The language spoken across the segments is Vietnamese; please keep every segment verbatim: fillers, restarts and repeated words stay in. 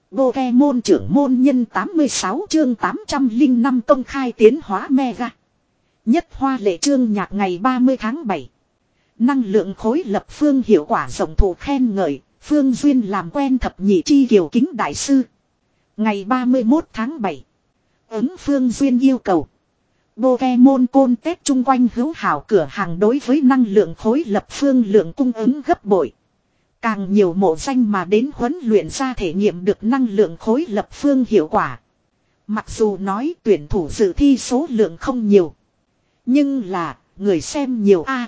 Pokemon trưởng môn nhân tám mươi sáu chương tám trăm linh năm công khai tiến hóa Mega. Nhất hoa lệ chương nhạc ngày ba mươi tháng bảy. Năng lượng khối lập phương hiệu quả rộng thụ khen ngợi, Phương Duyên làm quen thập nhị chi kiều kính đại sư. Ngày ba mươi mốt tháng bảy. Ứng Phương Duyên yêu cầu. Pokemon Côn Tết chung quanh hữu hảo cửa hàng đối với năng lượng khối lập phương lượng cung ứng gấp bội. Càng nhiều mộ danh mà đến huấn luyện ra thể nghiệm được năng lượng khối lập phương hiệu quả. Mặc dù nói tuyển thủ dự thi số lượng không nhiều. Nhưng là, người xem nhiều a. À,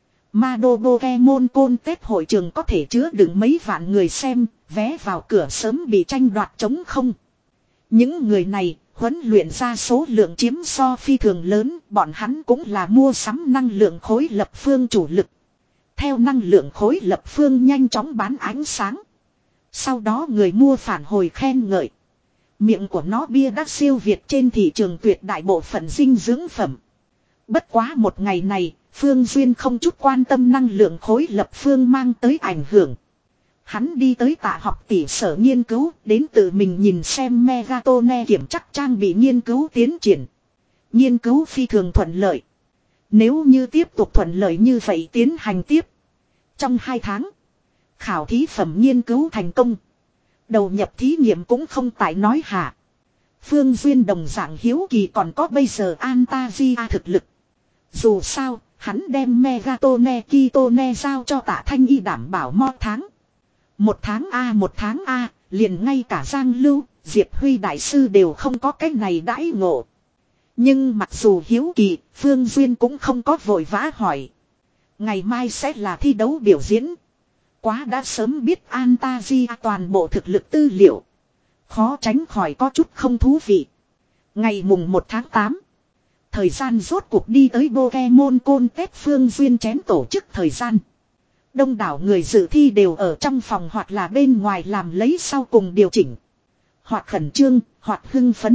Mado Pokemon Côn Tết hội trường có thể chứa đựng mấy vạn người xem, vé vào cửa sớm bị tranh đoạt trống không. Những người này, huấn luyện ra số lượng chiếm so phi thường lớn, bọn hắn cũng là mua sắm năng lượng khối lập phương chủ lực. Theo năng lượng khối lập phương nhanh chóng bán ánh sáng. Sau đó người mua phản hồi khen ngợi. Miệng của nó bia đắt siêu việt trên thị trường tuyệt đại bộ phận dinh dưỡng phẩm. Bất quá một ngày này, Phương Duyên không chút quan tâm năng lượng khối lập phương mang tới ảnh hưởng. Hắn đi tới tạ học tỷ sở nghiên cứu, đến tự mình nhìn xem Megatone kiểm chắc trang bị nghiên cứu tiến triển. Nghiên cứu phi thường thuận lợi. Nếu như tiếp tục thuận lợi như vậy tiến hành tiếp. Trong hai tháng, khảo thí phẩm nghiên cứu thành công. Đầu nhập thí nghiệm cũng không tại nói hạ. Phương Duyên đồng dạng hiếu kỳ còn có bây giờ Antasia thực lực. Dù sao, hắn đem Megatone Kitone giao cho Tạ Thanh Y đảm bảo một tháng. Một tháng A một tháng A, liền ngay cả Giang Lưu, Diệp Huy đại sư đều không có cái này đãi ngộ. Nhưng mặc dù hiếu kỳ, Phương Duyên cũng không có vội vã hỏi. Ngày mai sẽ là thi đấu biểu diễn. Quá đã sớm biết Antasia toàn bộ thực lực tư liệu. Khó tránh khỏi có chút không thú vị. Ngày mùng một tháng tám. Thời gian rốt cuộc đi tới Pokemon Côn Tết Phương Duyên chén tổ chức thời gian. Đông đảo người dự thi đều ở trong phòng hoặc là bên ngoài làm lấy sau cùng điều chỉnh. Hoặc khẩn trương, hoặc hưng phấn.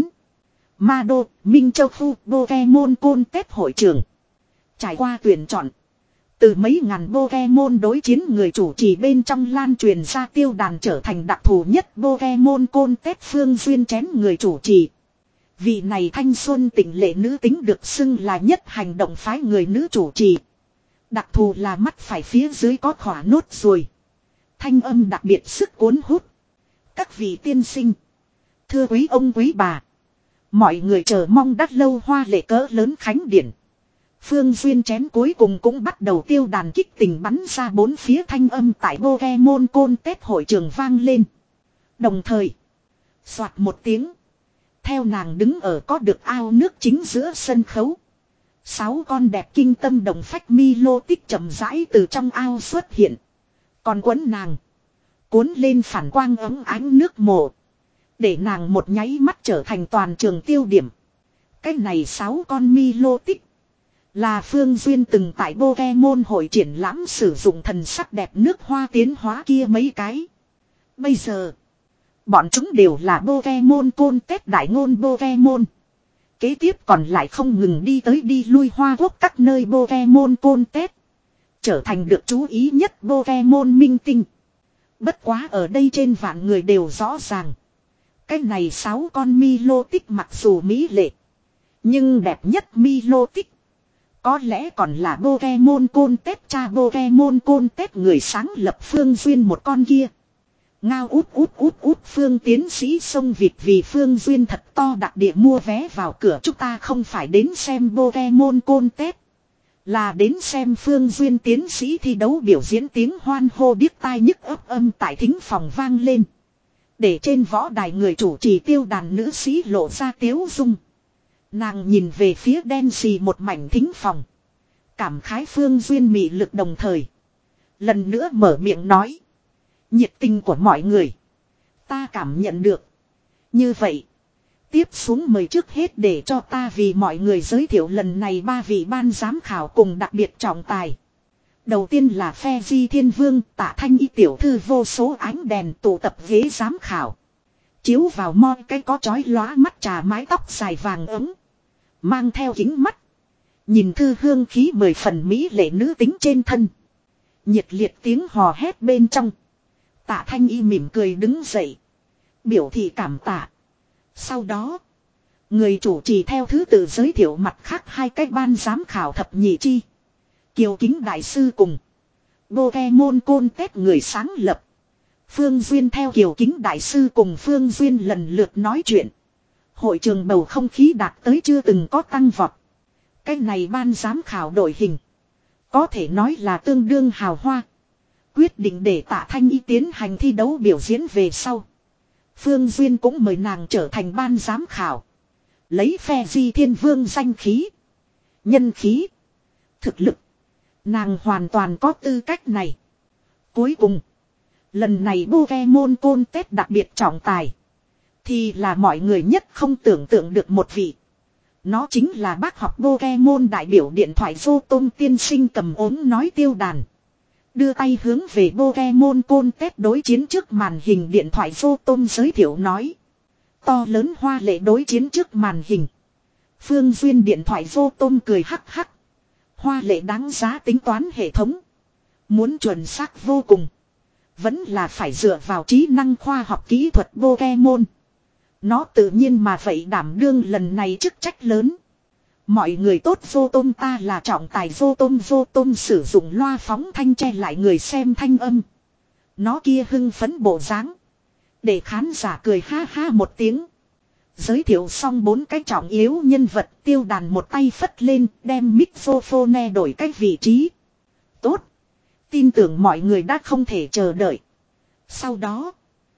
Mado, Minh Châu Phu, Pokemon Côn Tết hội trường. Trải qua tuyển chọn. Từ mấy ngàn Pokemon đối chiến người chủ trì bên trong lan truyền ra tiêu đàn trở thành đặc thù nhất Pokemon Côn Tết Phương Duyên chén người chủ trì. Vị này thanh xuân tỉnh lệ nữ tính được xưng là nhất hành động phái người nữ chủ trì. Đặc thù là mắt phải phía dưới có khỏa nốt ruồi. Thanh âm đặc biệt sức cuốn hút. Các vị tiên sinh. Thưa quý ông quý bà. Mọi người chờ mong đắt lâu hoa lệ cỡ lớn khánh điển. Phương Duyên chén cuối cùng cũng bắt đầu tiêu đàn kích tình bắn ra bốn phía thanh âm tại Pokemon Côn Tết hội trường vang lên. Đồng thời. Soạt một tiếng. Theo nàng đứng ở có được ao nước chính giữa sân khấu. Sáu con đẹp kinh tâm đồng phách Milo tích chậm rãi từ trong ao xuất hiện. Còn quấn nàng. Cuốn lên phản quang ấm ánh nước mồ. Để nàng một nháy mắt trở thành toàn trường tiêu điểm. Cái này sáu con Milo tích. Là Phương Duyên từng tại Pokemon hội triển lãm sử dụng thần sắc đẹp nước hoa tiến hóa kia mấy cái. Bây giờ. Bọn chúng đều là Pokemon Côn Tết đại ngôn Pokemon. Kế tiếp còn lại không ngừng đi tới đi lui hoa quốc các nơi Pokemon Côn Tết. Trở thành được chú ý nhất Pokemon minh tinh. Bất quá ở đây trên vạn người đều rõ ràng. Cái này sáu con Milo tích mặc dù mỹ lệ. Nhưng đẹp nhất Milo tích. Có lẽ còn là Pokemon Côn Tết cha Pokemon Côn Tết người sáng lập Phương Duyên một con kia. Ngao út út út út Phương tiến sĩ sông Việt vì Phương Duyên thật to đặc địa mua vé vào cửa chúng ta không phải đến xem Pokemon Côn Tết. Là đến xem Phương Duyên tiến sĩ thi đấu biểu diễn tiếng hoan hô điếc tai nhức ấp âm tại thính phòng vang lên. Để trên võ đài người chủ trì tiêu đàn nữ sĩ lộ ra tiếu dung. Nàng nhìn về phía đen xì một mảnh thính phòng. Cảm khái Phương Duyên mị lực đồng thời. Lần nữa mở miệng nói. Nhiệt tình của mọi người. Ta cảm nhận được. Như vậy. Tiếp xuống mời trước hết để cho ta vì mọi người giới thiệu lần này ba vị ban giám khảo cùng đặc biệt trọng tài. Đầu tiên là Phe Di Thiên Vương Tạ Thanh Y tiểu thư vô số ánh đèn tụ tập ghế giám khảo. Chiếu vào moi cái có chói lóa mắt trà mái tóc dài vàng ấm. Mang theo kính mắt. Nhìn thư hương khí mười phần mỹ lệ nữ tính trên thân. Nhiệt liệt tiếng hò hét bên trong. Tạ Thanh Y mỉm cười đứng dậy. Biểu thị cảm tạ. Sau đó, người chủ trì theo thứ tự giới thiệu mặt khác hai cái ban giám khảo thập nhị chi. Kiều Kính Đại Sư cùng Pokemon Contest người sáng lập. Phương Duyên theo Kiều Kính Đại Sư cùng Phương Duyên lần lượt nói chuyện. Hội trường bầu không khí đạt tới chưa từng có tăng vọt. Cái này ban giám khảo đội hình, có thể nói là tương đương hào hoa. Quyết định để Tạ Thanh Y tiến hành thi đấu biểu diễn về sau, Phương Duyên cũng mời nàng trở thành ban giám khảo. Lấy phe Di Thiên Vương danh khí, nhân khí, thực lực, nàng hoàn toàn có tư cách này. Cuối cùng, lần này Pokemon Contest đặc biệt trọng tài, thì là mọi người nhất không tưởng tượng được một vị. Nó chính là bác học Pokemon đại biểu điện thoại vô tôm tiên sinh cầm ốm nói tiêu đàn. Đưa tay hướng về Pokemon Contest đối chiến trước màn hình điện thoại vô tôm giới thiệu nói. To lớn hoa lệ đối chiến trước màn hình. Phương Duyên điện thoại vô tôm cười hắc hắc. Hoa lệ đáng giá tính toán hệ thống. Muốn chuẩn xác vô cùng, vẫn là phải dựa vào trí năng khoa học kỹ thuật Pokemon. Nó tự nhiên mà vậy đảm đương lần này chức trách lớn. Mọi người tốt, vô tôm ta là trọng tài vô tôm. Vô tôm sử dụng loa phóng thanh che lại người xem thanh âm. Nó kia hưng phấn bộ dáng, để khán giả cười ha ha một tiếng. Giới thiệu xong bốn cái trọng yếu nhân vật, tiêu đàn một tay phất lên đem microphone đổi cách vị trí. Tốt. Tin tưởng mọi người đã không thể chờ đợi. Sau đó,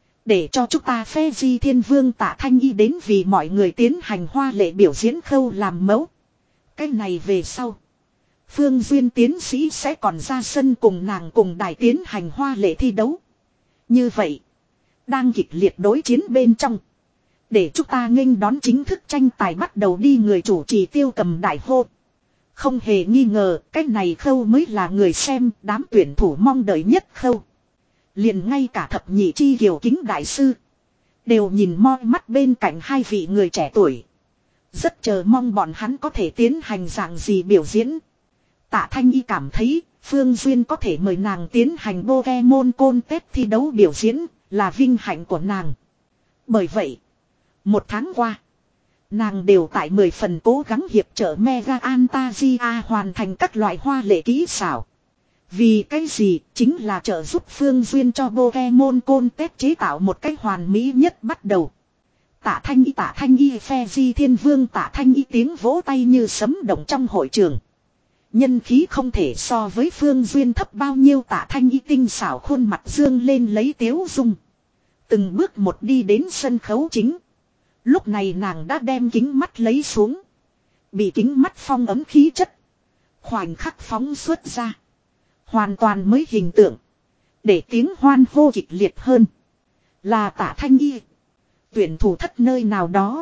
để cho chúng ta phe Di Thiên Vương Tạ Thanh Y đến vì mọi người tiến hành hoa lệ biểu diễn khâu làm mẫu. Cái này về sau, Phương Duyên tiến sĩ sẽ còn ra sân cùng nàng cùng đài tiến hành hoa lệ thi đấu. Như vậy, đang kịch liệt đối chiến bên trong, để chúng ta nghênh đón chính thức tranh tài bắt đầu đi. Người chủ trì Tiêu Cầm đại hô. Không hề nghi ngờ, cái này khâu mới là người xem đám tuyển thủ mong đợi nhất khâu. Liền ngay cả thập nhị chi Kiều Kính Đại Sư đều nhìn moi mắt bên cạnh hai vị người trẻ tuổi, rất chờ mong bọn hắn có thể tiến hành dạng gì biểu diễn. Tạ Thanh Y cảm thấy Phương Duyên có thể mời nàng tiến hành Pokemon Contest thi đấu biểu diễn là vinh hạnh của nàng. Bởi vậy, một tháng qua, nàng đều tại mười phần cố gắng hiệp trợ Mega Antasia hoàn thành các loại hoa lệ kỹ xảo. Vì cái gì? Chính là trợ giúp Phương Duyên cho Pokemon Contest chế tạo một cách hoàn mỹ nhất bắt đầu. Tạ Thanh Y, Tạ Thanh Y, phe Di Thiên Vương Tạ Thanh Y, tiếng vỗ tay như sấm động trong hội trường. Nhân khí không thể so với Phương Duyên thấp bao nhiêu. Tạ Thanh Y tinh xảo khuôn mặt dương lên lấy tiếu dung, từng bước một đi đến sân khấu chính. Lúc này nàng đã đem kính mắt lấy xuống, bị kính mắt phong ấm khí chất khoảnh khắc phóng xuất ra, hoàn toàn mới hình tượng, để tiếng hoan hô kịch liệt hơn. Là Tạ Thanh Y. Tuyển thủ thất nơi nào đó,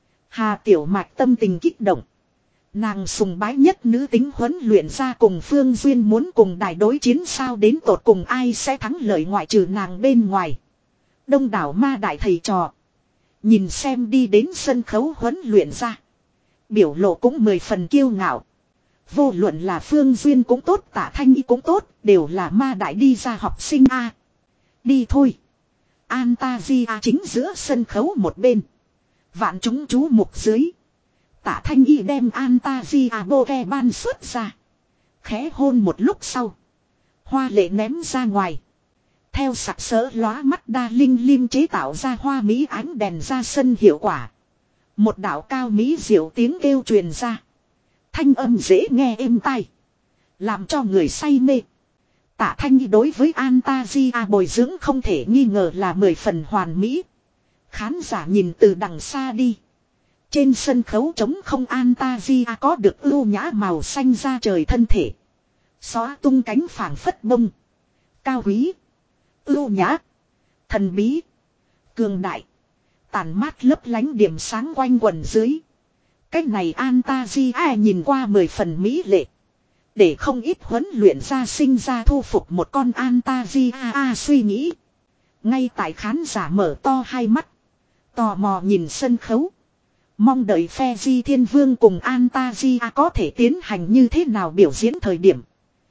Hà Tiểu Mạch tâm tình kích động. Nàng sùng bái nhất nữ tính huấn luyện ra cùng Phương Duyên muốn cùng đài đối chiến sao, đến tột cùng ai sẽ thắng lợi ngoại trừ nàng bên ngoài. Đông đảo ma đại thầy trò nhìn xem đi đến sân khấu huấn luyện ra, biểu lộ cũng mười phần kiêu ngạo. Vô luận là Phương Duyên cũng tốt, Tạ Thanh Y cũng tốt, đều là ma đại đi ra học sinh a. Đi thôi. Antasia chính giữa sân khấu một bên, vạn chúng chú mục dưới, Tạ Thanh Y đem Antasia Pokemon xuất ra, khẽ hôn một lúc sau, hoa lệ ném ra ngoài. Theo sặc sỡ lóa mắt đa linh lim chế tạo ra hoa mỹ ánh đèn ra sân hiệu quả, một đạo cao mỹ diệu tiếng kêu truyền ra. Thanh âm dễ nghe êm tai, làm cho người say mê. Tạ Thanh Y đối với Antasia bồi dưỡng không thể nghi ngờ là mười phần hoàn mỹ. Khán giả nhìn từ đằng xa đi, trên sân khấu trống không Antasia có được ưu nhã màu xanh da trời thân thể, xóa tung cánh phảng phất bông, cao quý, ưu nhã, thần bí, cường đại, tàn mát lấp lánh điểm sáng quanh quần dưới. Cách này Antasia nhìn qua mười phần mỹ lệ, để không ít huấn luyện ra sinh ra thu phục một con Antasia suy nghĩ. Ngay tại khán giả mở to hai mắt, tò mò nhìn sân khấu, mong đợi phe Di Thiên Vương cùng Antasia có thể tiến hành như thế nào biểu diễn thời điểm,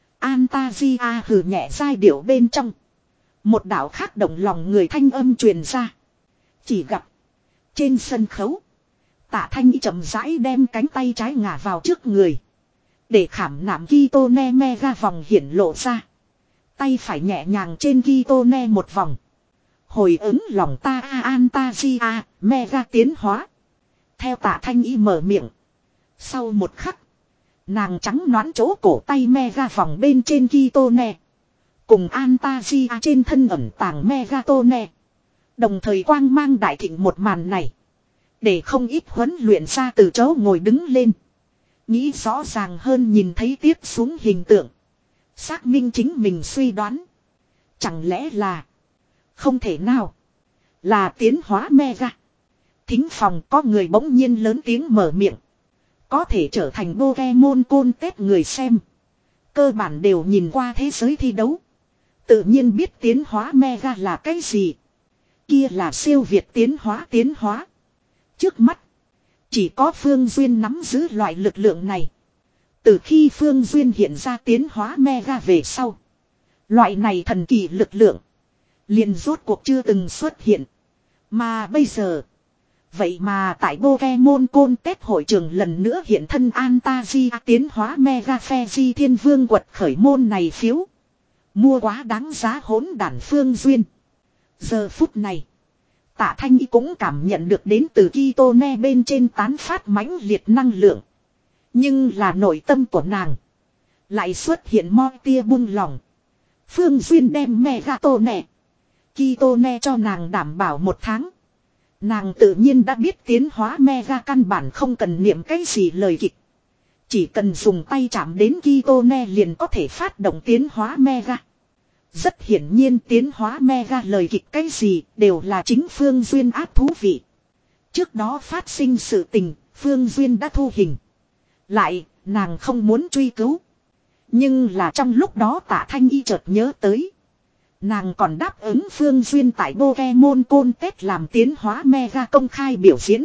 Antasia hừ nhẹ giai điệu bên trong, một đạo khác động lòng người thanh âm truyền ra. Chỉ gặp. Trên sân khấu. Tạ Thanh Y chậm rãi đem cánh tay trái ngả vào trước người. Để khảm nạm Kitone Mega vòng hiển lộ ra. Tay phải nhẹ nhàng trên Kitone một vòng. Hồi ứng lòng ta a Antasia Mega tiến hóa. Theo Tạ Thanh Y mở miệng. Sau một khắc. Nàng trắng nõn chỗ cổ tay Mega vòng bên trên Kitone. Cùng Antasia trên thân ẩn tàng Megatone. Đồng thời quang mang đại thịnh một màn này. Để không ít huấn luyện ra từ chỗ ngồi đứng lên. Nghĩ rõ ràng hơn nhìn thấy tiếp xuống hình tượng. Xác minh chính mình suy đoán. Chẳng lẽ là. Không thể nào. Là tiến hóa Mega. Thính phòng có người bỗng nhiên lớn tiếng mở miệng. Có thể trở thành Pokemon Contest người xem. Cơ bản đều nhìn qua thế giới thi đấu. Tự nhiên biết tiến hóa Mega là cái gì. Kia là siêu việt tiến hóa tiến hóa. Trước mắt. Chỉ có Phương Duyên nắm giữ loại lực lượng này. Từ khi Phương Duyên hiện ra tiến hóa Mega về sau. Loại này thần kỳ lực lượng. Liền rốt cuộc chưa từng xuất hiện. Mà bây giờ. Vậy mà tại Pokemon Contest hội trường lần nữa hiện thân Antasia tiến hóa Mega Pheji Thiên Vương quật khởi môn này phiếu. Mua quá đáng giá hỗn đản Phương Duyên. Giờ phút này. Tạ Thanh Y cũng cảm nhận được đến từ Kitone bên trên tán phát mãnh liệt năng lượng. Nhưng là nội tâm của nàng. Lại xuất hiện moi tia buông lỏng. Phương Duyên đem Megatone. Kitone cho nàng đảm bảo một tháng. Nàng tự nhiên đã biết tiến hóa Mega căn bản không cần niệm cái gì lời kịch. Chỉ cần dùng tay chạm đến Kitone liền có thể phát động tiến hóa Mega. Rất hiển nhiên tiến hóa Mega lời kịch cái gì đều là chính Phương Duyên áp thú vị. Trước đó phát sinh sự tình, Phương Duyên đã thu hình. Lại, nàng không muốn truy cứu. Nhưng là trong lúc đó Tạ Thanh Y chợt nhớ tới. Nàng còn đáp ứng Phương Duyên tại Pokemon Contest làm tiến hóa Mega công khai biểu diễn.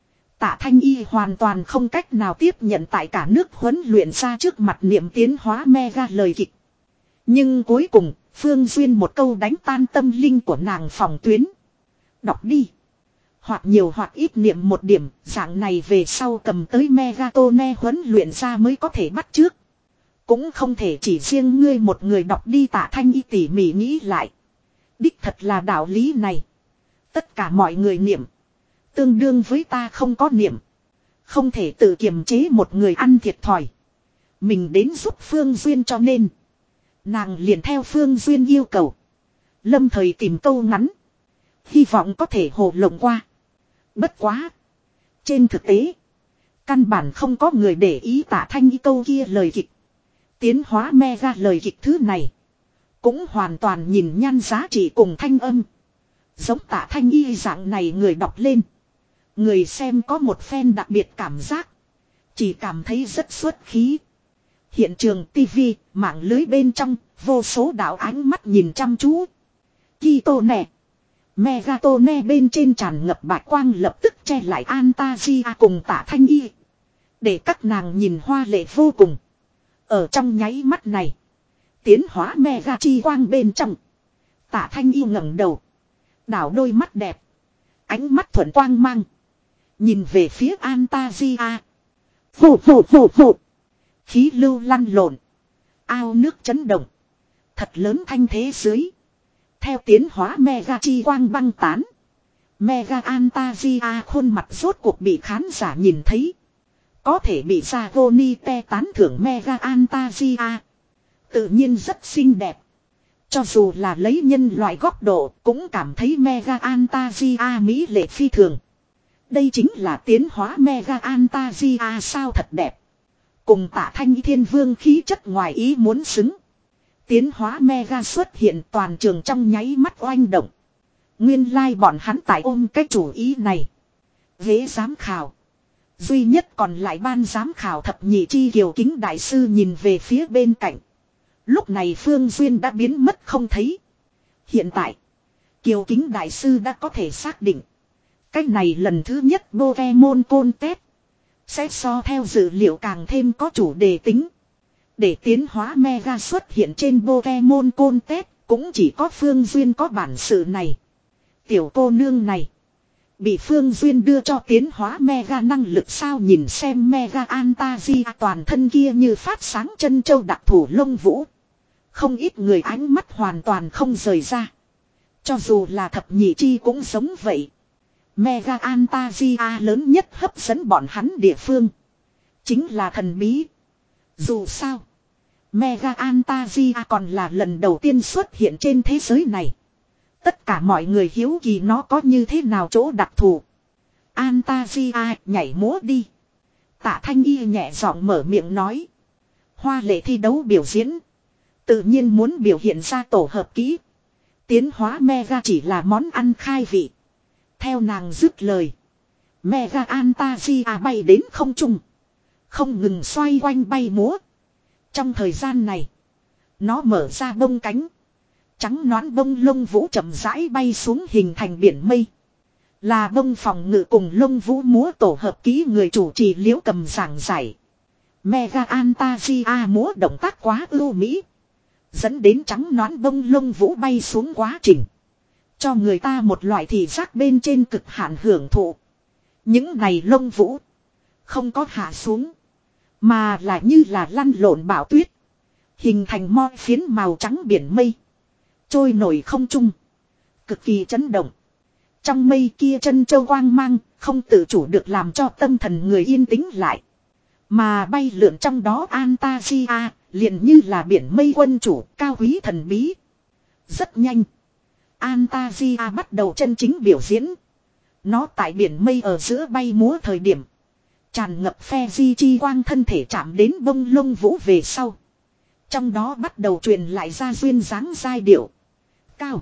Tạ Thanh Y hoàn toàn không cách nào tiếp nhận tại cả nước huấn luyện ra trước mặt niệm tiến hóa Mega lời kịch. Nhưng cuối cùng, Phương Duyên một câu đánh tan tâm linh của nàng phòng tuyến. Đọc đi. Hoặc nhiều hoặc ít niệm một điểm, dạng này về sau cầm tới Megatone huấn luyện ra mới có thể bắt trước. Cũng không thể chỉ riêng ngươi một người đọc đi. Tạ Thanh Y tỉ mỉ nghĩ lại. Đích thật là đạo lý này. Tất cả mọi người niệm. Tương đương với ta không có niệm. Không thể tự kiềm chế một người ăn thiệt thòi. Mình đến giúp Phương Duyên cho nên. Nàng liền theo Phương Duyên yêu cầu. Lâm thời tìm câu ngắn. Hy vọng có thể hồ lộng qua. Bất quá. Trên thực tế. Căn bản không có người để ý Tạ Thanh Y câu kia lời kịch. Tiến hóa Mega lời kịch thứ này. Cũng hoàn toàn nhìn nhan giá trị cùng thanh âm. Giống Tạ Thanh Y dạng này người đọc lên. Người xem có một phen đặc biệt cảm giác. Chỉ cảm thấy rất xuất khí. Hiện trường tivi, mạng lưới bên trong, vô số đạo ánh mắt nhìn chăm chú. Kitone, Megatone bên trên tràn ngập bạch quang lập tức che lại Antasia cùng Tạ Thanh Y. Để các nàng nhìn hoa lệ vô cùng. Ở trong nháy mắt này, tiến hóa Mega chi quang bên trong. Tạ Thanh Y ngẩng đầu. Đảo đôi mắt đẹp. Ánh mắt thuần quang mang. Nhìn về phía Antasia. Phù phù phù phù. Khí lưu lăn lộn. Ao nước chấn động. Thật lớn thanh thế dưới. Theo tiến hóa Mega chi quang băng tán. Mega Antasia khuôn mặt rốt cuộc bị khán giả nhìn thấy. Có thể bị Zagonite tán thưởng Mega Antasia. Tự nhiên rất xinh đẹp. Cho dù là lấy nhân loại góc độ cũng cảm thấy Mega Antasia mỹ lệ phi thường. Đây chính là tiến hóa Mega Antasia sao thật đẹp. Cùng Tạ Thanh Y Thiên Vương khí chất ngoài ý muốn xứng. Tiến hóa Mega xuất hiện toàn trường trong nháy mắt oanh động. Nguyên lai like bọn hắn tại ôm cái chủ ý này. Ghế giám khảo. Duy nhất còn lại ban giám khảo thập nhị chi Kiều Kính đại sư nhìn về phía bên cạnh. Lúc này Phương Duyên đã biến mất không thấy. Hiện tại, Kiều Kính đại sư đã có thể xác định. Cái này lần thứ nhất Pokemon Contest. Sẽ so theo dữ liệu càng thêm có chủ đề tính. Để tiến hóa Mega xuất hiện trên Pokemon Contest, cũng chỉ có Phương Duyên có bản sự này. Tiểu cô nương này. Bị Phương Duyên đưa cho tiến hóa Mega năng lực sao, nhìn xem Mega Antasia toàn thân kia như phát sáng chân châu đặc thủ lông vũ. Không ít người ánh mắt hoàn toàn không rời ra. Cho dù là thập nhị chi cũng giống vậy. Mega Antasia lớn nhất hấp dẫn bọn hắn địa phương chính là thần bí. Dù sao, Mega Antasia còn là lần đầu tiên xuất hiện trên thế giới này. Tất cả mọi người hiếu kỳ nó có như thế nào chỗ đặc thù. Antasia nhảy múa đi. Tạ Thanh Y nhẹ giọng mở miệng nói. Hoa lệ thi đấu biểu diễn. Tự nhiên muốn biểu hiện ra tổ hợp kỹ. Tiến hóa Mega chỉ là món ăn khai vị. Theo nàng dứt lời. Mega Antasia bay đến không trung. Không ngừng xoay quanh bay múa. Trong thời gian này. Nó mở ra bông cánh. Trắng nõn bông lông vũ chậm rãi bay xuống hình thành biển mây. Là bông phòng ngự cùng lông vũ múa tổ hợp kỹ người chủ trì Liễu Cầm giảng giải. Mega Antasia múa động tác quá ưu mỹ. Dẫn đến trắng nõn bông lông vũ bay xuống quá trình. Cho người ta một loại thị giác bên trên cực hạn hưởng thụ. Những này lông vũ. Không có hạ xuống. Mà là như là lăn lộn bão tuyết. Hình thành mo phiến màu trắng biển mây. Trôi nổi không trung. Cực kỳ chấn động. Trong mây kia chân châu quang mang. Không tự chủ được làm cho tâm thần người yên tĩnh lại. Mà bay lượn trong đó Antasia. Liền như là biển mây quân chủ cao quý thần bí. Rất nhanh. Antasia bắt đầu chân chính biểu diễn. Nó tại biển mây ở giữa bay múa thời điểm. Tràn ngập phe di chi quang thân thể chạm đến bông lông vũ về sau. Trong đó bắt đầu truyền lại ra duyên dáng giai điệu. Cao.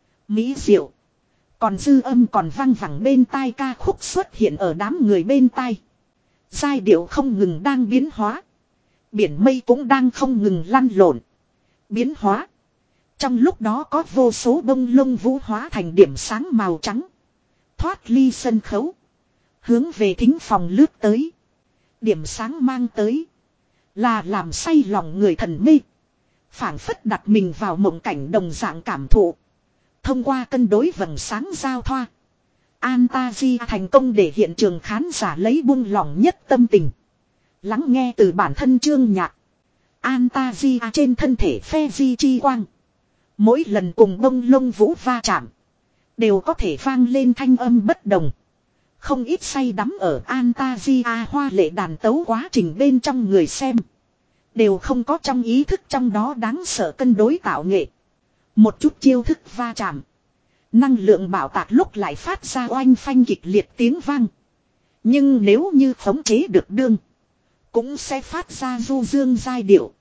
Mỹ diệu. Còn dư âm còn vang vẳng bên tai ca khúc xuất hiện ở đám người bên tai. Giai điệu không ngừng đang biến hóa. Biển mây cũng đang không ngừng lăn lộn. Biến hóa. Trong lúc đó có vô số bông lông vũ hóa thành điểm sáng màu trắng. Thoát ly sân khấu. Hướng về thính phòng lướt tới. Điểm sáng mang tới. Là làm say lòng người thần mê. Phảng phất đặt mình vào mộng cảnh đồng dạng cảm thụ. Thông qua cân đối vầng sáng giao thoa. Antasia thành công để hiện trường khán giả lấy buông lỏng nhất tâm tình. Lắng nghe từ bản thân chương nhạc. Antasia trên thân thể phe di chi quang. Mỗi lần cùng bông lông vũ va chạm. Đều có thể vang lên thanh âm bất đồng. Không ít say đắm ở Antasia hoa lệ đàn tấu quá trình bên trong người xem. Đều không có trong ý thức trong đó đáng sợ cân đối tạo nghệ. Một chút chiêu thức va chạm. Năng lượng bảo tạc lúc lại phát ra oanh phanh kịch liệt tiếng vang. Nhưng nếu như khống chế được đương. Cũng sẽ phát ra du dương giai điệu.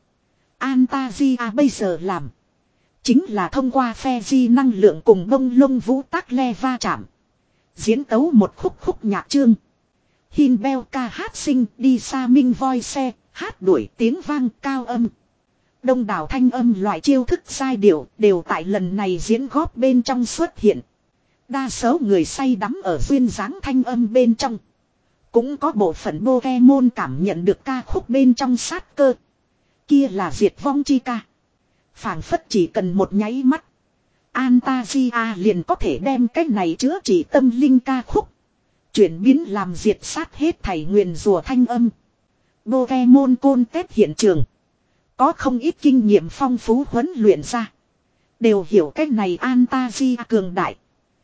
Antasia bây giờ làm. Chính là thông qua phe di năng lượng cùng bông lông vũ tác le va chạm. Diễn tấu một khúc khúc nhạc chương. Hinbel ca hát sinh đi xa minh voi xe. Hát đuổi tiếng vang cao âm. Đông đảo thanh âm loại chiêu thức giai điệu đều tại lần này diễn góp bên trong xuất hiện. Đa số người say đắm ở duyên dáng thanh âm bên trong. Cũng có bộ phận Pokemon cảm nhận được ca khúc bên trong sát cơ. Kia là diệt vong chi ca. Phảng phất chỉ cần một nháy mắt. Antasia liền có thể đem cái này chữa trị tâm linh ca khúc. Chuyển biến làm diệt sát hết thảy nguyền rùa thanh âm. Pokemon Contest hiện trường. Có không ít kinh nghiệm phong phú huấn luyện ra. Đều hiểu cái này Antasia cường đại.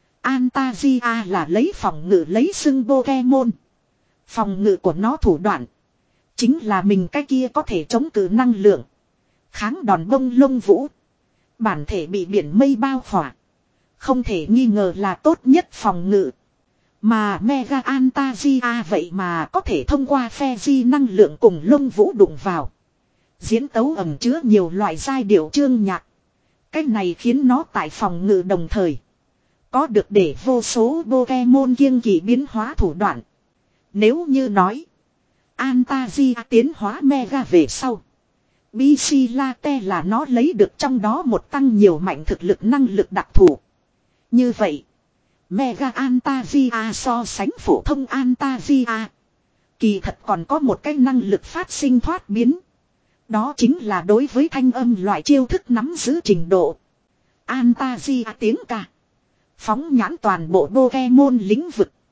Antasia là lấy phòng ngự lấy xưng Pokemon. Phòng ngự của nó thủ đoạn. Chính là mình cái kia có thể chống cự năng lượng. Kháng đòn bông lông vũ. Bản thể bị biển mây bao khỏa. Không thể nghi ngờ là tốt nhất phòng ngự. Mà Mega Antasia vậy mà có thể thông qua phe di năng lượng cùng lông vũ đụng vào. Diễn tấu ẩn chứa nhiều loại giai điệu chương nhạc. Cái này khiến nó tại phòng ngự đồng thời. Có được để vô số Pokemon kiêng kỵ biến hóa thủ đoạn. Nếu như nói. Antasia tiến hóa Mega về sau. Bicilate là nó lấy được trong đó một tăng nhiều mạnh thực lực năng lực đặc thù. Như vậy. Mega Antasia so sánh phổ thông Antasia. Kỳ thật còn có một cái năng lực phát sinh thoát biến. Đó chính là đối với thanh âm loại chiêu thức nắm giữ trình độ. Antasia tiếng ca. Phóng nhãn toàn bộ Pokemon lĩnh vực.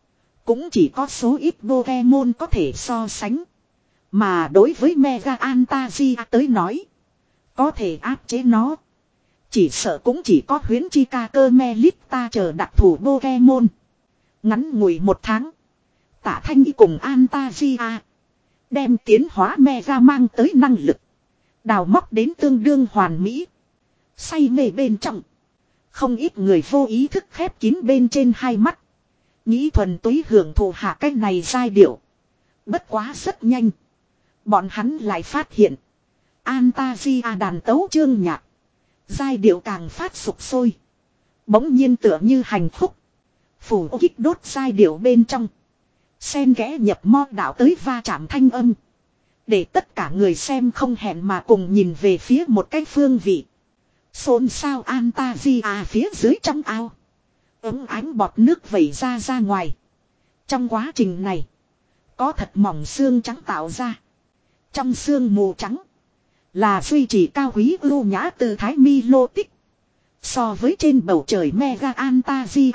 Cũng chỉ có số ít Pokemon có thể so sánh. Mà đối với Mega Antasia tới nói, có thể áp chế nó, chỉ sợ cũng chỉ có huyễn Chica cơ Melita chờ đặc thủ Pokemon. Ngắn ngủi một tháng, Tạ Thanh Y cùng Antasia đem tiến hóa Mega mang tới năng lực đào móc đến tương đương hoàn mỹ. Say mê bên trong, không ít người vô ý thức khép kín bên trên hai mắt, nghĩ thuần túy hưởng thụ hạ cái này giai điệu. Bất quá rất nhanh, bọn hắn lại phát hiện Antasia đàn tấu chương nhạc, giai điệu càng phát sục sôi, bỗng nhiên tựa như hành khúc, phủ kích đốt giai điệu bên trong, xen kẽ nhập mo đạo tới va chạm thanh âm, để tất cả người xem không hẹn mà cùng nhìn về phía một cái phương vị. Xôn xao Antasia phía dưới trong ao, ống ánh bọt nước vẩy ra ra ngoài. Trong quá trình này, có thật mỏng xương trắng tạo ra. Trong xương mù trắng là duy trì cao quý ưu nhã tư thái Milotic. So với trên bầu trời Mega Antasia,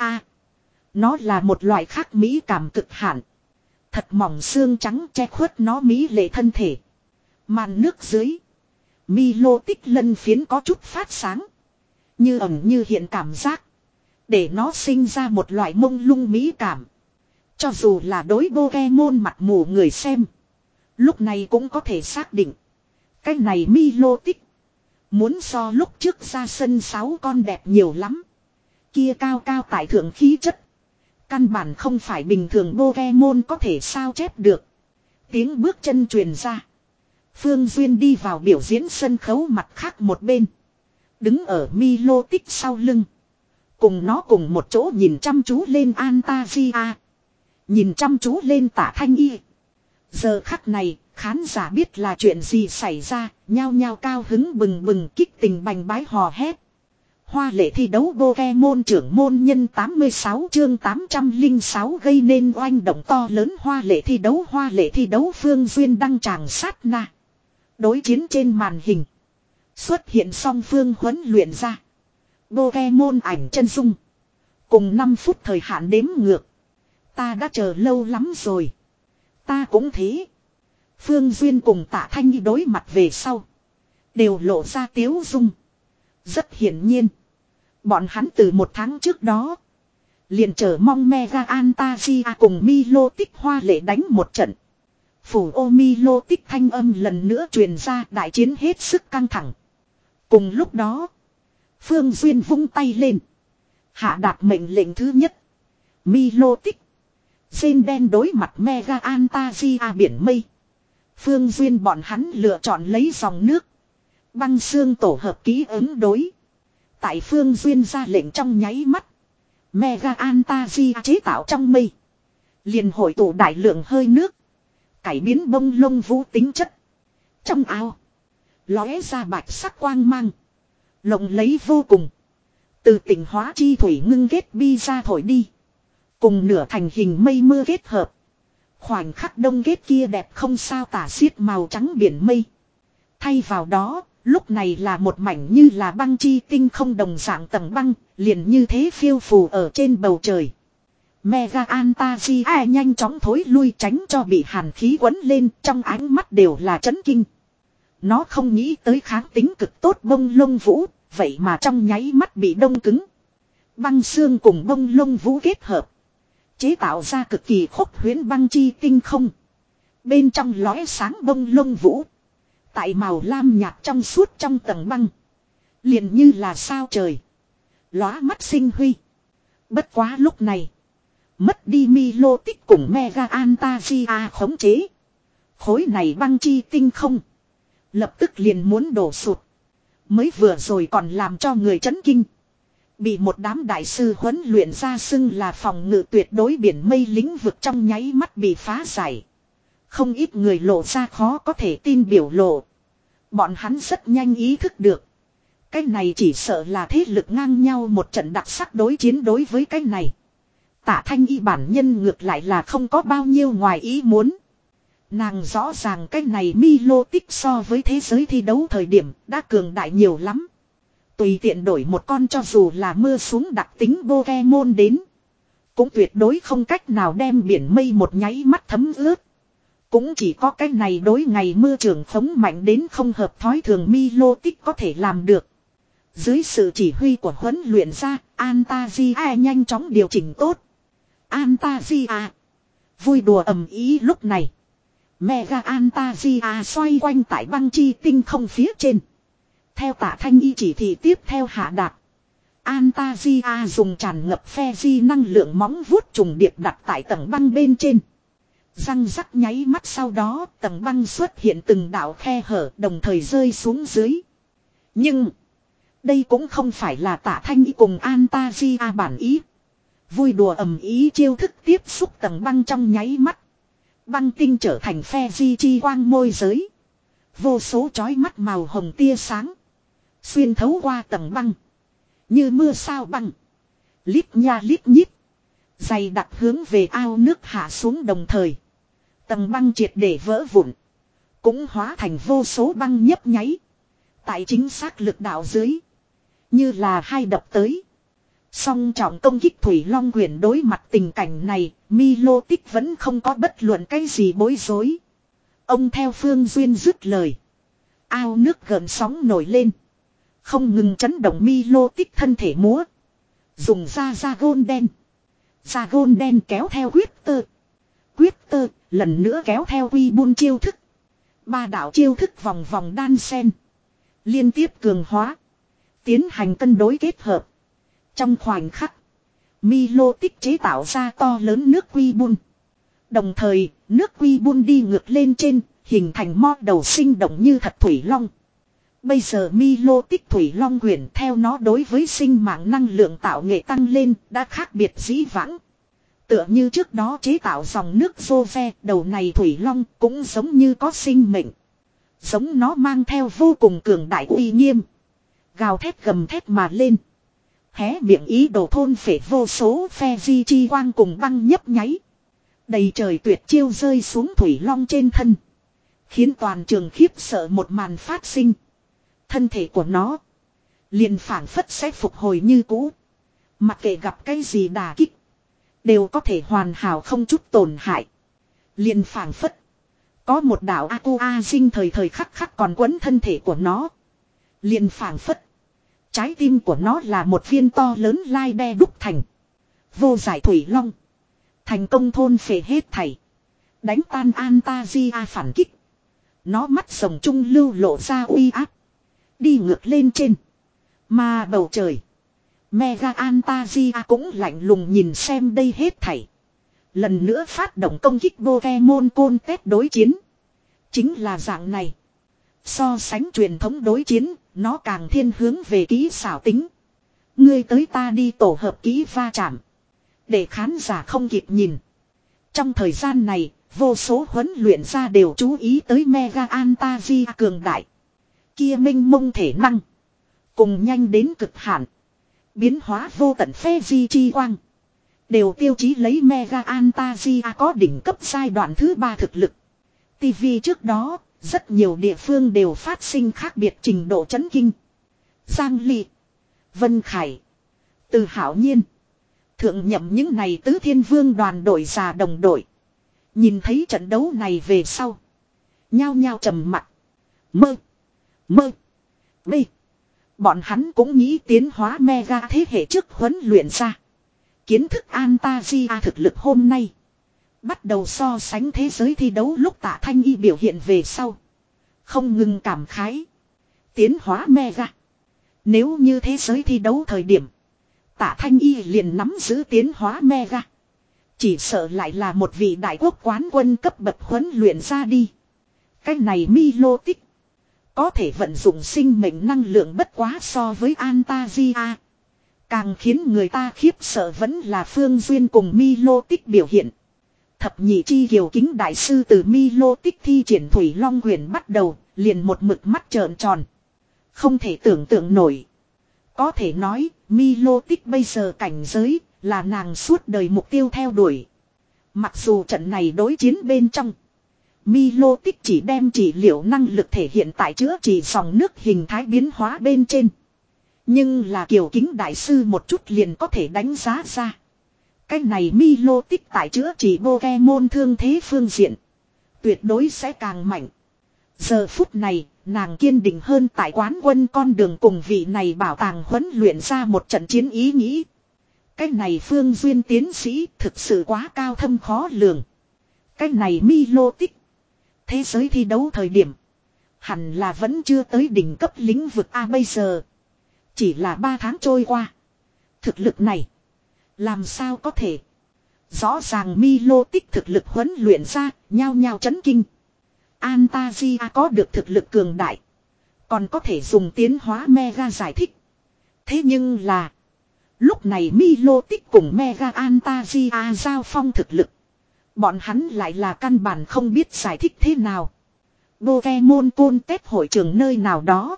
nó là một loại khác mỹ cảm cực hạn. Thật mỏng xương trắng che khuất nó mỹ lệ thân thể. Màn nước dưới, Milotic lân phiến có chút phát sáng, như ẩn như hiện cảm giác, để nó sinh ra một loại mông lung mỹ cảm. Cho dù là đối Pokemon mặt mù người xem, lúc này cũng có thể xác định, cái này Milotic muốn so lúc trước ra sân sáu con đẹp nhiều lắm. Kia cao cao tại thượng khí chất, căn bản không phải bình thường Pokemon có thể sao chép được. Tiếng bước chân truyền ra, Phương Duyên đi vào biểu diễn sân khấu mặt khác một bên, đứng ở Milotic sau lưng, cùng nó cùng một chỗ nhìn chăm chú lên Antasia, nhìn chăm chú lên Tạ Thanh Y. Giờ khắc này, khán giả biết là chuyện gì xảy ra, nhao nhao cao hứng bừng bừng kích tình bành bái hò hét. Hoa lệ thi đấu Pokemon trưởng môn nhân tám mươi sáu chương tám trăm lẻ sáu gây nên oanh động to lớn. Hoa lệ thi đấu hoa lệ thi đấu Phương Duyên đăng tràng sát na. Đối chiến trên màn hình xuất hiện song phương huấn luyện ra Pokemon ảnh chân dung, cùng năm phút thời hạn đếm ngược. Ta đã chờ lâu lắm rồi. Ta cũng thế. Phương Duyên cùng Tạ Thanh Y đối mặt về sau, đều lộ ra tiếu dung. Rất hiển nhiên, bọn hắn từ một tháng trước đó liền chờ mong Mega Antasia cùng Milotic hoa lệ đánh một trận. Phủ ô Milotic thanh âm lần nữa truyền ra, đại chiến hết sức căng thẳng. Cùng lúc đó, Phương Duyên vung tay lên, hạ đạt mệnh lệnh thứ nhất. Milotic, Rên đen đối mặt Mega Antasia biển mây. Phương Duyên bọn hắn lựa chọn lấy dòng nước băng xương tổ hợp ký ứng đối. Tại Phương Duyên ra lệnh trong nháy mắt, Mega Antasia chế tạo trong mây liền hội tụ đại lượng hơi nước, cải biến bông lông vũ tính chất. Trong ao lóe ra bạch sắc quang mang, lộng lấy vô cùng. Từ tỉnh hóa chi thủy ngưng kết bi ra thổi đi, cùng nửa thành hình mây mưa kết hợp, khoảnh khắc đông kết kia đẹp không sao tả xiết màu trắng biển mây. Thay vào đó, lúc này là một mảnh như là băng chi tinh không đồng dạng tầng băng, liền như thế phiêu phù ở trên bầu trời. Mega Antasia nhanh chóng thối lui tránh cho bị hàn khí quấn lên, trong ánh mắt đều là chấn kinh. Nó không nghĩ tới kháng tính cực tốt bông lông vũ, vậy mà trong nháy mắt bị đông cứng. Băng xương cùng bông lông vũ kết hợp, chế tạo ra cực kỳ khốc huyễn băng chi tinh không. Bên trong lóe sáng bông lông vũ, tại màu lam nhạt trong suốt trong tầng băng, liền như là sao trời, lóa mắt sinh huy. Bất quá lúc này, mất đi Milotic cùng Mega Antasia khống chế, khối này băng chi tinh không lập tức liền muốn đổ sụt. Mới vừa rồi còn làm cho người chấn kinh, bị một đám đại sư huấn luyện ra xưng là phòng ngự tuyệt đối biển mây lĩnh vực trong nháy mắt bị phá giải. Không ít người lộ ra khó có thể tin biểu lộ. Bọn hắn rất nhanh ý thức được, cái này chỉ sợ là thế lực ngang nhau một trận đặc sắc đối chiến. Đối với cái này, Tạ Thanh Y bản nhân ngược lại là không có bao nhiêu ngoài ý muốn. Nàng rõ ràng cái này Milotic so với thế giới thi đấu thời điểm đã cường đại nhiều lắm. Tùy tiện đổi một con cho dù là mưa xuống đặc tính Pokemon đến, cũng tuyệt đối không cách nào đem biển mây một nháy mắt thấm ướt. Cũng chỉ có cái này đối ngày mưa trường phóng mạnh đến không hợp thói thường Milotic có thể làm được. Dưới sự chỉ huy của huấn luyện gia, Antalya nhanh chóng điều chỉnh tốt. Antalya vui đùa ầm ý lúc này. Mega Antalya xoay quanh tại băng chi tinh không phía trên. Theo Tạ Thanh Y chỉ thị tiếp theo hạ đạt. Antalya dùng tràn ngập phe di năng lượng móng vuốt trùng điệp đặt tại tầng băng bên trên. Răng rắc nháy mắt sau đó tầng băng xuất hiện từng đạo khe hở đồng thời rơi xuống dưới. Nhưng đây cũng không phải là Tạ Thanh Y cùng Antalya bản ý. Vui đùa ầm ý chiêu thức tiếp xúc tầng băng trong nháy mắt. Băng tinh trở thành phe di chi quang môi giới. Vô số chói mắt màu hồng tia sáng. Xuyên thấu qua tầng băng. Như mưa sao băng. Lít nha lít nhít. Dày đặc hướng về ao nước hạ xuống đồng thời. Tầng băng triệt để vỡ vụn. Cũng hóa thành vô số băng nhấp nháy. Tại chính xác lực đạo dưới. Như là hai đập tới. Song trọng công kích Thủy Long Huyền đối mặt tình cảnh này. Milotic vẫn không có bất luận cái gì bối rối. Ông theo Phương Duyên dứt lời. Ao nước gợn sóng nổi lên. Không ngừng chấn động Milotic thân thể múa. Dùng ra ra gôn đen. Ra gôn đen kéo theo quyết tơ. Quyết tơ lần nữa kéo theo quy buôn chiêu thức. Ba đạo chiêu thức vòng vòng đan sen. Liên tiếp cường hóa. Tiến hành cân đối kết hợp. Trong khoảnh khắc. Milotic chế tạo ra to lớn nước quy buôn. Đồng thời nước quy buôn đi ngược lên trên. Hình thành mo đầu sinh động như thật thủy long. Bây giờ Milotic Thủy Long Huyền theo nó đối với sinh mạng năng lượng tạo nghệ tăng lên đã khác biệt dĩ vãng. Tựa như trước đó chế tạo dòng nước Jove đầu này Thủy Long cũng giống như có sinh mệnh. Giống nó mang theo vô cùng cường đại uy nghiêm. Gào thét gầm thét mà lên. Hé miệng ý đồ thôn phệ vô số phe di chi quang cùng băng nhấp nháy. Đầy trời tuyệt chiêu rơi xuống Thủy Long trên thân. Khiến toàn trường khiếp sợ một màn phát sinh. Thân thể của nó liền phảng phất sẽ phục hồi như cũ. Mặc kệ gặp cái gì đả kích đều có thể hoàn hảo không chút tổn hại. Liền phảng phất có một đạo Aqua sinh thời thời khắc khắc còn quấn thân thể của nó. Liền phảng phất trái tim của nó là một viên to lớn lai đe đúc thành. Vô giải Thủy Long thành công thôn phệ hết thảy. Đánh tan Antalya phản kích. Nó mắt rồng trung lưu lộ ra uy áp. Đi ngược lên trên. Mà bầu trời. Mega Antalya cũng lạnh lùng nhìn xem đây hết thảy. Lần nữa phát động công kích Pokemon Contest đối chiến. Chính là dạng này. So sánh truyền thống đối chiến, nó càng thiên hướng về kỹ xảo tính. Ngươi tới ta đi tổ hợp kỹ va chạm. Để khán giả không kịp nhìn. Trong thời gian này, vô số huấn luyện gia đều chú ý tới Mega Antalya cường đại. Kia minh mông thể năng. Cùng nhanh đến cực hạn. Biến hóa vô tận phe di chi quang. Đều tiêu chí lấy Mega Antalya có đỉnh cấp giai đoạn thứ ba thực lực. ti vi trước đó, rất nhiều địa phương đều phát sinh khác biệt trình độ chấn kinh. Giang Ly, Vân Khải, Từ Hảo Nhiên, thượng nhậm những này tứ thiên vương đoàn đội già đồng đội. Nhìn thấy trận đấu này về sau. Nhao nhao trầm mặt. Mơ. Mơ. B. Bọn hắn cũng nghĩ tiến hóa mega thế hệ trước huấn luyện ra. Kiến thức Antalya thực lực hôm nay. Bắt đầu so sánh thế giới thi đấu lúc Tạ Thanh Y biểu hiện về sau. Không ngừng cảm khái. Tiến hóa mega. Nếu như thế giới thi đấu thời điểm. Tạ Thanh Y liền nắm giữ tiến hóa mega. Chỉ sợ lại là một vị đại quốc quán quân cấp bậc huấn luyện ra đi. Cái này Milotic. Có thể vận dụng sinh mệnh năng lượng bất quá so với Antalya. Càng khiến người ta khiếp sợ vẫn là Phương Duyên cùng Milotic biểu hiện. Thập nhị chi kiều kính đại sư từ Milotic thi triển Thủy Long Huyền bắt đầu, liền một mực mắt trợn tròn. Không thể tưởng tượng nổi. Có thể nói, Milotic bây giờ cảnh giới, là nàng suốt đời mục tiêu theo đuổi. Mặc dù trận này đối chiến bên trong. Milotic chỉ đem trị liệu năng lực thể hiện tại chữa trị dòng nước hình thái biến hóa bên trên. Nhưng là kiều kính đại sư một chút liền có thể đánh giá ra. Cái này Milo tích tại chữa trị Pokemon thương thế phương diện. Tuyệt đối sẽ càng mạnh. Giờ phút này, nàng kiên định hơn tại quán quân con đường cùng vị này bảo tàng huấn luyện ra một trận chiến ý nghĩ. Cái này Phương Duyên tiến sĩ thực sự quá cao thâm khó lường. Cái này Milo tích. Thế giới thi đấu thời điểm. Hẳn là vẫn chưa tới đỉnh cấp lĩnh vực A bây giờ. Chỉ là ba tháng trôi qua. Thực lực này. Làm sao có thể. Rõ ràng Milo tích thực lực huấn luyện ra. Nhao nhao chấn kinh. Antasia có được thực lực cường đại. Còn có thể dùng tiến hóa Mega giải thích. Thế nhưng là. Lúc này Milo tích cùng Mega Antasia giao phong thực lực. Bọn hắn lại là căn bản không biết giải thích thế nào. Pokemon Contest hội trường nơi nào đó.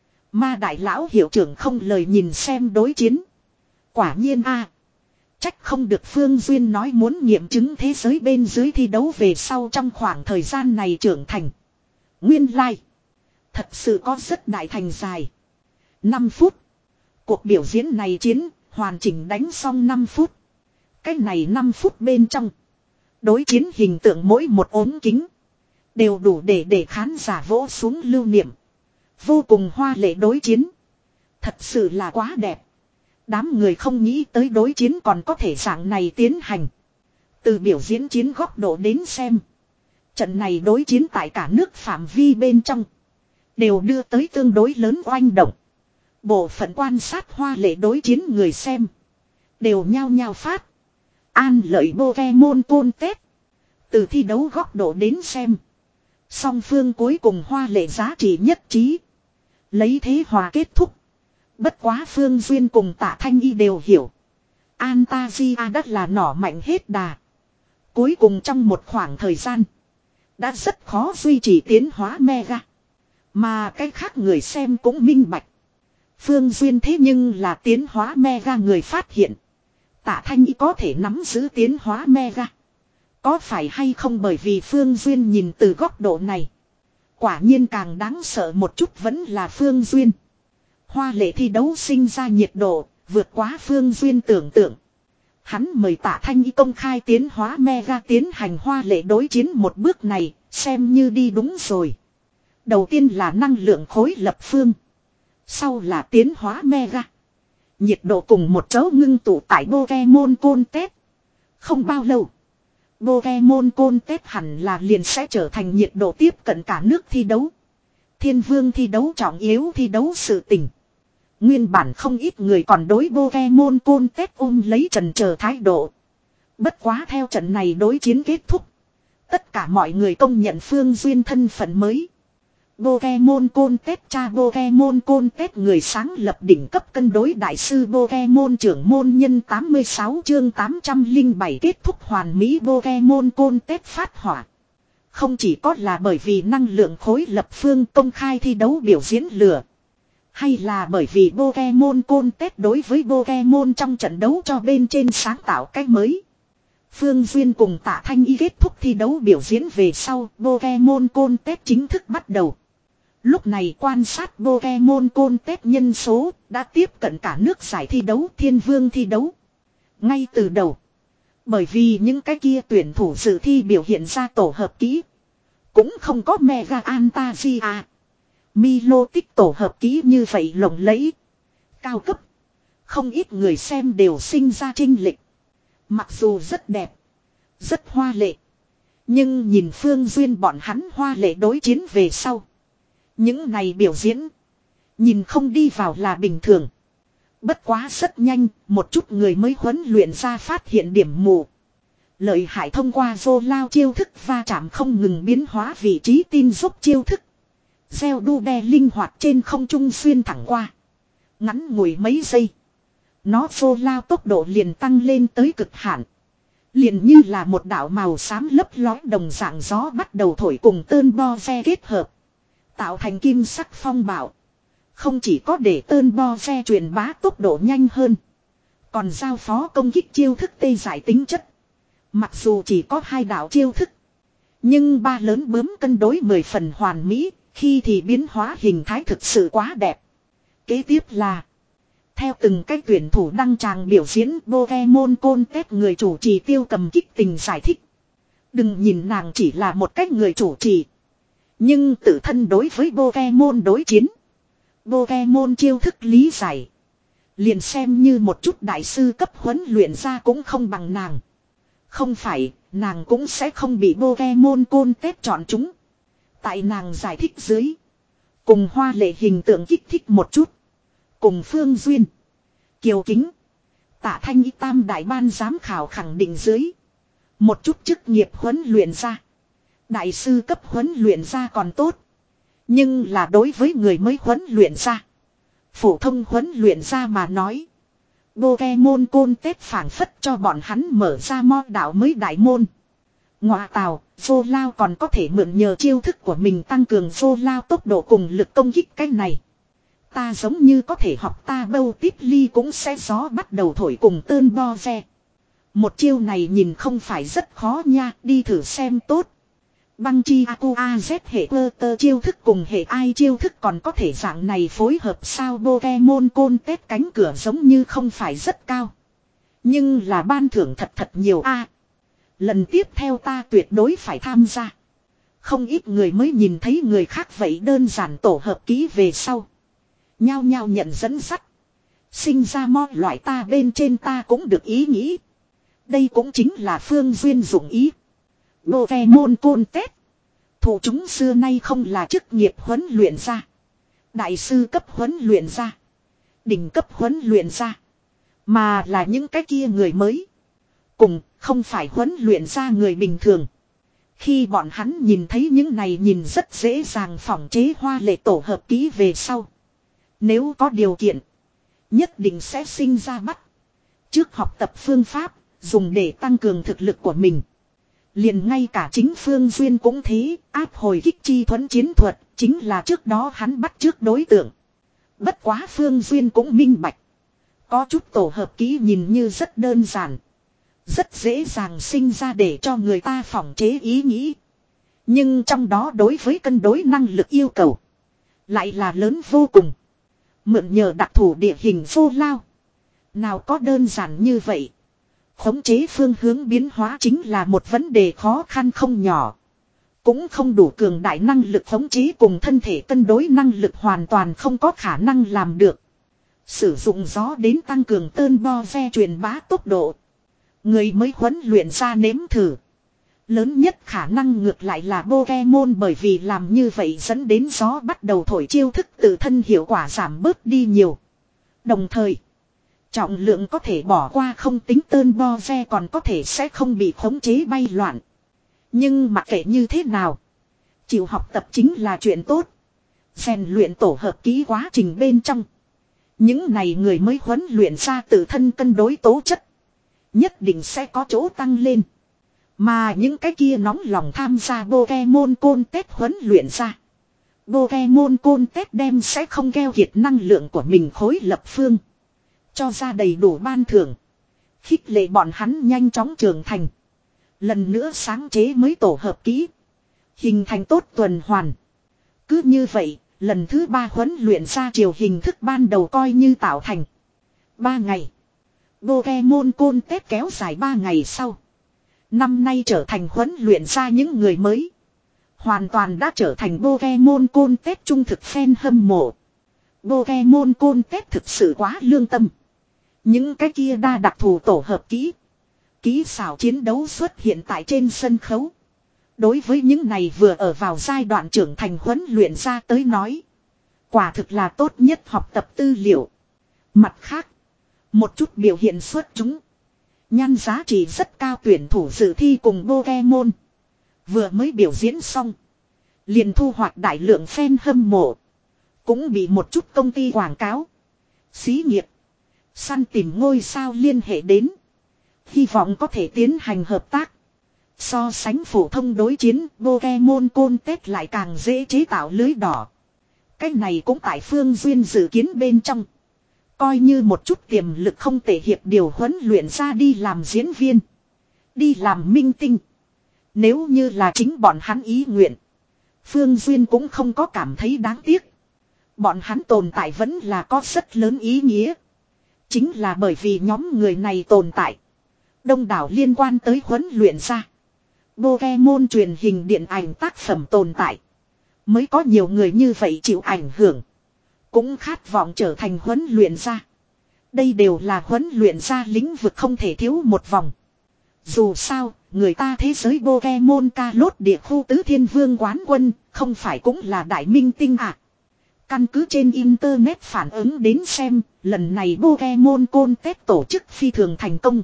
Ma đại lão hiệu trưởng không lời nhìn xem đối chiến. Quả nhiên a à, trách không được Phương Duyên nói muốn nghiệm chứng thế giới bên dưới thi đấu về sau trong khoảng thời gian này trưởng thành. Nguyên lai. Like. Thật sự có rất đại thành dài. năm phút. Cuộc biểu diễn này chiến hoàn chỉnh đánh xong năm phút. Cái này năm phút bên trong. Đối chiến hình tượng mỗi một ốm kính. Đều đủ để để khán giả vỗ xuống lưu niệm. Vô cùng hoa lệ đối chiến. Thật sự là quá đẹp. Đám người không nghĩ tới đối chiến còn có thể dạng này tiến hành. Từ biểu diễn chiến góc độ đến xem. Trận này đối chiến tại cả nước phạm vi bên trong. Đều đưa tới tương đối lớn oanh động. Bộ phận quan sát hoa lệ đối chiến người xem. Đều nhao nhao phát. An lợi Pokemon Contest. Từ thi đấu góc độ đến xem. Song phương cuối cùng hoa lệ giá trị nhất trí. Lấy thế hòa kết thúc. Bất quá Phương Duyên cùng Tạ Thanh Y đều hiểu. Antasia đất là nỏ mạnh hết đà. Cuối cùng trong một khoảng thời gian. Đã rất khó duy trì tiến hóa Mega. Mà cái khác người xem cũng minh bạch. Phương Duyên thế nhưng là tiến hóa Mega người phát hiện. Tạ Thanh Y có thể nắm giữ tiến hóa Mega. Có phải hay không bởi vì Phương Duyên nhìn từ góc độ này. Quả nhiên càng đáng sợ một chút vẫn là Phương Duyên. Hoa lệ thi đấu sinh ra nhiệt độ, vượt quá Phương Duyên tưởng tượng. Hắn mời Tạ Thanh Y công khai tiến hóa Mega tiến hành hoa lệ đối chiến một bước này, xem như đi đúng rồi. Đầu tiên là năng lượng khối lập phương. Sau là tiến hóa Mega. Nhiệt độ cùng một chỗ ngưng tụ tại Pokemon Contest. Không bao lâu. Pokemon Contest hẳn là liền sẽ trở thành nhiệt độ tiếp cận cả nước thi đấu. Thiên vương thi đấu trọng yếu thi đấu sự tình. Nguyên bản không ít người còn đối Pokemon Contest ôm lấy trần chờ thái độ. Bất quá theo trận này đối chiến kết thúc. Tất cả mọi người công nhận Phương Duyên thân phận mới. Pokemon Contest cha Pokemon Contest người sáng lập đỉnh cấp cân đối đại sư Pokemon trưởng môn nhân tám mươi sáu chương tám trăm lẻ bảy kết thúc hoàn mỹ Pokemon Contest phát hỏa. Không chỉ có là bởi vì năng lượng khối lập phương công khai thi đấu biểu diễn lửa. Hay là bởi vì Pokemon Contest đối với Pokemon trong trận đấu cho bên trên sáng tạo cách mới. Phương Duyên cùng Tạ Thanh Y kết thúc thi đấu biểu diễn về sau, Pokemon Contest chính thức bắt đầu. Lúc này quan sát Pokemon Contest nhân số đã tiếp cận cả nước giải thi đấu thiên vương thi đấu. Ngay từ đầu. Bởi vì những cái kia tuyển thủ dự thi biểu hiện ra tổ hợp kỹ. Cũng không có Mega Antasia. Milo tích tổ hợp kỹ như vậy lộng lẫy. Cao cấp. Không ít người xem đều sinh ra chênh lệch. Mặc dù rất đẹp. Rất hoa lệ. Nhưng nhìn Phương Duyên bọn hắn hoa lệ đối chiến về sau. Những này biểu diễn. Nhìn không đi vào là bình thường. Bất quá rất nhanh. Một chút người mới huấn luyện ra phát hiện điểm mù. Lợi hại thông qua vô lao chiêu thức va chạm không ngừng biến hóa vị trí tin giúp chiêu thức. Gieo đu đe linh hoạt trên không trung xuyên thẳng qua. Ngắn ngủi mấy giây. Nó vô lao tốc độ liền tăng lên tới cực hạn. Liền như là một đạo màu xám lấp lói đồng dạng gió bắt đầu thổi cùng tơn bo ve kết hợp. Tạo thành kim sắc phong bạo. Không chỉ có để tơn bo ve truyền bá tốc độ nhanh hơn. Còn giao phó công kích chiêu thức tê giải tính chất. Mặc dù chỉ có hai đạo chiêu thức. Nhưng ba lớn bướm cân đối mười phần hoàn mỹ. Khi thì biến hóa hình thái thực sự quá đẹp. Kế tiếp là. Theo từng cái tuyển thủ đăng tràng biểu diễn, Pokemon Contest người chủ trì Tiêu Cầm kích tình giải thích. Đừng nhìn nàng chỉ là một cách người chủ trì. Nhưng tự thân đối với Pokemon đối chiến, Pokemon chiêu thức lý giải, liền xem như một chút đại sư cấp huấn luyện ra cũng không bằng nàng. Không phải, nàng cũng sẽ không bị Pokemon Contest chọn chúng. Tại nàng giải thích dưới, cùng hoa lệ hình tượng kích thích một chút. Cùng Phương Duyên, Kiều Kính, Tạ Thanh Y tam đại ban giám khảo khẳng định dưới, một chút chức nghiệp huấn luyện ra, đại sư cấp huấn luyện ra còn tốt. Nhưng là đối với người mới huấn luyện ra, phổ thông huấn luyện ra mà nói, Pokemon Contest phảng phất cho bọn hắn mở ra mo đạo mới đại môn. Ngoại tào, vô lao còn có thể mượn nhờ chiêu thức của mình tăng cường vô lao tốc độ cùng lực công kích cái này. Ta giống như có thể học ta bâu tiếp ly cũng sẽ gió bắt đầu thổi cùng tơn bo ve. Một chiêu này nhìn không phải rất khó nha, đi thử xem tốt. Băng chi aku a z hệ cơ tơ chiêu thức cùng hệ ai chiêu thức còn có thể dạng này phối hợp sao. Pokemon Contest cánh cửa giống như không phải rất cao. Nhưng là ban thưởng thật thật nhiều a. Lần tiếp theo ta tuyệt đối phải tham gia. Không ít người mới nhìn thấy người khác vậy đơn giản tổ hợp ký về sau. Nhao nhao nhận dẫn dắt. Sinh ra mo loại ta bên trên ta cũng được ý nghĩ. Đây cũng chính là Phương Duyên dụng ý. Pokemon Contest, thủ chúng xưa nay không là chức nghiệp huấn luyện ra, đại sư cấp huấn luyện ra, đỉnh cấp huấn luyện ra, mà là những cái kia người mới. Cùng không phải huấn luyện ra người bình thường. Khi bọn hắn nhìn thấy những này nhìn rất dễ dàng phỏng chế hoa lệ tổ hợp ký về sau, nếu có điều kiện, nhất định sẽ sinh ra bắt trước học tập phương pháp, dùng để tăng cường thực lực của mình. Liền ngay cả chính Phương Duyên cũng thế, áp hồi kích chi thuẫn chiến thuật, chính là trước đó hắn bắt trước đối tượng. Bất quá Phương Duyên cũng minh bạch. Có chút tổ hợp ký nhìn như rất đơn giản, rất dễ dàng sinh ra để cho người ta phỏng chế ý nghĩ. Nhưng trong đó đối với cân đối năng lực yêu cầu, lại là lớn vô cùng. Mượn nhờ đặc thù địa hình vô lao, nào có đơn giản như vậy. Khống chế phương hướng biến hóa chính là một vấn đề khó khăn không nhỏ. Cũng không đủ cường đại năng lực khống chế cùng thân thể cân đối năng lực hoàn toàn không có khả năng làm được. Sử dụng gió đến tăng cường tơn bo ve truyền bá tốc độ. Người mới huấn luyện ra nếm thử. Lớn nhất khả năng ngược lại là Pokemon, bởi vì làm như vậy dẫn đến gió bắt đầu thổi chiêu thức tự thân hiệu quả giảm bớt đi nhiều. Đồng thời, trọng lượng có thể bỏ qua không tính tơn bo ve còn có thể sẽ không bị khống chế bay loạn. Nhưng mặc kệ như thế nào, chịu học tập chính là chuyện tốt. Rèn luyện tổ hợp ký quá trình bên trong, những này người mới huấn luyện ra tự thân cân đối tố chất, nhất định sẽ có chỗ tăng lên. Mà những cái kia nóng lòng tham gia Pokemon Contest huấn luyện ra, Pokemon Contest đem sẽ không keo kiệt năng lượng của mình khối lập phương, cho ra đầy đủ ban thưởng, khích lệ bọn hắn nhanh chóng trưởng thành. Lần nữa sáng chế mới tổ hợp kỹ, hình thành tốt tuần hoàn. Cứ như vậy, lần thứ ba huấn luyện ra chiều hình thức ban đầu coi như tạo thành. Ba ngày. Pokemon Contest kéo dài ba ngày sau. Năm nay trở thành huấn luyện ra những người mới. Hoàn toàn đã trở thành Pokemon Contest trung thực fan hâm mộ. Pokemon Contest thực sự quá lương tâm. Những cái kia đa đặc thù tổ hợp kỹ, kỹ xảo chiến đấu xuất hiện tại trên sân khấu. Đối với những này vừa ở vào giai đoạn trưởng thành huấn luyện ra tới nói, quả thực là tốt nhất học tập tư liệu. Mặt khác, một chút biểu hiện xuất chúng, nhan giá trị rất cao tuyển thủ dự thi cùng Pokemon vừa mới biểu diễn xong, liền thu hoạch đại lượng fan hâm mộ. Cũng bị một chút công ty quảng cáo, xí nghiệp, săn tìm ngôi sao liên hệ đến, hy vọng có thể tiến hành hợp tác. So sánh phổ thông đối chiến, Pokemon Contest lại càng dễ chế tạo lưới đỏ. Cái này cũng tại Phương Duyên dự kiến bên trong. Coi như một chút tiềm lực không thể hiệp điều huấn luyện ra đi làm diễn viên, đi làm minh tinh. Nếu như là chính bọn hắn ý nguyện, Phương Duyên cũng không có cảm thấy đáng tiếc. Bọn hắn tồn tại vẫn là có rất lớn ý nghĩa. Chính là bởi vì nhóm người này tồn tại. Đông đảo liên quan tới huấn luyện ra. Pokemon truyền hình điện ảnh tác phẩm tồn tại. Mới có nhiều người như vậy chịu ảnh hưởng. Cũng khát vọng trở thành huấn luyện ra. Đây đều là huấn luyện ra lĩnh vực không thể thiếu một vòng. Dù sao, người ta thế giới Pokemon ca lốt địa khu tứ thiên vương quán quân, không phải cũng là đại minh tinh à. Căn cứ trên internet phản ứng đến xem, lần này Pokemon Contest tổ chức phi thường thành công.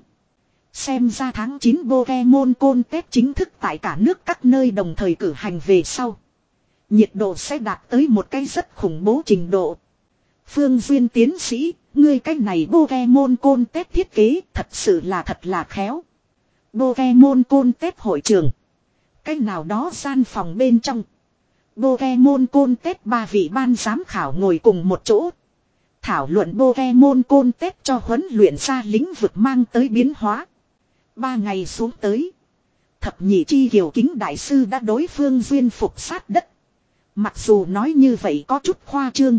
Xem ra tháng chín Pokemon Contest chính thức tại cả nước các nơi đồng thời cử hành về sau. Nhiệt độ sẽ đạt tới một cái rất khủng bố trình độ. Phương Duyên tiến sĩ, ngươi cái này Pokemon Contest thiết kế thật sự là thật là khéo. Pokemon Contest hội trường. Cái nào đó gian phòng bên trong. Pokemon Contest ba vị ban giám khảo ngồi cùng một chỗ. Thảo luận Pokemon Contest cho huấn luyện ra lĩnh vực mang tới biến hóa. Ba ngày xuống tới. Thập nhị chi kiều kính đại sư đã đối Phương Duyên phục sát đất. Mặc dù nói như vậy có chút khoa trương.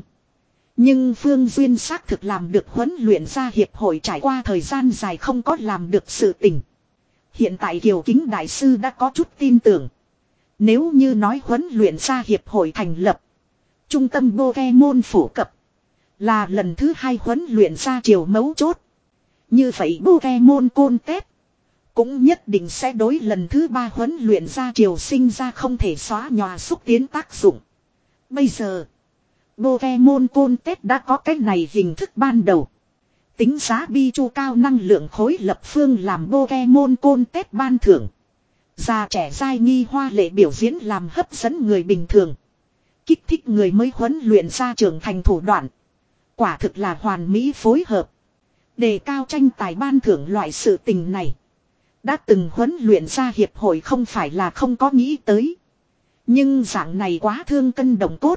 Nhưng Phương Duyên xác thực làm được huấn luyện ra hiệp hội trải qua thời gian dài không có làm được sự tình. Hiện tại kiều kính đại sư đã có chút tin tưởng. Nếu như nói huấn luyện ra hiệp hội thành lập. Trung tâm Pokemon phổ cập. Là lần thứ hai huấn luyện ra chiều mấu chốt. Như vậy Pokemon Contest. Cũng nhất định sẽ đối lần thứ ba huấn luyện ra chiều sinh ra không thể xóa nhòa xúc tiến tác dụng. Bây giờ. Pokemon Contest đã có cái này hình thức ban đầu. Tính giá Pichu cao năng lượng khối lập phương làm Pokemon Contest ban thưởng. Già trẻ dai nghi hoa lệ biểu diễn làm hấp dẫn người bình thường. Kích thích người mới huấn luyện ra trưởng thành thủ đoạn. Quả thực là hoàn mỹ phối hợp. Đề cao tranh tài ban thưởng loại sự tình này. Đã từng huấn luyện ra hiệp hội không phải là không có nghĩ tới. Nhưng dạng này quá thương cân đồng cốt.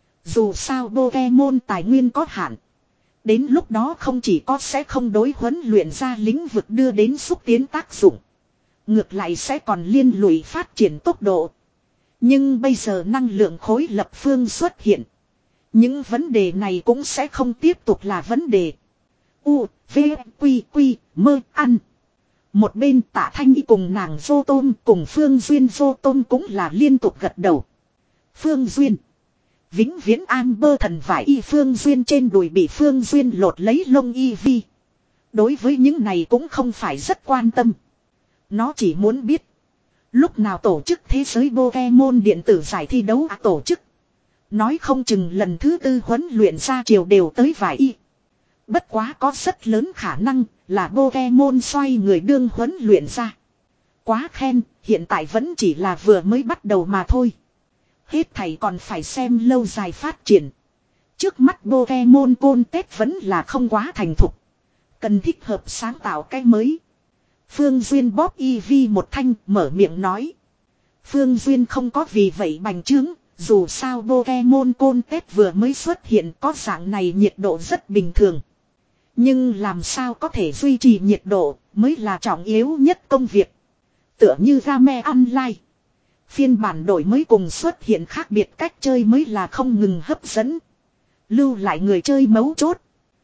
Dù sao Pokemon tài nguyên có hạn. Đến lúc đó không chỉ có sẽ không đối huấn luyện ra lĩnh vực đưa đến xúc tiến tác dụng. Ngược lại sẽ còn liên lụy phát triển tốc độ. Nhưng bây giờ năng lượng khối lập phương xuất hiện. Những vấn đề này cũng sẽ không tiếp tục là vấn đề. U, V, Quy, Quy, mơ, ăn. Một bên Tạ Thanh Y cùng nàng Vô Tôm cùng Phương Duyên Vô Tôm cũng là liên tục gật đầu. Phương Duyên. Vĩnh viễn an bơ thần vải y Phương Duyên trên đùi bị Phương Duyên lột lấy lông y vi. Đối với những này cũng không phải rất quan tâm. Nó chỉ muốn biết. Lúc nào tổ chức thế giới Pokemon điện tử giải thi đấu à, tổ chức. Nói không chừng lần thứ tư huấn luyện ra chiều đều tới vải y. Bất quá có rất lớn khả năng là Pokemon xoay người đương huấn luyện ra. Quá khen, hiện tại vẫn chỉ là vừa mới bắt đầu mà thôi. Hết thầy còn phải xem lâu dài phát triển. Trước mắt Pokemon Contest vẫn là không quá thành thục. Cần thích hợp sáng tạo cái mới. Phương Duyên bóp y vi một thanh mở miệng nói. Phương Duyên không có vì vậy bành trướng. Dù sao Pokemon Contest vừa mới xuất hiện có dạng này nhiệt độ rất bình thường. Nhưng làm sao có thể duy trì nhiệt độ mới là trọng yếu nhất công việc. Tựa như Game Online. Phiên bản đổi mới cùng xuất hiện khác biệt cách chơi mới là không ngừng hấp dẫn. Lưu lại người chơi mấu chốt.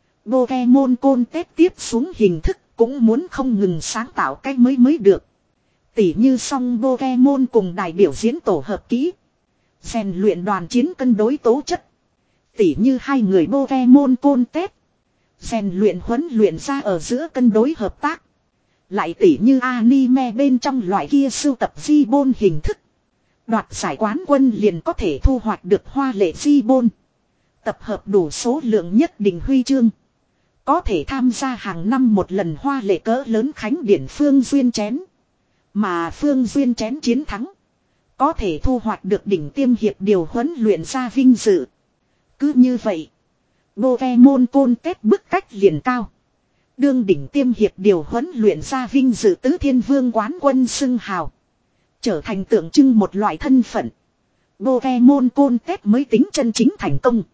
Pokemon Contest tiếp xuống hình thức cũng muốn không ngừng sáng tạo cái mới mới được. Tỉ như song Pokemon cùng đài biểu diễn tổ hợp kỹ. Rèn luyện đoàn chiến cân đối tố chất. Tỉ như hai người Pokemon Contest. Rèn luyện huấn luyện ra ở giữa cân đối hợp tác. Lại tỉ như anime bên trong loại kia sưu tập Zibon hình thức. Đoạt giải quán quân liền có thể thu hoạch được hoa lệ Zibon. Tập hợp đủ số lượng nhất định huy chương. Có thể tham gia hàng năm một lần hoa lệ cỡ lớn khánh điển Phương Duyên chén. Mà Phương Duyên chén chiến thắng. Có thể thu hoạch được đỉnh tiêm hiệp điều huấn luyện ra vinh dự. Cứ như vậy. Pokemon Contest bức cách liền cao. Đương đỉnh tiêm hiệp điều huấn luyện ra vinh dự tứ thiên vương quán quân xưng hào. Trở thành tượng trưng một loại thân phận. Pokemon Contest mới tính chân chính thành công.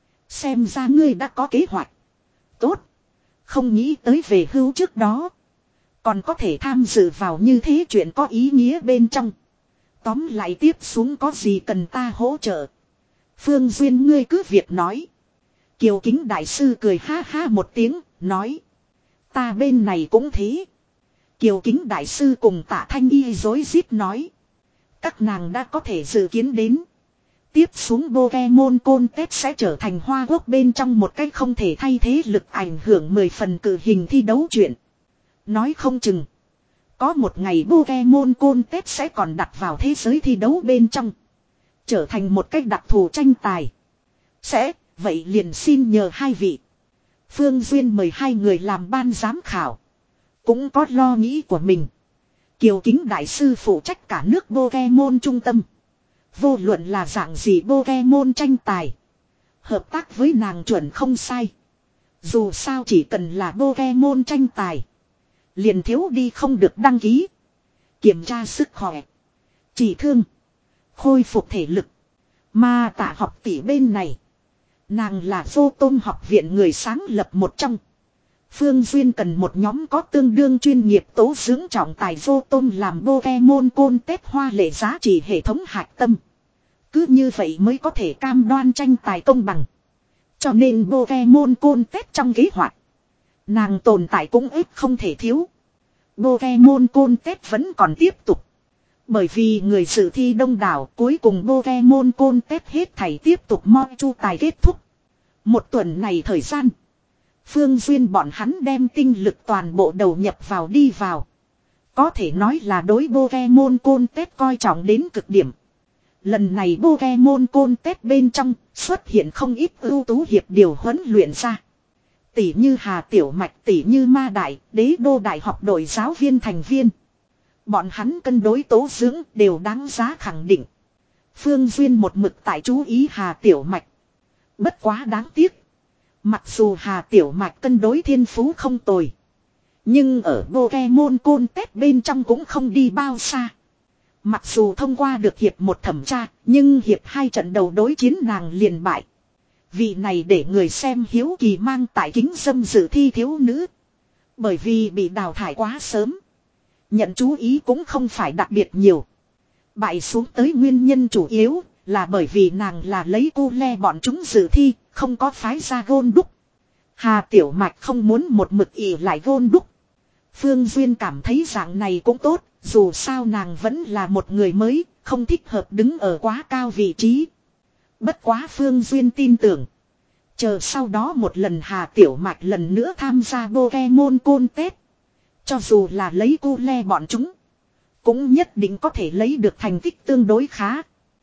Xem ra ngươi đã có kế hoạch. Tốt. Không nghĩ tới về hưu trước đó. Còn có thể tham dự vào như thế chuyện có ý nghĩa bên trong. Tóm lại tiếp xuống có gì cần ta hỗ trợ. Phương Duyên ngươi cứ việc nói. Kiều Kính đại sư cười ha ha một tiếng, nói. Ta bên này cũng thế. Kiều Kính Đại Sư cùng Tạ Thanh Y rối rít nói. Các nàng đã có thể dự kiến đến. Tiếp xuống Pokemon Contest sẽ trở thành Hoa Quốc bên trong một cách không thể thay thế lực ảnh hưởng mười phần cử hình thi đấu chuyện. Nói không chừng. Có một ngày Pokemon Contest sẽ còn đặt vào thế giới thi đấu bên trong. Trở thành một cách đặc thù tranh tài. Sẽ, vậy liền xin nhờ hai vị. Phương Duyên mời hai người làm ban giám khảo. Cũng có lo nghĩ của mình. Kiều Kính Đại Sư phụ trách cả nước Pokemon trung tâm. Vô luận là dạng gì Pokemon tranh tài. Hợp tác với nàng chuẩn không sai. Dù sao chỉ cần là Pokemon tranh tài. Liền thiếu đi không được đăng ký. Kiểm tra sức khỏe. Chỉ thương. Khôi phục thể lực. Mà Tạ học tỷ bên này. Nàng là Vô Tôn học viện người sáng lập một trong. Phương Duyên cần một nhóm có tương đương chuyên nghiệp tố dưỡng trọng tài Vô Tôn làm Pokemon Contest hoa lệ giá trị hệ thống hạch tâm. Cứ như vậy mới có thể cam đoan tranh tài công bằng. Cho nên Pokemon Contest trong kế hoạch. Nàng tồn tại cũng ít không thể thiếu. Pokemon Contest vẫn còn tiếp tục. Bởi vì người dự thi đông đảo cuối cùng Pokemon Contest hết thảy tiếp tục moi chu tài kết thúc. Một tuần này thời gian. Phương Duyên bọn hắn đem tinh lực toàn bộ đầu nhập vào đi vào. Có thể nói là đối Pokemon Contest coi trọng đến cực điểm. Lần này Pokemon Contest bên trong xuất hiện không ít ưu tú hiệp điều huấn luyện ra. Tỷ như Hà Tiểu Mạch, tỷ như Ma Đại, Đế Đô Đại học đội giáo viên thành viên. Bọn hắn cân đối tố dưỡng đều đáng giá khẳng định. Phương Duyên một mực tại chú ý Hà Tiểu Mạch. Bất quá đáng tiếc. Mặc dù Hà Tiểu Mạch cân đối thiên phú không tồi. Nhưng ở Pokemon Contest bên trong cũng không đi bao xa. Mặc dù thông qua được hiệp một thẩm tra, nhưng hiệp hai trận đầu đối chiến nàng liền bại. Vị này để người xem hiếu kỳ mang tại kính dâm dự thi thiếu nữ. Bởi vì bị đào thải quá sớm. Nhận chú ý cũng không phải đặc biệt nhiều. Bại xuống tới nguyên nhân chủ yếu là bởi vì nàng là lấy cu le bọn chúng dự thi, không có phái ra gôn đúc. Hà Tiểu Mạch không muốn một mực ỉ lại gôn đúc. Phương Duyên cảm thấy dạng này cũng tốt, dù sao nàng vẫn là một người mới, không thích hợp đứng ở quá cao vị trí. Bất quá Phương Duyên tin tưởng. Chờ sau đó một lần Hà Tiểu Mạch lần nữa tham gia Pokemon Contest. Cho dù là lấy cu le bọn chúng. Cũng nhất định có thể lấy được thành tích tương đối khá.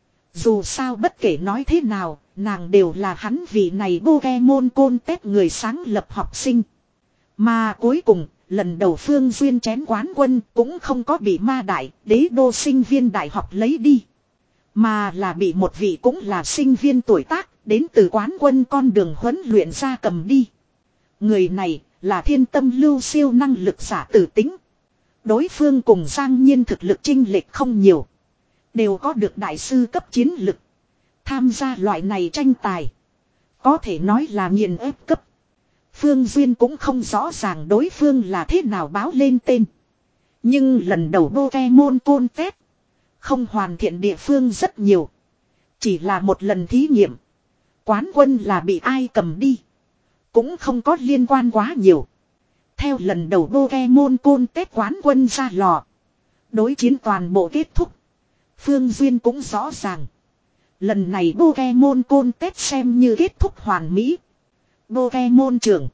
Dù sao bất kể nói thế nào, nàng đều là hắn vị này Pokemon Contest người sáng lập học sinh. Mà cuối cùng, lần đầu Phương Duyên chén quán quân cũng không có bị Ma Đại, Đế Đô sinh viên đại học lấy đi. Mà là bị một vị cũng là sinh viên tuổi tác, đến từ quán quân con đường huấn luyện ra cầm đi. Người này là thiên tâm lưu siêu năng lực giả tử tính. Đối phương cùng Giang Nhiên thực lực chênh lệch không nhiều. Đều có được đại sư cấp chiến lực. Tham gia loại này tranh tài. Có thể nói là nghiền ép cấp. Phương Duyên cũng không rõ ràng đối phương là thế nào báo lên tên. Nhưng lần đầu Pokemon Contest. Không hoàn thiện địa phương rất nhiều. Chỉ là một lần thí nghiệm. Quán quân là bị ai cầm đi. Cũng không có liên quan quá nhiều. Theo lần đầu Pokemon Contest quán quân ra lò. Đối chiến toàn bộ kết thúc. Phương Duyên cũng rõ ràng. Lần này Pokemon Contest xem như kết thúc hoàn mỹ. Pokemon trưởng.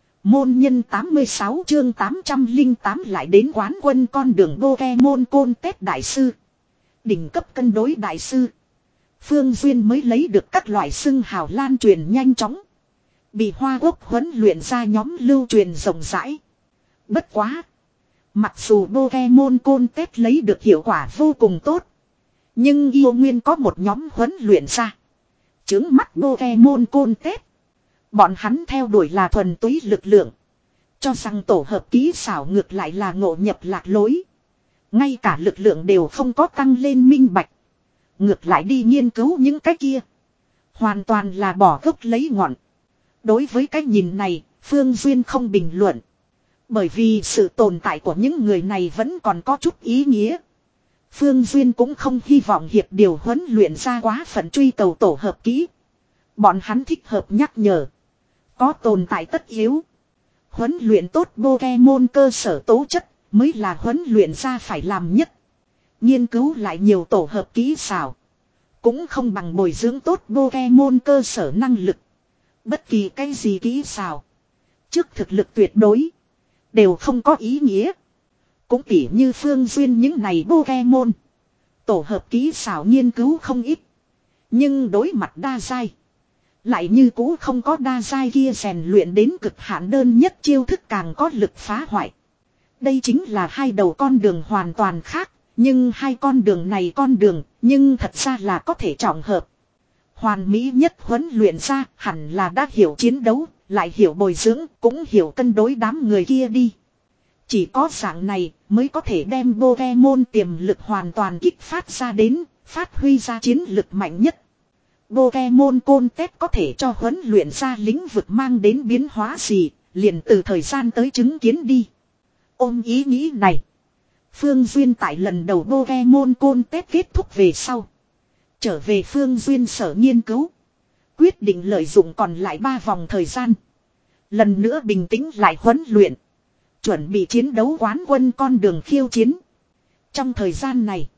Môn nhân tám mươi sáu chương tám trăm lẻ tám lại đến quán quân con đường Pokemon Contest đại sư. Đỉnh cấp cân đối đại sư. Phương Duyên mới lấy được các loại xưng hào lan truyền nhanh chóng. Bị Hoa Quốc huấn luyện ra nhóm lưu truyền rộng rãi. Bất quá. Mặc dù Pokemon Contest lấy được hiệu quả vô cùng tốt. Nhưng yêu nguyên có một nhóm huấn luyện ra. Chứng mắt Pokemon Contest. Bọn hắn theo đuổi là thuần túy lực lượng. Cho rằng tổ hợp kỹ xảo ngược lại là ngộ nhập lạc lối. Ngay cả lực lượng đều không có tăng lên minh bạch. Ngược lại đi nghiên cứu những cái kia. Hoàn toàn là bỏ gốc lấy ngọn. Đối với cái nhìn này, Phương Duyên không bình luận. Bởi vì sự tồn tại của những người này vẫn còn có chút ý nghĩa. Phương Duyên cũng không hy vọng hiệp điều huấn luyện ra quá phận truy cầu tổ hợp kỹ. Bọn hắn thích hợp nhắc nhở. Có tồn tại tất yếu. Huấn luyện tốt Pokemon cơ sở tố chất mới là huấn luyện ra phải làm nhất. Nghiên cứu lại nhiều tổ hợp kỹ xảo. Cũng không bằng bồi dưỡng tốt Pokemon cơ sở năng lực. Bất kỳ cái gì kỹ xảo. Trước thực lực tuyệt đối. Đều không có ý nghĩa. Cũng tỉ như Phương Duyên những này Pokemon. Tổ hợp kỹ xảo nghiên cứu không ít. Nhưng đối mặt đa giai. Lại như cũ không có đa giai kia rèn luyện đến cực hạn đơn nhất chiêu thức càng có lực phá hoại. Đây chính là hai đầu con đường hoàn toàn khác. Nhưng hai con đường này con đường nhưng thật ra là có thể trọng hợp. Hoàn mỹ nhất huấn luyện ra hẳn là đã hiểu chiến đấu, lại hiểu bồi dưỡng, cũng hiểu cân đối đám người kia đi. Chỉ có dạng này mới có thể đem Pokemon tiềm lực hoàn toàn kích phát ra đến, phát huy ra chiến lực mạnh nhất. Pokemon Contest có thể cho huấn luyện ra lĩnh vực mang đến biến hóa gì, liền từ thời gian tới chứng kiến đi. Ôm ý nghĩ này. Phương Duyên tại lần đầu Pokemon Contest kết thúc về sau. Trở về Phương Duyên sở nghiên cứu. Quyết định lợi dụng còn lại ba vòng thời gian. Lần nữa bình tĩnh lại huấn luyện. Chuẩn bị chiến đấu quán quân con đường khiêu chiến. Trong thời gian này.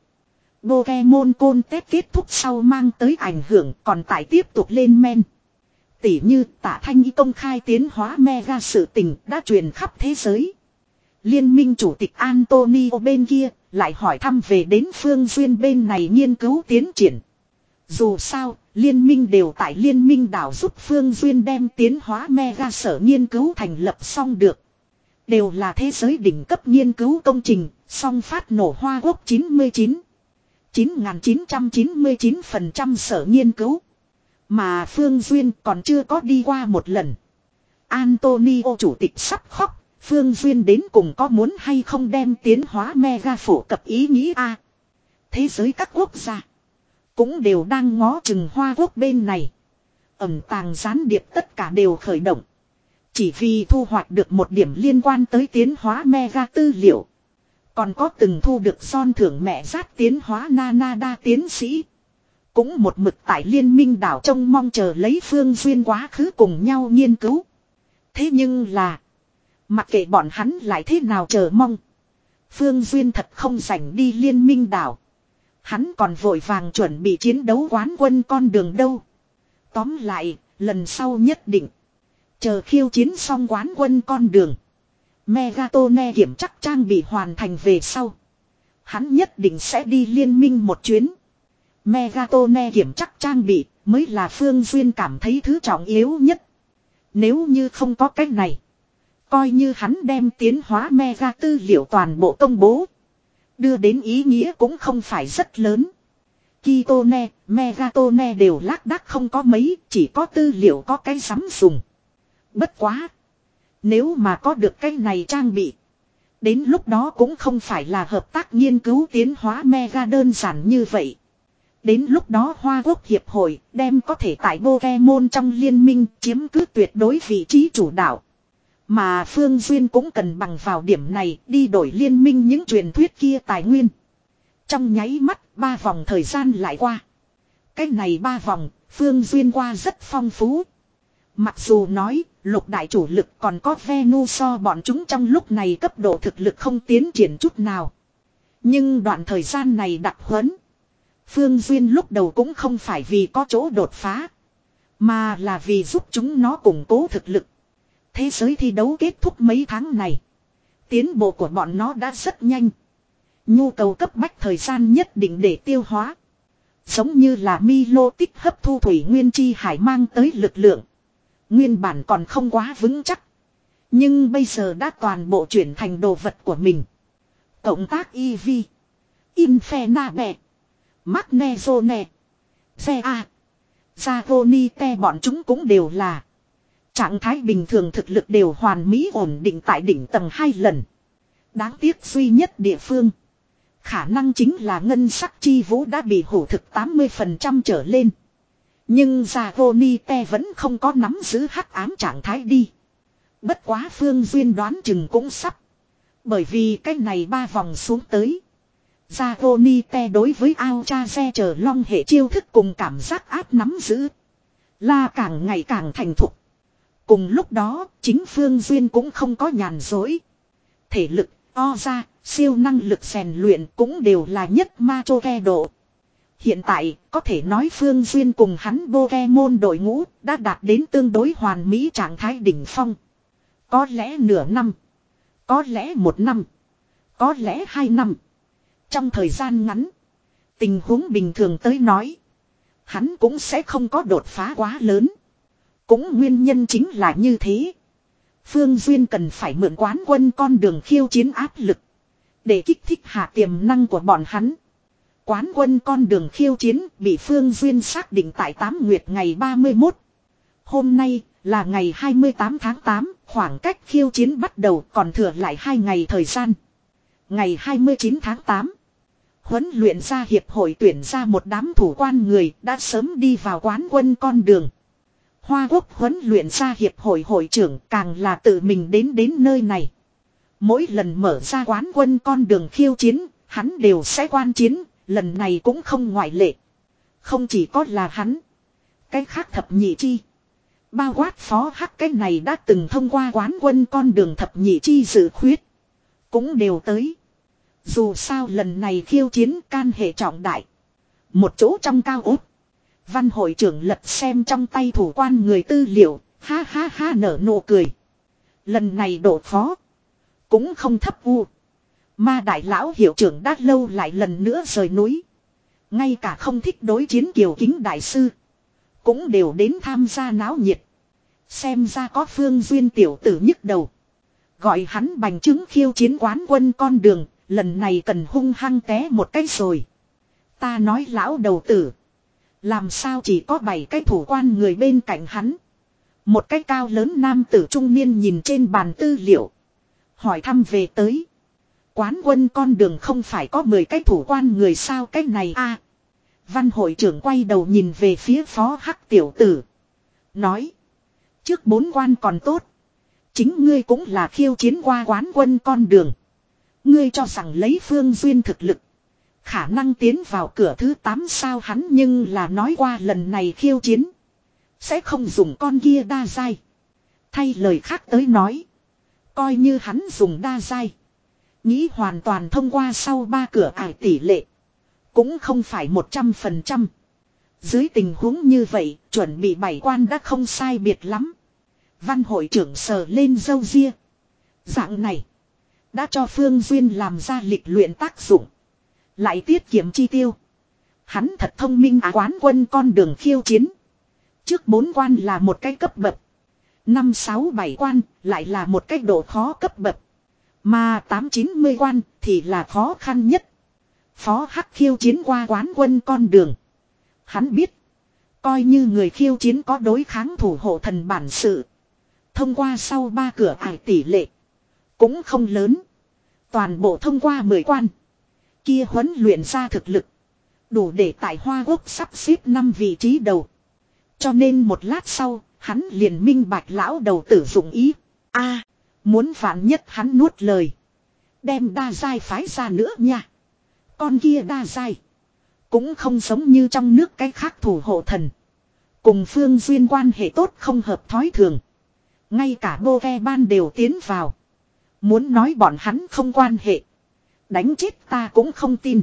Pokemon Contest kết thúc sau mang tới ảnh hưởng còn tại tiếp tục lên men. Tỉ như Tạ Thanh Y công khai tiến hóa Mega sự tình đã truyền khắp thế giới. Liên minh chủ tịch Antonio bên kia lại hỏi thăm về đến Phương Duyên bên này nghiên cứu tiến triển. Dù sao, liên minh đều tại liên minh đảo giúp Phương Duyên đem tiến hóa Mega sở nghiên cứu thành lập xong được. Đều là thế giới đỉnh cấp nghiên cứu công trình, song phát nổ Hoa Quốc chín mươi chín. chín nghìn chín trăm chín mươi chín phần trăm sở nghiên cứu. Mà Phương Duyên còn chưa có đi qua một lần. Antonio chủ tịch sắp khóc. Phương Duyên đến cùng có muốn hay không đem tiến hóa Mega phổ cập ý nghĩ a? Thế giới các quốc gia cũng đều đang ngó chừng Hoa Quốc bên này. Ẩn tàng gián điệp tất cả đều khởi động. Chỉ vì thu hoạch được một điểm liên quan tới tiến hóa Mega tư liệu. Còn có từng thu được son thưởng mẹ rát tiến hóa Nanada tiến sĩ. Cũng một mực tại liên minh đảo trông mong chờ lấy Phương Duyên quá khứ cùng nhau nghiên cứu. Thế nhưng là mặc kệ bọn hắn lại thế nào chờ mong. Phương Duyên thật không rảnh đi liên minh đảo. Hắn còn vội vàng chuẩn bị chiến đấu quán quân con đường đâu. Tóm lại, lần sau nhất định. Chờ khiêu chiến xong quán quân con đường. Megatone kiểm chắc trang bị hoàn thành về sau. Hắn nhất định sẽ đi liên minh một chuyến. Megatone kiểm chắc trang bị mới là Phương Duyên cảm thấy thứ trọng yếu nhất. Nếu như không có cách này. Coi như hắn đem tiến hóa Mega tư liệu toàn bộ công bố. Đưa đến ý nghĩa cũng không phải rất lớn. Kitone, Megatone đều lác đác không có mấy, chỉ có tư liệu có cái sắm dùng. Bất quá. Nếu mà có được cái này trang bị. Đến lúc đó cũng không phải là hợp tác nghiên cứu tiến hóa Mega đơn giản như vậy. Đến lúc đó Hoa Quốc Hiệp hội đem có thể tại Pokemon trong liên minh chiếm cứ tuyệt đối vị trí chủ đạo. Mà Phương Duyên cũng cần bằng vào điểm này đi đổi liên minh những truyền thuyết kia tài nguyên. Trong nháy mắt ba vòng thời gian lại qua. Cái này ba vòng Phương Duyên qua rất phong phú. Mặc dù nói lục đại chủ lực còn có Venusaur bọn chúng trong lúc này cấp độ thực lực không tiến triển chút nào. Nhưng đoạn thời gian này đặc huấn. Phương Duyên lúc đầu cũng không phải vì có chỗ đột phá. Mà là vì giúp chúng nó củng cố thực lực. Thế giới thi đấu kết thúc mấy tháng này. Tiến bộ của bọn nó đã rất nhanh. Nhu cầu cấp bách thời gian nhất định để tiêu hóa. Giống như là Milo tích hấp thu thủy nguyên chi hải mang tới lực lượng. Nguyên bản còn không quá vững chắc. Nhưng bây giờ đã toàn bộ chuyển thành đồ vật của mình. Cộng tác e vê. Infenabe. Magnezone. Zea. Zagonite bọn chúng cũng đều là. Trạng thái bình thường thực lực đều hoàn mỹ ổn định tại đỉnh tầng hai lần. Đáng tiếc duy nhất địa phương. Khả năng chính là ngân sắc chi vũ đã bị hủ thực tám mươi phần trăm trở lên. Nhưng Zagonite vẫn không có nắm giữ hắc ám trạng thái đi. Bất quá Phương Duyên đoán chừng cũng sắp. Bởi vì cái này ba vòng xuống tới. Zagonite đối với Alchaze chờ long hệ chiêu thức cùng cảm giác áp nắm giữ. Là càng ngày càng thành thục. Cùng lúc đó, chính Phương Duyên cũng không có nhàn dối. Thể lực, o ra, siêu năng lực rèn luyện cũng đều là nhất ma chô ghe độ. Hiện tại, có thể nói Phương Duyên cùng hắn Pokemon đội ngũ đã đạt đến tương đối hoàn mỹ trạng thái đỉnh phong. Có lẽ nửa năm, có lẽ một năm, có lẽ hai năm. Trong thời gian ngắn, tình huống bình thường tới nói, hắn cũng sẽ không có đột phá quá lớn. Cũng nguyên nhân chính là như thế. Phương Duyên cần phải mượn quán quân con đường khiêu chiến áp lực, để kích thích hạ tiềm năng của bọn hắn. Quán quân con đường khiêu chiến bị Phương Duyên xác định tại tám nguyệt ngày ba mươi mốt. Hôm nay là ngày hai mươi tám tháng tám, khoảng cách khiêu chiến bắt đầu còn thừa lại hai ngày thời gian. Ngày hai mươi chín tháng tám, huấn luyện gia hiệp hội tuyển ra một đám thủ quan người đã sớm đi vào quán quân con đường. Hoa Quốc huấn luyện gia hiệp hội hội trưởng càng là tự mình đến đến nơi này. Mỗi lần mở ra quán quân con đường khiêu chiến, hắn đều sẽ quan chiến, lần này cũng không ngoại lệ. Không chỉ có là hắn, cái khác thập nhị chi, bao quát phó hắc cái này đã từng thông qua quán quân con đường thập nhị chi dự khuyết, cũng đều tới. Dù sao lần này khiêu chiến can hệ trọng đại. Một chỗ trong cao ốt, Văn hội trưởng lật xem trong tay thủ quan người tư liệu, ha ha ha nở nụ cười. Lần này độ khó cũng không thấp u. Ma đại lão hiệu trưởng đã lâu lại lần nữa rời núi. Ngay cả không thích đối chiến Kiều Kính đại sư cũng đều đến tham gia náo nhiệt. Xem ra có Phương Duyên tiểu tử nhức đầu. Gọi hắn bành trướng khiêu chiến quán quân con đường, lần này cần hung hăng té một cái rồi. Ta nói lão đầu tử, làm sao chỉ có bảy cái thủ quan người bên cạnh hắn. Một cái cao lớn nam tử trung niên nhìn trên bàn tư liệu, hỏi thăm về tới. Quán quân con đường không phải có mười cái thủ quan người sao cái này a? Văn hội trưởng quay đầu nhìn về phía phó hắc tiểu tử, nói, trước bốn quan còn tốt, chính ngươi cũng là khiêu chiến qua quán quân con đường. Ngươi cho rằng lấy Phương Duyên thực lực, khả năng tiến vào cửa thứ tám sao? Hắn nhưng là nói qua lần này khiêu chiến sẽ không dùng con kia đa giai. Thay lời khác tới nói, coi như hắn dùng đa giai, nghĩ hoàn toàn thông qua sau ba cửa ải tỷ lệ cũng không phải một trăm phần trăm. Dưới tình huống như vậy, chuẩn bị bảy quan đã không sai biệt lắm. Văn hội trưởng sờ lên râu ria. Dạng này đã cho Phương Duyên làm ra lịch luyện tác dụng, lại tiết kiệm chi tiêu. Hắn thật thông minh à. Quán quân con đường khiêu chiến, trước bốn quan là một cái cấp bậc, năm sáu bảy quan lại là một cái độ khó cấp bậc, mà tám chín mươi quan thì là khó khăn nhất. Phó Hắc khiêu chiến qua quán quân con đường, hắn biết, coi như người khiêu chiến có đối kháng thủ hộ thần bản sự, thông qua sau ba cửa ải tỷ lệ cũng không lớn. Toàn bộ thông qua mười quan, kia huấn luyện ra thực lực đủ để tại Hoa Quốc sắp xếp năm vị trí đầu. Cho nên một lát sau, hắn liền minh bạch lão đầu tử dụng ý. A, muốn vạn nhất hắn nuốt lời, đem đa giai phái ra nữa nha. Con kia đa giai cũng không giống như trong nước cái khác thủ hộ thần, cùng Phương Duyên quan hệ tốt không hợp thói thường. Ngay cả Bô Ve Ban đều tiến vào. Muốn nói bọn hắn không quan hệ, đánh chết ta cũng không tin.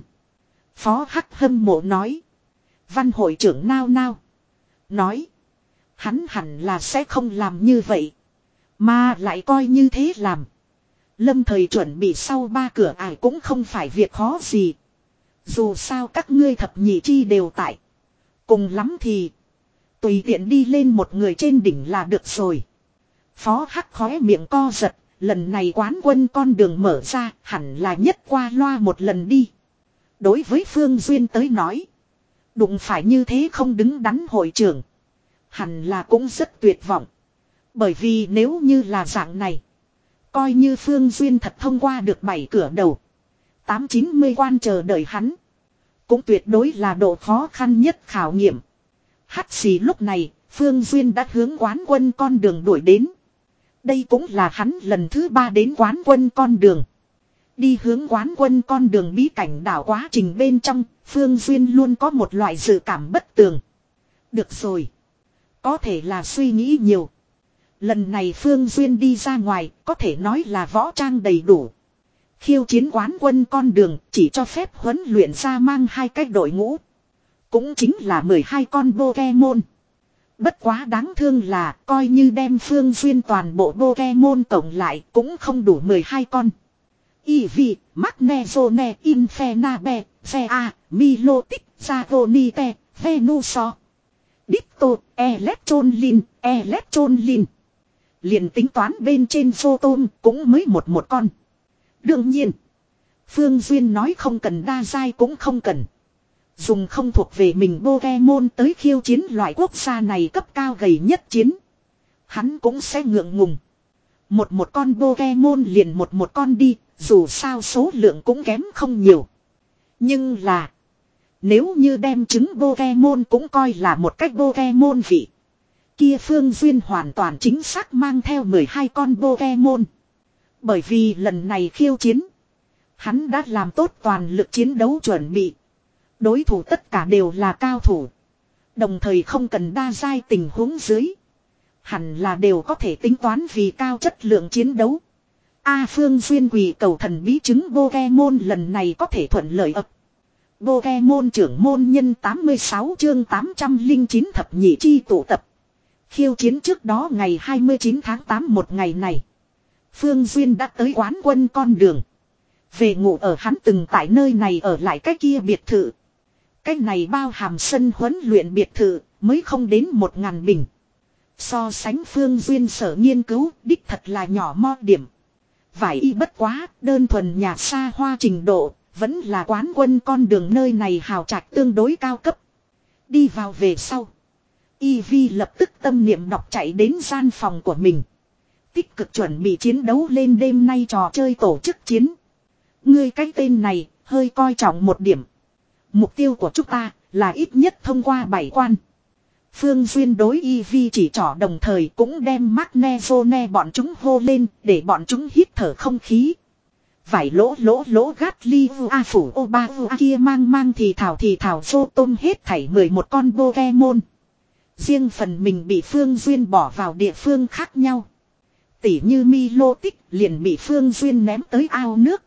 Phó Hắc hâm mộ nói. Văn hội trưởng nao nao, nói, hắn hẳn là sẽ không làm như vậy, mà lại coi như thế làm, lâm thời chuẩn bị sau ba cửa ải cũng không phải việc khó gì. Dù sao các ngươi thập nhị chi đều tại, cùng lắm thì tùy tiện đi lên một người trên đỉnh là được rồi. Phó Hắc khóe miệng co giật, lần này quán quân con đường mở ra hẳn là nhất qua loa một lần đi. Đối với Phương Duyên tới nói, đụng phải như thế không đứng đắn hội trưởng, hẳn là cũng rất tuyệt vọng. Bởi vì nếu như là dạng này, coi như Phương Duyên thật thông qua được bảy cửa đầu, tám chín mươi quan chờ đợi hắn, cũng tuyệt đối là độ khó khăn nhất khảo nghiệm. Hắt xì lúc này, Phương Duyên đã hướng quán quân con đường đuổi đến. Đây cũng là hắn lần thứ ba đến quán quân con đường. Đi hướng quán quân con đường bí cảnh đảo quá trình bên trong, Phương Duyên luôn có một loại dự cảm bất tường. Được rồi, có thể là suy nghĩ nhiều. Lần này Phương Duyên đi ra ngoài có thể nói là võ trang đầy đủ. Khiêu chiến quán quân con đường chỉ cho phép huấn luyện ra mang hai cái đội ngũ. Cũng chính là mười hai con Pokemon. Bất quá đáng thương là coi như đem Phương Duyên toàn bộ Pokemon tổng lại cũng không đủ mười hai con. Eevee, Magnezone, Infernape, Zea, Milotic, Zagonite, Venusaur, Ditto, Electronlin, Electronlin. Liền tính toán bên trên Photon cũng mới một một con. Đương nhiên, Phương Duyên nói không cần đa giai cũng không cần. Dùng không thuộc về mình Pokemon tới khiêu chiến loại quốc gia này cấp cao gầy nhất chiến. Hắn cũng sẽ ngượng ngùng. Một một con Pokemon liền một một con đi, dù sao số lượng cũng kém không nhiều. Nhưng là, nếu như đem trứng Pokemon cũng coi là một cách Pokemon vị. Kia Phương Duyên hoàn toàn chính xác mang theo mười hai con Pokemon. Bởi vì lần này khiêu chiến, hắn đã làm tốt toàn lực chiến đấu chuẩn bị. Đối thủ tất cả đều là cao thủ. Đồng thời không cần đa giai tình huống dưới. Hẳn là đều có thể tính toán vì cao chất lượng chiến đấu. A Phương Duyên quỳ cầu thần bí chứng Pokemon lần này có thể thuận lợi ập. Pokemon trưởng môn nhân tám mươi sáu chương tám trăm lẻ chín thập nhị chi tụ tập. Khiêu chiến trước đó ngày hai mươi chín tháng tám một ngày này. Phương Duyên đã tới quán quân con đường. Về ngủ ở hắn từng tại nơi này ở lại cái kia biệt thự. Cái này bao hàm sân huấn luyện biệt thự mới không đến một ngàn bình. So sánh Phương Duyên sở nghiên cứu đích thật là nhỏ mo điểm. Vải y bất quá, đơn thuần nhà xa hoa trình độ, vẫn là quán quân con đường nơi này hào trạch tương đối cao cấp. Đi vào về sau. Eevee lập tức tâm niệm đọc chạy đến gian phòng của mình. Tích cực chuẩn bị chiến đấu lên đêm nay trò chơi tổ chức chiến. Ngươi cái tên này, hơi coi trọng một điểm. Mục tiêu của chúng ta là ít nhất thông qua bảy quan. Phương Duyên đối Eevee chỉ trỏ đồng thời cũng đem Magnezone bọn chúng hô lên để bọn chúng hít thở không khí. Vải lỗ lỗ lỗ gát ly a phủ ô ba a kia mang mang thì thảo thì thảo vô tôm hết thảy mười một con Pokemon. Riêng phần mình bị Phương Duyên bỏ vào địa phương khác nhau. Tỉ như Milotic liền bị Phương Duyên ném tới ao nước.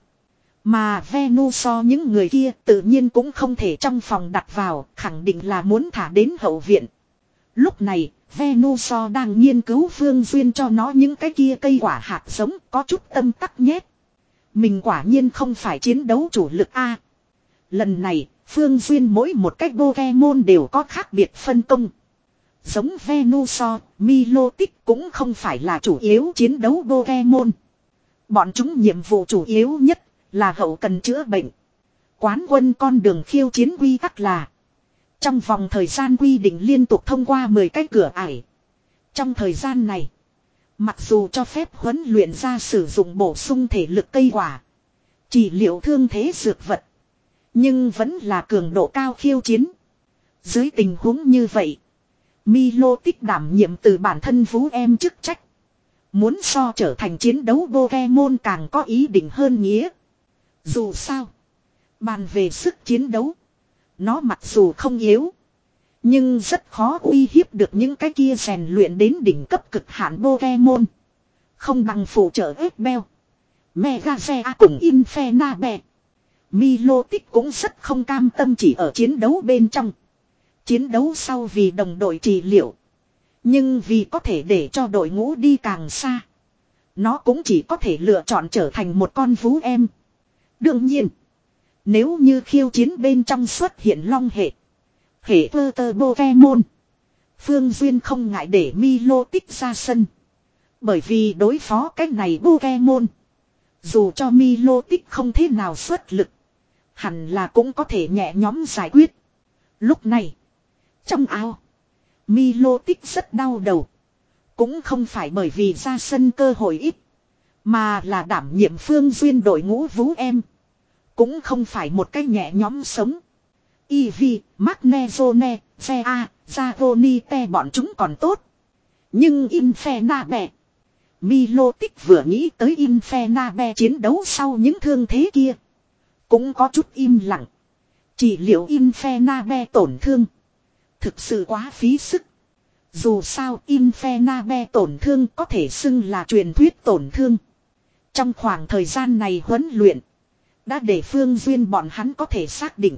Mà Venusaur những người kia tự nhiên cũng không thể trong phòng đặt vào, khẳng định là muốn thả đến hậu viện. Lúc này, Venusaur đang nghiên cứu Phương Duyên cho nó những cái kia cây quả hạt giống có chút tâm tắc nhét. Mình quả nhiên không phải chiến đấu chủ lực A. Lần này, Phương Duyên mỗi một cách Pokemon đều có khác biệt phân công. Giống Venusaur, Milotic cũng không phải là chủ yếu chiến đấu Pokemon. Bọn chúng nhiệm vụ chủ yếu nhất là hậu cần chữa bệnh. Quán quân con đường khiêu chiến quy tắc là trong vòng thời gian quy định liên tục thông qua mười cái cửa ải. Trong thời gian này, mặc dù cho phép huấn luyện ra sử dụng bổ sung thể lực cây quả, trị liệu thương thế dược vật, nhưng vẫn là cường độ cao khiêu chiến. Dưới tình huống như vậy, Milotic đảm nhiệm từ bản thân vú em chức trách. Muốn so trở thành chiến đấu Pokemon càng có ý định hơn nghĩa. Dù sao, bàn về sức chiến đấu, nó mặc dù không yếu, nhưng rất khó uy hiếp được những cái kia rèn luyện đến đỉnh cấp cực hạn Pokemon. Không bằng phụ trợ Espel, Megazea cùng Infernape. Milotic cũng rất không cam tâm chỉ ở chiến đấu bên trong. Chiến đấu sau vì đồng đội trị liệu. Nhưng vì có thể để cho đội ngũ đi càng xa, nó cũng chỉ có thể lựa chọn trở thành một con vú em. Đương nhiên, nếu như khiêu chiến bên trong xuất hiện long hệ, hệ Water Pokemon, Phương Duyên không ngại để Milotic ra sân. Bởi vì đối phó cái này Pokemon, dù cho Milotic không thế nào xuất lực, hẳn là cũng có thể nhẹ nhõm giải quyết. Lúc này, trong ao, Milotic rất đau đầu. Cũng không phải bởi vì ra sân cơ hội ít, mà là đảm nhiệm Phương Duyên đội ngũ vú em. Cũng không phải một cái nhẹ nhóm sống. Eevee, Magnezone, Zea, Zagonite bọn chúng còn tốt. Nhưng Infernape, Milotic vừa nghĩ tới Infernape chiến đấu sau những thương thế kia, cũng có chút im lặng. Chỉ liệu Infernape tổn thương thực sự quá phí sức. Dù sao Infernabe tổn thương có thể xưng là truyền thuyết tổn thương. Trong khoảng thời gian này huấn luyện, đã để Phương Duyên bọn hắn có thể xác định.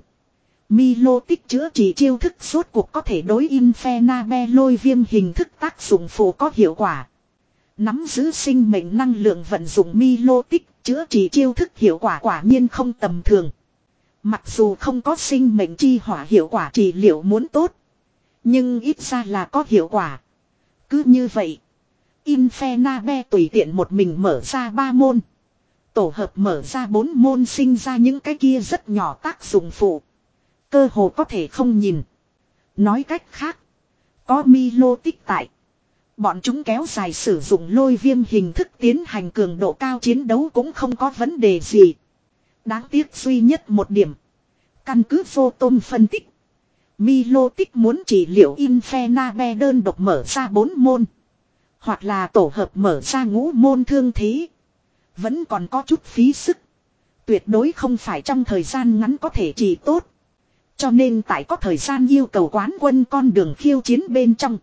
Milo tích chữa trị chiêu thức suốt cuộc có thể đối Infernabe lôi viêm hình thức tác dụng phụ có hiệu quả. Nắm giữ sinh mệnh năng lượng vận dụng Milo tích chữa trị chiêu thức hiệu quả quả nhiên không tầm thường. Mặc dù không có sinh mệnh chi hỏa hiệu quả trị liệu muốn tốt, nhưng ít ra là có hiệu quả. Cứ như vậy, Infernabe tùy tiện một mình mở ra ba môn. Tổ hợp mở ra bốn môn sinh ra những cái kia rất nhỏ tác dụng phụ. Cơ hồ có thể không nhìn. Nói cách khác, có Milo tích tại. Bọn chúng kéo dài sử dụng lôi viêm hình thức tiến hành cường độ cao chiến đấu cũng không có vấn đề gì. Đáng tiếc duy nhất một điểm. Căn cứ vô tôm phân tích. Milo tích muốn trị liệu Infernabe đơn độc mở ra bốn môn. Hoặc là tổ hợp mở ra ngũ môn thương thế. Vẫn còn có chút phí sức. Tuyệt đối không phải trong thời gian ngắn có thể trị tốt. Cho nên tại có thời gian yêu cầu quán quân con đường khiêu chiến bên trong.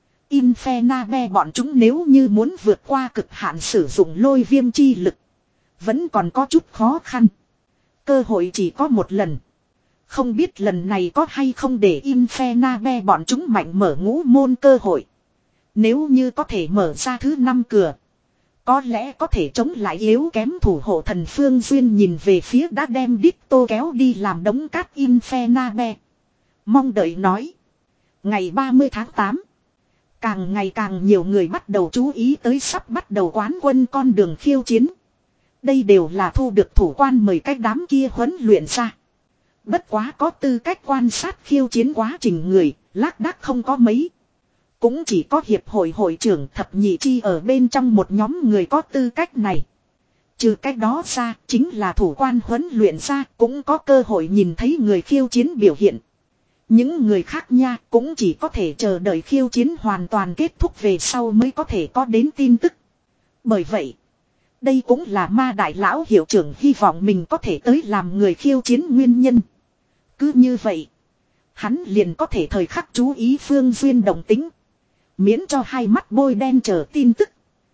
Infernabe bọn chúng nếu như muốn vượt qua cực hạn sử dụng lôi viêm chi lực. Vẫn còn có chút khó khăn. Cơ hội chỉ có một lần. Không biết lần này có hay không để Infernabe bọn chúng mạnh mở ngũ môn cơ hội. Nếu như có thể mở ra thứ năm cửa. Có lẽ có thể chống lại yếu kém thủ hộ thần Phương Duyên nhìn về phía đã đem Ditto kéo đi làm đống cát Infernabe. Mong đợi nói. Ngày ba mươi tháng tám. Càng ngày càng nhiều người bắt đầu chú ý tới sắp bắt đầu quán quân con đường khiêu chiến. Đây đều là thu được thủ quan mời cách đám kia huấn luyện ra. Bất quá có tư cách quan sát khiêu chiến quá trình người, lác đác không có mấy. Cũng chỉ có hiệp hội hội trưởng thập nhị chi ở bên trong một nhóm người có tư cách này. Trừ cách đó ra, chính là thủ quan huấn luyện ra cũng có cơ hội nhìn thấy người khiêu chiến biểu hiện. Những người khác nha cũng chỉ có thể chờ đợi khiêu chiến hoàn toàn kết thúc về sau mới có thể có đến tin tức. Bởi vậy, đây cũng là ma đại lão hiệu trưởng hy vọng mình có thể tới làm người khiêu chiến nguyên nhân. Cứ như vậy, hắn liền có thể thời khắc chú ý Phương Duyên đồng tính. Miễn cho hai mắt bôi đen chờ tin tức.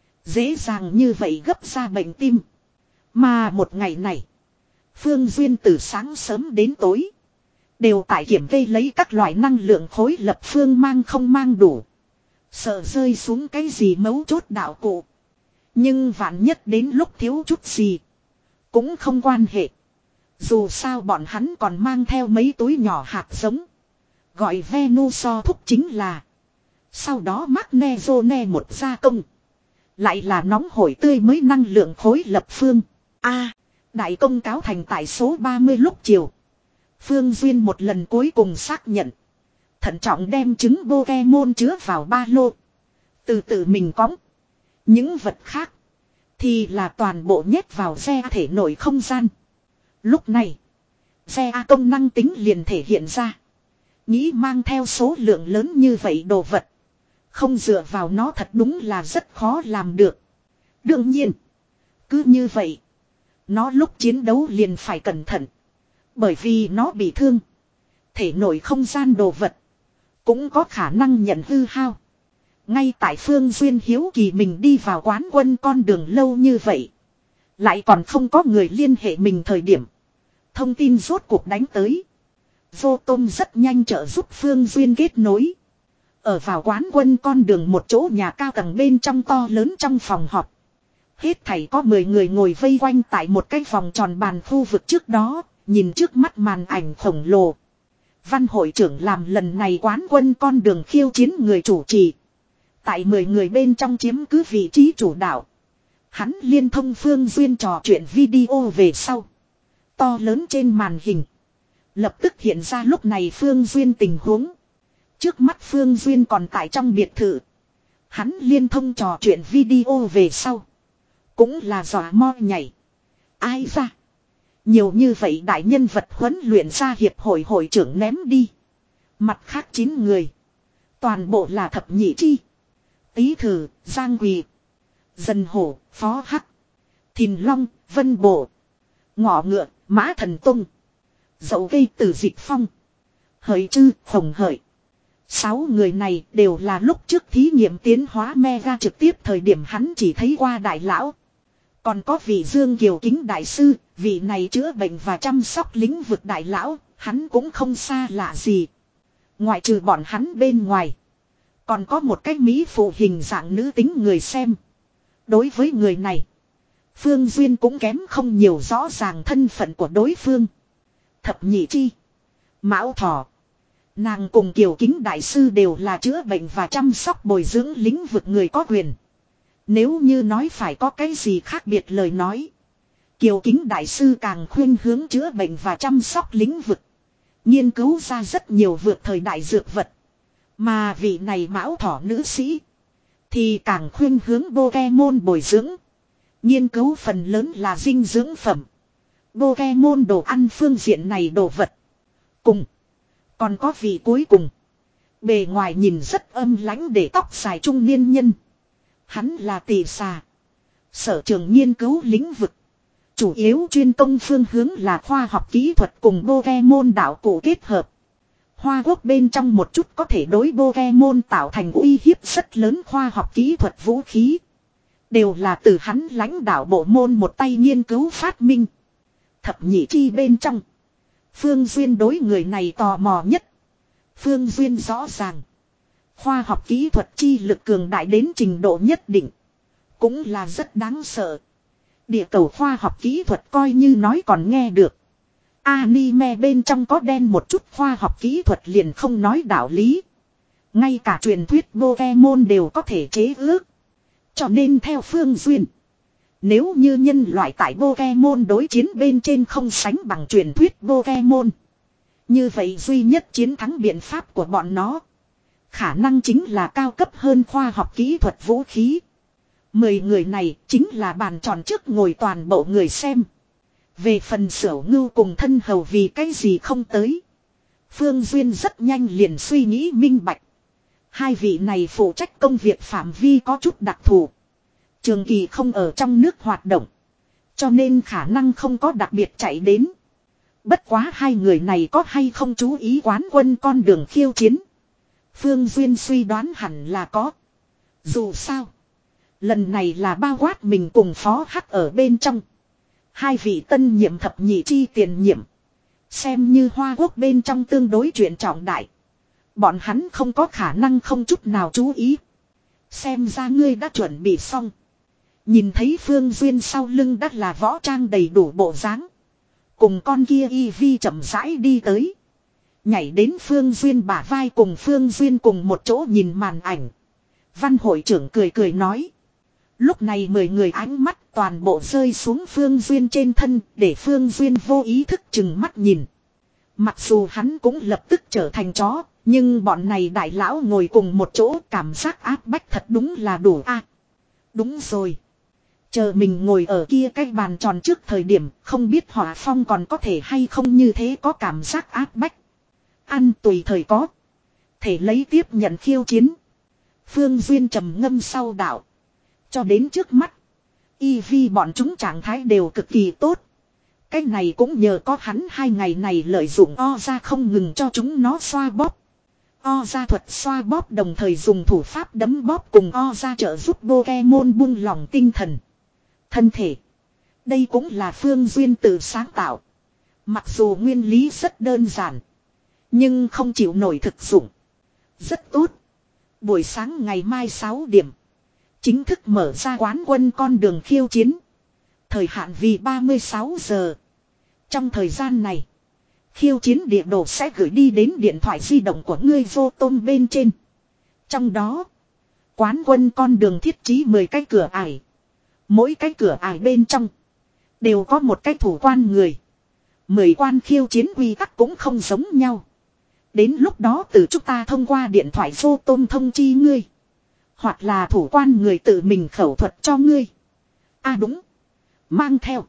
Dễ dàng như vậy gấp ra bệnh tim. Mà một ngày này, Phương Duyên từ sáng sớm đến tối đều tại kiểm kê lấy các loại năng lượng khối lập phương mang không mang đủ. Sợ rơi xuống cái gì mấu chốt đạo cụ. Nhưng vạn nhất đến lúc thiếu chút gì cũng không quan hệ. Dù sao bọn hắn còn mang theo mấy túi nhỏ hạt giống. Gọi Venuso thúc chính là. Sau đó Magnezone một gia công. Lại là nóng hổi tươi mới năng lượng khối lập phương. A, đại công cáo thành tại số ba mươi lúc chiều. Phương Duyên một lần cuối cùng xác nhận. Thận trọng đem trứng Pokemon chứa vào ba lô. Từ từ mình cõng. Những vật khác thì là toàn bộ nhét vào xe thể nội không gian. Lúc này, xe công năng tính liền thể hiện ra. Nghĩ mang theo số lượng lớn như vậy đồ vật. Không dựa vào nó thật đúng là rất khó làm được. Đương nhiên, cứ như vậy, nó lúc chiến đấu liền phải cẩn thận. Bởi vì nó bị thương. Thể nội không gian đồ vật cũng có khả năng nhận hư hao. Ngay tại Phương Duyên hiếu kỳ mình đi vào quán quân con đường lâu như vậy. Lại còn không có người liên hệ mình thời điểm. Thông tin rốt cuộc đánh tới. Vô Tôm rất nhanh trợ giúp Phương Duyên kết nối. Ở vào quán quân con đường một chỗ nhà cao tầng bên trong to lớn trong phòng họp. Hết thảy có mười người ngồi vây quanh tại một cái vòng tròn bàn khu vực trước đó, nhìn trước mắt màn ảnh khổng lồ. Văn hội trưởng làm lần này quán quân con đường khiêu chiến người chủ trì. Tại mười người bên trong chiếm cứ vị trí chủ đạo. Hắn liên thông Phương Duyên trò chuyện video về sau. To lớn trên màn hình. Lập tức hiện ra lúc này Phương Duyên tình huống. Trước mắt Phương Duyên còn tại trong biệt thự. Hắn liên thông trò chuyện video về sau. Cũng là dọa mo nhảy. Ai ra? Nhiều như vậy đại nhân vật huấn luyện ra hiệp hội hội trưởng ném đi. Mặt khác chín người. Toàn bộ là thập nhị chi. Tý Thử, Giang Quỳ. Dần Hổ, Phó Hắc. Thìn Long, Vân Bộ. Ngọ Ngựa, Mã Thần Tung. Dậu Gây Tử Dịch Phong. Hợi Trư, Hồng Hợi. Sáu người này đều là lúc trước thí nghiệm tiến hóa Mega trực tiếp thời điểm hắn chỉ thấy qua đại lão. Còn có vị Dương Kiều Kính đại sư, vị này chữa bệnh và chăm sóc lĩnh vực đại lão, hắn cũng không xa lạ gì. Ngoại trừ bọn hắn bên ngoài. Còn có một cái mỹ phụ hình dạng nữ tính người xem. Đối với người này, Phương Duyên cũng kém không nhiều rõ ràng thân phận của đối phương. Thập nhị chi, Mão Thỏ. Nàng cùng Kiều Kính đại sư đều là chữa bệnh và chăm sóc bồi dưỡng lĩnh vực người có quyền. Nếu như nói phải có cái gì khác biệt lời nói, Kiều Kính đại sư càng khuyên hướng chữa bệnh và chăm sóc lĩnh vực, nghiên cứu ra rất nhiều vượt thời đại dược vật. Mà vị này Mão Thỏ nữ sĩ thì càng khuyên hướng Pokemon bồi dưỡng, nghiên cứu phần lớn là dinh dưỡng phẩm, Pokemon đồ ăn phương diện này đồ vật. Cùng còn có vị cuối cùng, bề ngoài nhìn rất âm lãnh để tóc dài trung niên nhân. Hắn là Tỷ Xà, sở trường nghiên cứu lĩnh vực, chủ yếu chuyên công phương hướng là khoa học kỹ thuật cùng Pokemon đạo cụ kết hợp. Hoa Quốc bên trong một chút có thể đối Pokemon tạo thành uy hiếp rất lớn khoa học kỹ thuật vũ khí, đều là từ hắn lãnh đạo bộ môn một tay nghiên cứu phát minh. Thập nhị chi bên trong, Phương Duyên đối người này tò mò nhất. Phương Duyên rõ ràng, khoa học kỹ thuật chi lực cường đại đến trình độ nhất định, cũng là rất đáng sợ. Địa cầu khoa học kỹ thuật coi như nói còn nghe được. Anime bên trong có đen một chút khoa học kỹ thuật liền không nói đạo lý. Ngay cả truyền thuyết Pokemon đều có thể chế ước. Cho nên theo Phương Duyên, nếu như nhân loại tại Pokemon đối chiến bên trên không sánh bằng truyền thuyết Pokemon, như vậy duy nhất chiến thắng biện pháp của bọn nó khả năng chính là cao cấp hơn khoa học kỹ thuật vũ khí. Mười người này chính là bàn tròn trước ngồi toàn bộ người xem. Về phần Sửu Ngưu cùng Thân Hầu vì cái gì không tới, Phương Duyên rất nhanh liền suy nghĩ minh bạch. Hai vị này phụ trách công việc phạm vi có chút đặc thù, trường kỳ không ở trong nước hoạt động, cho nên khả năng không có đặc biệt chạy đến. Bất quá hai người này có hay không chú ý quán quân con đường khiêu chiến, Phương Duyên suy đoán hẳn là có. Dù sao, lần này là bao quát mình cùng Phó Hắc ở bên trong. Hai vị tân nhiệm thập nhị chi tiền nhiệm, xem như Hoa Quốc bên trong tương đối chuyện trọng đại. Bọn hắn không có khả năng không chút nào chú ý. Xem ra ngươi đã chuẩn bị xong. Nhìn thấy Phương Duyên sau lưng đã là võ trang đầy đủ bộ dáng, cùng con kia y vi chậm rãi đi tới, nhảy đến Phương Duyên bả vai cùng Phương Duyên cùng một chỗ nhìn màn ảnh. Văn hội trưởng cười cười nói. Lúc này mười người ánh mắt toàn bộ rơi xuống Phương Duyên trên thân, để Phương Duyên vô ý thức chừng mắt nhìn. Mặc dù hắn cũng lập tức trở thành chó, nhưng bọn này đại lão ngồi cùng một chỗ cảm giác áp bách thật đúng là đủ a. À, đúng rồi. Chờ mình ngồi ở kia cái bàn tròn trước thời điểm, không biết Hỏa Phong còn có thể hay không như thế có cảm giác áp bách. Ăn tùy thời có thể lấy tiếp nhận khiêu chiến. Phương Duyên trầm ngâm sau đạo. Cho đến trước mắt, y vi bọn chúng trạng thái đều cực kỳ tốt. Cái này cũng nhờ có hắn hai ngày này lợi dụng o ra không ngừng cho chúng nó xoa bóp. O ra thuật xoa bóp đồng thời dùng thủ pháp đấm bóp cùng o ra trợ giúp Pokemon buông lỏng tinh thần, thân thể. Đây cũng là Phương Duyên tự sáng tạo. Mặc dù nguyên lý rất đơn giản, nhưng không chịu nổi thực dụng. Rất tốt. Buổi sáng ngày mai sáu điểm, chính thức mở ra quán quân con đường khiêu chiến. Thời hạn vì ba mươi sáu giờ. Trong thời gian này, khiêu chiến địa đồ sẽ gửi đi đến điện thoại di động của ngươi vô tôm bên trên. Trong đó, quán quân con đường thiết trí mười cái cửa ải. Mỗi cái cửa ải bên trong đều có một cái thủ quan người. Mười quan khiêu chiến quy tắc cũng không giống nhau. Đến lúc đó từ chúng ta thông qua điện thoại vô tôm thông chi ngươi, hoặc là thủ quan người tự mình khẩu thuật cho ngươi. À đúng, mang theo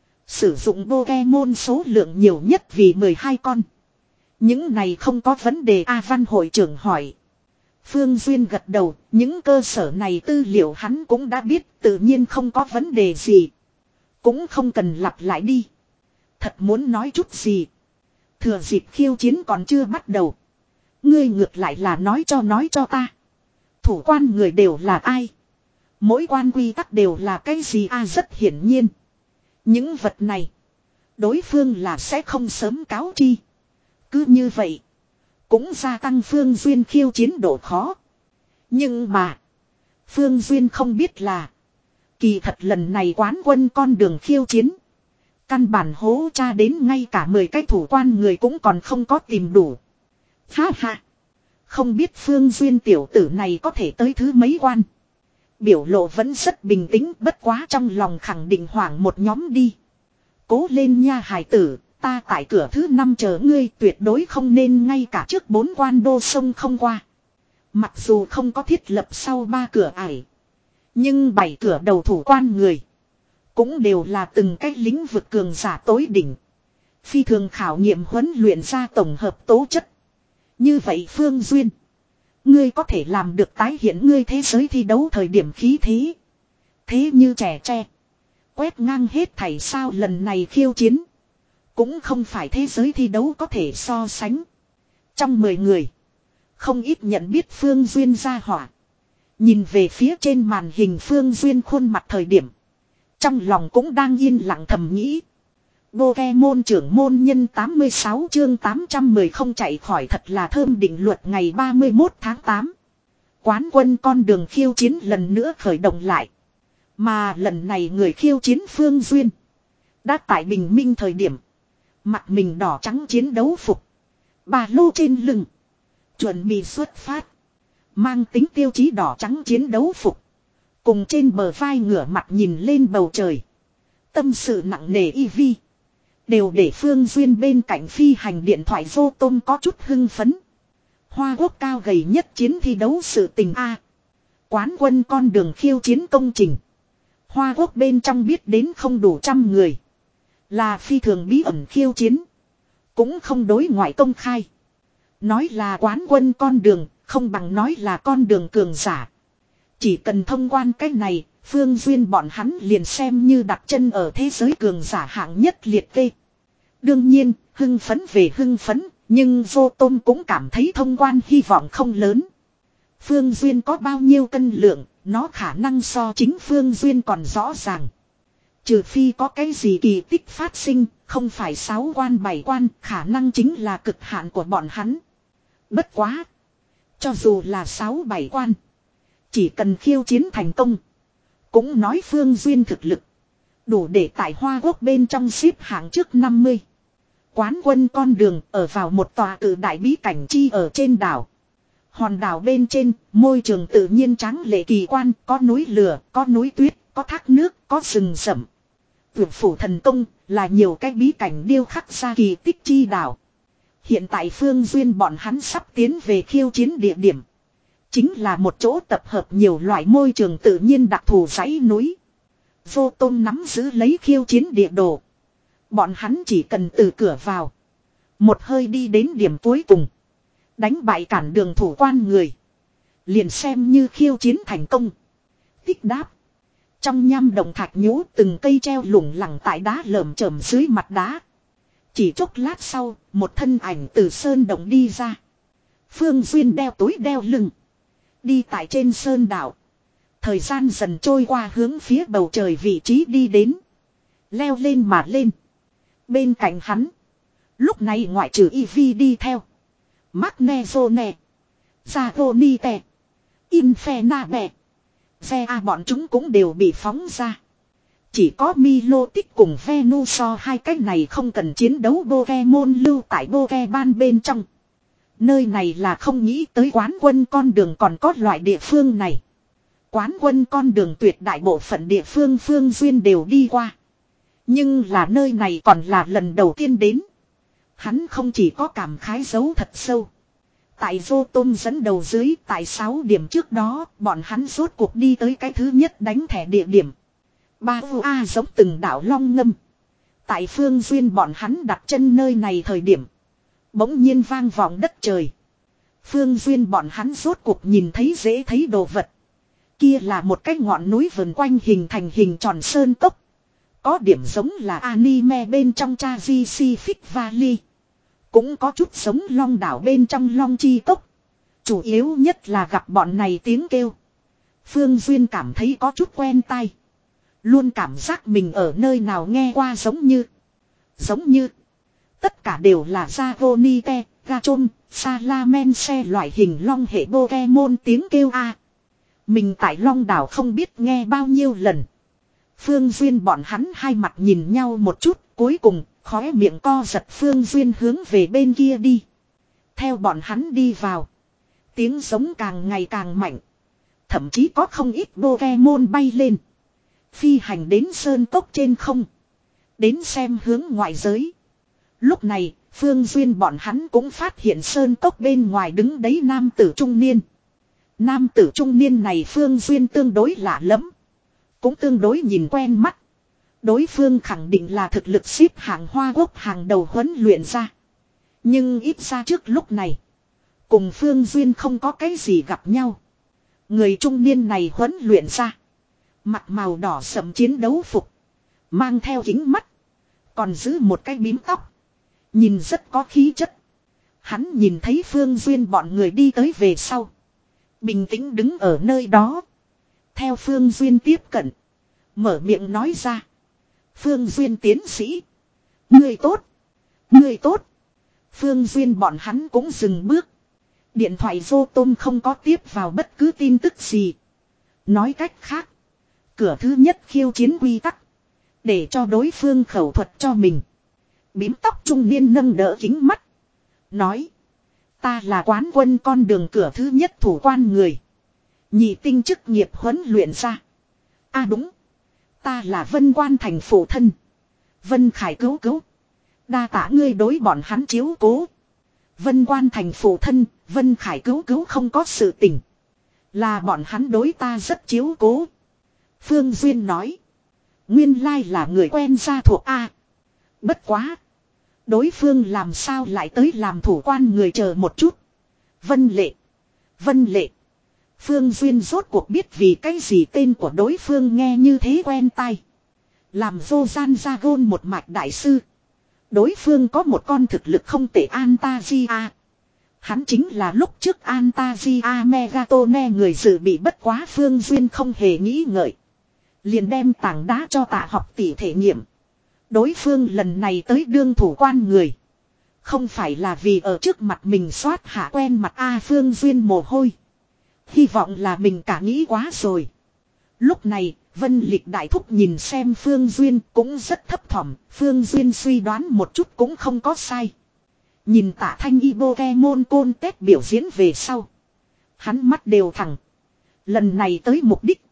sử dụng Pokemon số lượng nhiều nhất vì mười hai con. Những này không có vấn đề A. Văn hội trưởng hỏi. Phương Duyên gật đầu, những cơ sở này tư liệu hắn cũng đã biết, tự nhiên không có vấn đề gì. Cũng không cần lặp lại đi. Thật muốn nói chút gì, thừa dịp khiêu chiến còn chưa bắt đầu, Ngươi ngược lại là nói cho nói cho ta. Thủ quan người đều là ai? Mỗi quan quy tắc đều là cái gì a? Rất hiển nhiên. Những vật này. Đối phương là sẽ không sớm cáo chi. Cứ như vậy. Cũng gia tăng Phương Duyên khiêu chiến độ khó. Nhưng mà. Phương Duyên không biết là. Kỳ thật lần này quán quân con đường khiêu chiến. Căn bản hố tra đến ngay cả mười cái thủ quan người cũng còn không có tìm đủ. Ha ha. Không biết Phương Duyên tiểu tử này có thể tới thứ mấy quan. Biểu lộ vẫn rất bình tĩnh, bất quá trong lòng khẳng định hoảng một nhóm đi. Cố lên nha hải tử, ta tại cửa thứ năm chờ ngươi, tuyệt đối không nên ngay cả trước bốn quan đô sông không qua. Mặc dù không có thiết lập sau ba cửa ải. Nhưng bảy cửa đầu thủ quan người. Cũng đều là từng cái lĩnh vực cường giả tối đỉnh. Phi thường khảo nghiệm huấn luyện ra tổng hợp tố chất. Như vậy Phương Duyên. Ngươi có thể làm được tái hiện ngươi thế giới thi đấu thời điểm khí thế. Thế như trẻ tre. Quét ngang hết thảy sao lần này khiêu chiến. Cũng không phải thế giới thi đấu có thể so sánh. Trong mười người. Không ít nhận biết Phương Duyên ra hỏa. Nhìn về phía trên màn hình Phương Duyên khuôn mặt thời điểm. Trong lòng cũng đang yên lặng thầm nghĩ. Pokemon trưởng môn nhân tám mươi sáu chương tám trăm mười không chạy khỏi thật là thơm định luật ngày ba mươi mốt tháng tám. Quán quân con đường khiêu chiến lần nữa khởi động lại. Mà lần này người khiêu chiến Phương Duyên. Đã tại bình minh thời điểm. Mặt mình đỏ trắng chiến đấu phục. Ba lô trên lưng. Chuẩn bị xuất phát. Mang tính tiêu chí đỏ trắng chiến đấu phục. Cùng trên bờ vai ngửa mặt nhìn lên bầu trời. Tâm sự nặng nề y vi. Đều để Phương Duyên bên cạnh phi hành điện thoại vô tôm có chút hưng phấn. Hoa Quốc cao gầy nhất chiến thi đấu sự tình A. Quán quân con đường khiêu chiến công trình. Hoa Quốc bên trong biết đến không đủ trăm người. Là phi thường bí ẩn khiêu chiến. Cũng không đối ngoại công khai. Nói là quán quân con đường, không bằng nói là con đường cường giả. Chỉ cần thông quan cái này, Phương Duyên bọn hắn liền xem như đặt chân ở thế giới cường giả hạng nhất liệt kê. Đương nhiên, hưng phấn về hưng phấn, nhưng vô tôm cũng cảm thấy thông quan hy vọng không lớn. Phương Duyên có bao nhiêu cân lượng, nó khả năng so chính Phương Duyên còn rõ ràng. Trừ phi có cái gì kỳ tích phát sinh, không phải sáu quan bảy quan, khả năng chính là cực hạn của bọn hắn. Bất quá. Cho dù là sáu bảy quan. Chỉ cần khiêu chiến thành công. Cũng nói Phương Duyên thực lực. Đủ để tại Hoa Quốc bên trong xếp hạng trước năm mươi. Quán quân con đường ở vào một tòa cự đại bí cảnh chi ở trên đảo. Hòn đảo bên trên, môi trường tự nhiên trắng lệ kỳ quan, có núi lửa, có núi tuyết, có thác nước, có rừng rậm. Vượt phủ thần công là nhiều cái bí cảnh điêu khắc ra kỳ tích chi đảo. Hiện tại Phương Duyên bọn hắn sắp tiến về khiêu chiến địa điểm. Chính là một chỗ tập hợp nhiều loại môi trường tự nhiên đặc thù dãy núi. Vô tôm nắm giữ lấy khiêu chiến địa đồ. Bọn hắn chỉ cần từ cửa vào. Một hơi đi đến điểm cuối cùng. Đánh bại cản đường thủ quan người. Liền xem như khiêu chiến thành công. Tích đáp. Trong nham động thạch nhũ từng cây treo lủng lẳng tại đá lởm chởm dưới mặt đá. Chỉ chốc lát sau, một thân ảnh từ sơn động đi ra. Phương Duyên đeo túi đeo lưng. Đi tại trên sơn đảo. Thời gian dần trôi qua hướng phía bầu trời vị trí đi đến. Leo lên mà lên. Bên cạnh hắn. Lúc này ngoại trừ Eevee đi theo. Magnezone. Zagonite. Infernabе. Ve A bọn chúng cũng đều bị phóng ra. Chỉ có Milotic cùng Venusaur hai cái này không cần chiến đấu Pokemon lưu tại Pokeban bên trong. Nơi này là không nghĩ tới quán quân con đường còn có loại địa phương này. Quán quân con đường tuyệt đại bộ phận địa phương Phương Duyên đều đi qua. Nhưng là nơi này còn là lần đầu tiên đến. Hắn không chỉ có cảm khái dấu thật sâu. Tại vô tôm dẫn đầu dưới tại sáu điểm trước đó bọn hắn rốt cuộc đi tới cái thứ nhất đánh thẻ địa điểm. Ba u a giống từng đảo long ngâm. Tại Phương Duyên bọn hắn đặt chân nơi này thời điểm. Bỗng nhiên vang vọng đất trời. Phương Duyên bọn hắn rốt cuộc nhìn thấy dễ thấy đồ vật. Kia là một cái ngọn núi vần quanh hình thành hình tròn sơn cốc. Có điểm giống là anime bên trong Pacific Valley. Cũng có chút giống long đảo bên trong long chi cốc. Chủ yếu nhất là gặp bọn này tiếng kêu. Phương Duyên cảm thấy có chút quen tai. Luôn cảm giác mình ở nơi nào nghe qua giống như. Giống như. Tất cả đều là Dragonite, Gachom, Salamense loại hình long hệ Pokemon tiếng kêu a. Mình tại long đảo không biết nghe bao nhiêu lần. Phương Duyên bọn hắn hai mặt nhìn nhau một chút, cuối cùng khóe miệng co giật. Phương Duyên hướng về bên kia đi. Theo bọn hắn đi vào, tiếng giống càng ngày càng mạnh. Thậm chí có không ít Pokemon bay lên, phi hành đến sơn cốc trên không, đến xem hướng ngoại giới. Lúc này, Phương Duyên bọn hắn cũng phát hiện sơn cốc bên ngoài đứng đấy nam tử trung niên. Nam tử trung niên này Phương Duyên tương đối lạ lẫm, cũng tương đối nhìn quen mắt. Đối phương khẳng định là thực lực xếp hạng Hoa Quốc hàng đầu huấn luyện ra. Nhưng ít ra trước lúc này, cùng Phương Duyên không có cái gì gặp nhau. Người trung niên này huấn luyện ra, mặt màu đỏ sẫm chiến đấu phục, mang theo kính mắt, còn giữ một cái bím tóc, nhìn rất có khí chất. Hắn nhìn thấy Phương Duyên bọn người đi tới về sau, bình tĩnh đứng ở nơi đó. Theo Phương Duyên tiếp cận, mở miệng nói ra: Phương Duyên tiến sĩ, ngươi tốt, ngươi tốt. Phương Duyên bọn hắn cũng dừng bước. Điện thoại vô tôm không có tiếp vào bất cứ tin tức gì. Nói cách khác, cửa thứ nhất khiêu chiến quy tắc, để cho đối phương khẩu thuật cho mình. Bím tóc trung niên nâng đỡ kính mắt, nói: ta là quán quân con đường cửa thứ nhất thủ quan người, nhị tinh chức nghiệp huấn luyện ra. À đúng, ta là Vân Quan thành phụ thân, Vân Khải cứu cứu. Đa tả ngươi đối bọn hắn chiếu cố. Vân Quan thành phụ thân, Vân Khải cứu cứu không có sự tình, là bọn hắn đối ta rất chiếu cố. Phương Duyên nói: nguyên lai là người quen gia thuộc a. Bất quá, đối phương làm sao lại tới làm thủ quan người, chờ một chút. Vân Lệ, Vân Lệ. Phương Duyên rốt cuộc biết vì cái gì tên của đối phương nghe như thế quen tai. Làm vô gian gia gôn một mạch đại sư, đối phương có một con thực lực không tệ Antagia. Hắn chính là lúc trước Antagia Megatone người dự bị. Bất quá Phương Duyên không hề nghĩ ngợi, liền đem tảng đá cho Tạ Học tỷ thể nghiệm. Đối phương lần này tới đương thủ quan người, không phải là vì ở trước mặt mình soát hạ quen mặt A. Phương Duyên mồ hôi, hy vọng là mình cả nghĩ quá rồi. Lúc này Vân Lịch đại thúc nhìn xem Phương Duyên cũng rất thấp thỏm. Phương Duyên suy đoán một chút cũng không có sai. Nhìn Tạ Thanh y Pokemon côn tết biểu diễn về sau, hắn mắt đều thẳng. Lần này tới mục đích,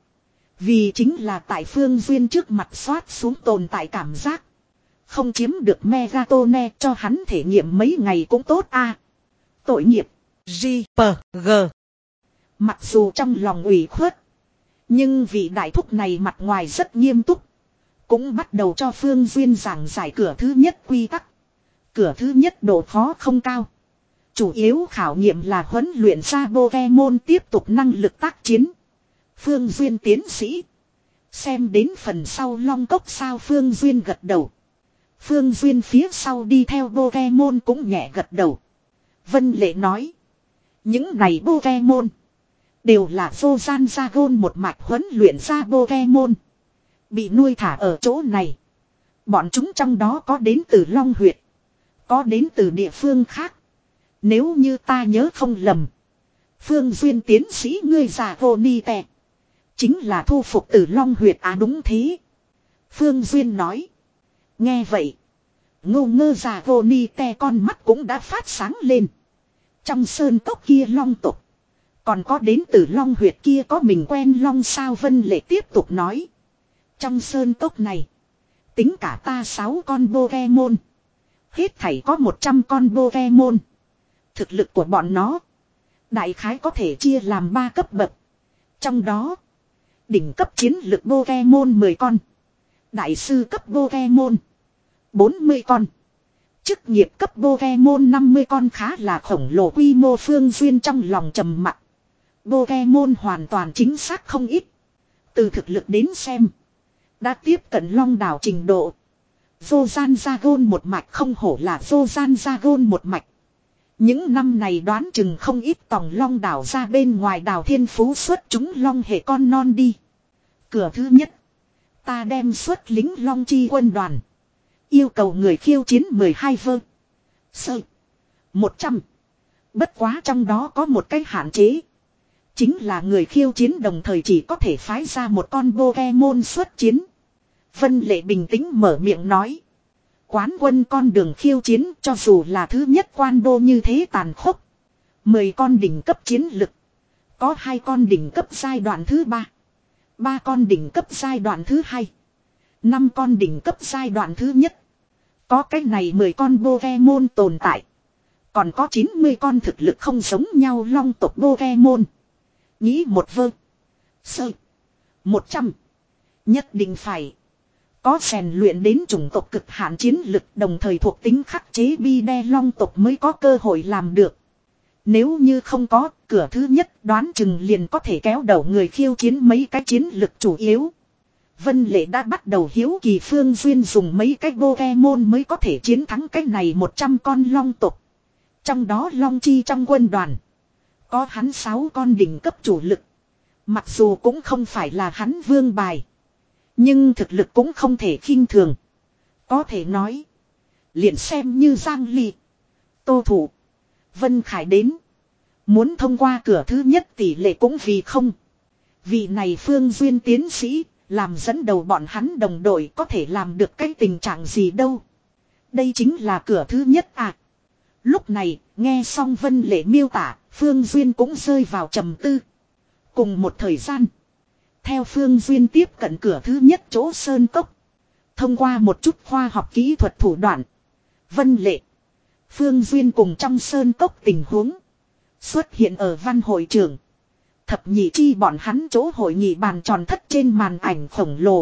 vì chính là tại Phương Duyên trước mặt xoát xuống tồn tại cảm giác. Không chiếm được Megatone cho hắn thể nghiệm mấy ngày cũng tốt a. À, tội nghiệp. G P G. Mặc dù trong lòng ủy khuất, nhưng vị đại thúc này mặt ngoài rất nghiêm túc, cũng bắt đầu cho Phương Duyên giảng giải cửa thứ nhất quy tắc. Cửa thứ nhất độ khó không cao, chủ yếu khảo nghiệm là huấn luyện ra Pokemon tiếp tục năng lực tác chiến. Phương Duyên tiến sĩ, xem đến phần sau long cốc sao? Phương Duyên gật đầu. Phương Duyên phía sau đi theo Pokemon cũng nhẹ gật đầu. Vân Lệ nói: những này Pokemon đều là vô gian gia gôn một mạch huấn luyện ra Pokemon, bị nuôi thả ở chỗ này. Bọn chúng trong đó có đến từ Long Huyệt, có đến từ địa phương khác. Nếu như ta nhớ không lầm, Phương Duyên tiến sĩ ngươi già hồ ni tè chính là thu phục từ Long Huyệt. À đúng thế, Phương Duyên nói. Nghe vậy, ngô ngơ già hồ ni tè con mắt cũng đã phát sáng lên. Trong sơn cốc kia long tục, còn có đến từ Long Huyệt kia có mình quen long sao? Vân Lệ tiếp tục nói: trong sơn cốc này, tính cả ta sáu con Pokemon, hết thảy có một trăm con Pokemon. Thực lực của bọn nó đại khái có thể chia làm ba cấp bậc. Trong đó, đỉnh cấp chiến lực Pokemon mười con, đại sư cấp Pokemon bốn mươi con, chức nghiệp cấp Pokemon năm mươi con, khá là khổng lồ quy mô. Phương Duyên trong lòng trầm mặc. Pokemon hoàn toàn chính xác không ít. Từ thực lực đến xem, đã tiếp cận long đảo trình độ. Zojan Dragon một mạch không hổ là Zojan Dragon một mạch. Những năm này đoán chừng không ít tòng long đảo ra bên ngoài đảo thiên phú xuất chúng long hệ con non đi. Cửa thứ nhất. Ta đem xuất lính long chi quân đoàn. Yêu cầu người khiêu chiến mười hai vơ. Sơ. một trăm. Bất quá trong đó có một cái hạn chế. Chính là người khiêu chiến đồng thời chỉ có thể phái ra một con Pokemon xuất chiến. Vân Lệ bình tĩnh mở miệng nói. Quán quân con đường khiêu chiến cho dù là thứ nhất quan đô như thế tàn khốc. Mười con đỉnh cấp chiến lực. Có hai con đỉnh cấp giai đoạn thứ ba. Ba con đỉnh cấp giai đoạn thứ hai. Năm con đỉnh cấp giai đoạn thứ nhất. Có cái này mười con Pokemon tồn tại. Còn có chín mươi con thực lực không giống nhau long tộc Pokemon. Nghĩ một vơ. Sơ. một trăm. Nhất định phải. Có rèn luyện đến chủng tộc cực hạn chiến lực đồng thời thuộc tính khắc chế bi đe long tộc mới có cơ hội làm được. Nếu như không có, cửa thứ nhất đoán chừng liền có thể kéo đầu người khiêu chiến mấy cái chiến lực chủ yếu. Vân Lệ đã bắt đầu hiếu kỳ Phương Duyên dùng mấy cái Pokemon mới có thể chiến thắng cái này một trăm con long tộc. Trong đó long chi trong quân đoàn. Có hắn sáu con đỉnh cấp chủ lực. Mặc dù cũng không phải là hắn vương bài. Nhưng thực lực cũng không thể khinh thường. Có thể nói. Liền xem như Giang Ly. Tô Thủ. Vân Khải đến. Muốn thông qua cửa thứ nhất tỷ lệ cũng vì không. Vì này Phương Duyên tiến sĩ. Làm dẫn đầu bọn hắn đồng đội có thể làm được cái tình trạng gì đâu. Đây chính là cửa thứ nhất à. Lúc này nghe xong Vân Lệ miêu tả. Phương Duyên cũng rơi vào trầm tư. Cùng một thời gian. Theo Phương Duyên tiếp cận cửa thứ nhất chỗ sơn cốc. Thông qua một chút khoa học kỹ thuật thủ đoạn. Vân Lệ. Phương Duyên cùng trong sơn cốc tình huống. Xuất hiện ở văn hội trường. Thập nhị chi bọn hắn chỗ hội nghị bàn tròn thất trên màn ảnh khổng lồ.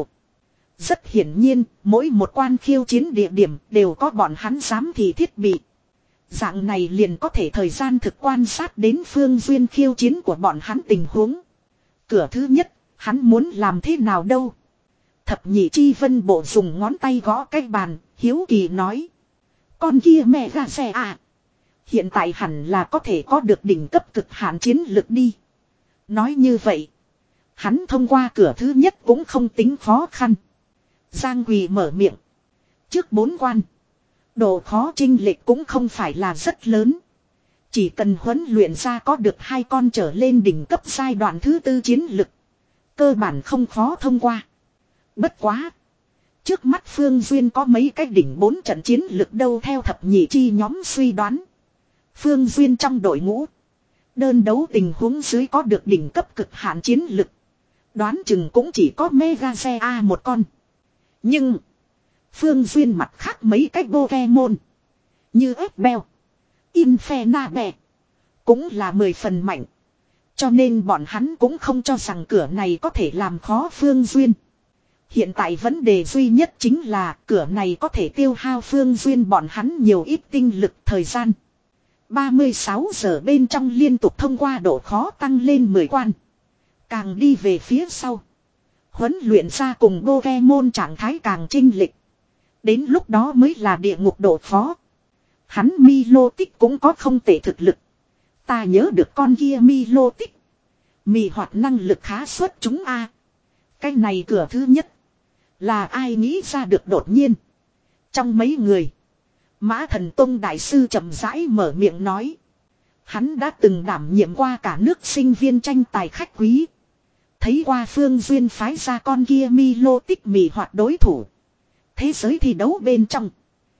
Rất hiển nhiên, mỗi một quan khiêu chiến địa điểm đều có bọn hắn giám thị thiết bị. Dạng này liền có thể thời gian thực quan sát đến Phương Duyên khiêu chiến của bọn hắn tình huống. Cửa thứ nhất, hắn muốn làm thế nào đâu? Thập nhị chi Vân Bộ dùng ngón tay gõ cái bàn, hiếu kỳ nói. Con kia mẹ gà xe à. Hiện tại hẳn là có thể có được đỉnh cấp cực hạn chiến lực đi. Nói như vậy, hắn thông qua cửa thứ nhất cũng không tính khó khăn. Giang Quỳ mở miệng. Trước bốn quan, độ khó chênh lệch cũng không phải là rất lớn. Chỉ cần huấn luyện ra có được hai con trở lên đỉnh cấp giai đoạn thứ tư chiến lực. Cơ bản không khó thông qua. Bất quá. Trước mắt Phương Duyên có mấy cái đỉnh bốn trận chiến lực đâu theo thập nhị chi nhóm suy đoán. Phương Duyên trong đội ngũ. Đơn đấu tình huống dưới có được đỉnh cấp cực hạn chiến lực. Đoán chừng cũng chỉ có Mega Xe A một con. Nhưng. Phương Duyên mặt khác mấy cái Pokemon. Như Epbel. Infernape. Cũng là mười phần mạnh. Cho nên bọn hắn cũng không cho rằng cửa này có thể làm khó Phương Duyên. Hiện tại vấn đề duy nhất chính là cửa này có thể tiêu hao Phương Duyên bọn hắn nhiều ít tinh lực thời gian. ba mươi sáu giờ bên trong liên tục thông qua độ khó tăng lên mười quan. Càng đi về phía sau. Huấn luyện ra cùng Pokemon trạng thái càng chênh lệch. Đến lúc đó mới là địa ngục độ khó. Hắn Milotic cũng có không tệ thực lực. Ta nhớ được con kia Milotic. Mị hoạt năng lực khá xuất chúng a. À. Cái này cửa thứ nhất. Là ai nghĩ ra được đột nhiên. Trong mấy người. Mã Thần Tông Đại Sư chậm rãi mở miệng nói. Hắn đã từng đảm nhiệm qua cả nước sinh viên tranh tài khách quý. Thấy qua Phương Duyên phái ra con kia Milotic mị hoạt đối thủ. Thế giới thi đấu bên trong.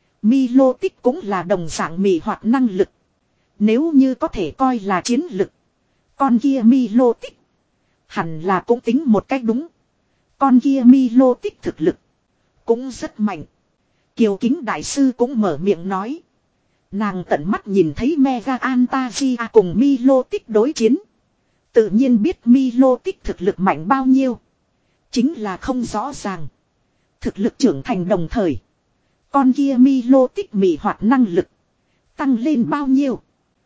Milotic cũng là đồng dạng mị hoạt năng lực. Nếu như có thể coi là chiến lực. Con kia Milotic. Hẳn là cũng tính một cách đúng. Con kia Milotic thực lực. Cũng rất mạnh. Kiều Kính Đại Sư cũng mở miệng nói. Nàng tận mắt nhìn thấy Mega Antasia cùng Milotic đối chiến. Tự nhiên biết Milotic thực lực mạnh bao nhiêu. Chính là không rõ ràng. Thực lực trưởng thành đồng thời. Con kia Milotic mị hoạt năng lực. Tăng lên bao nhiêu.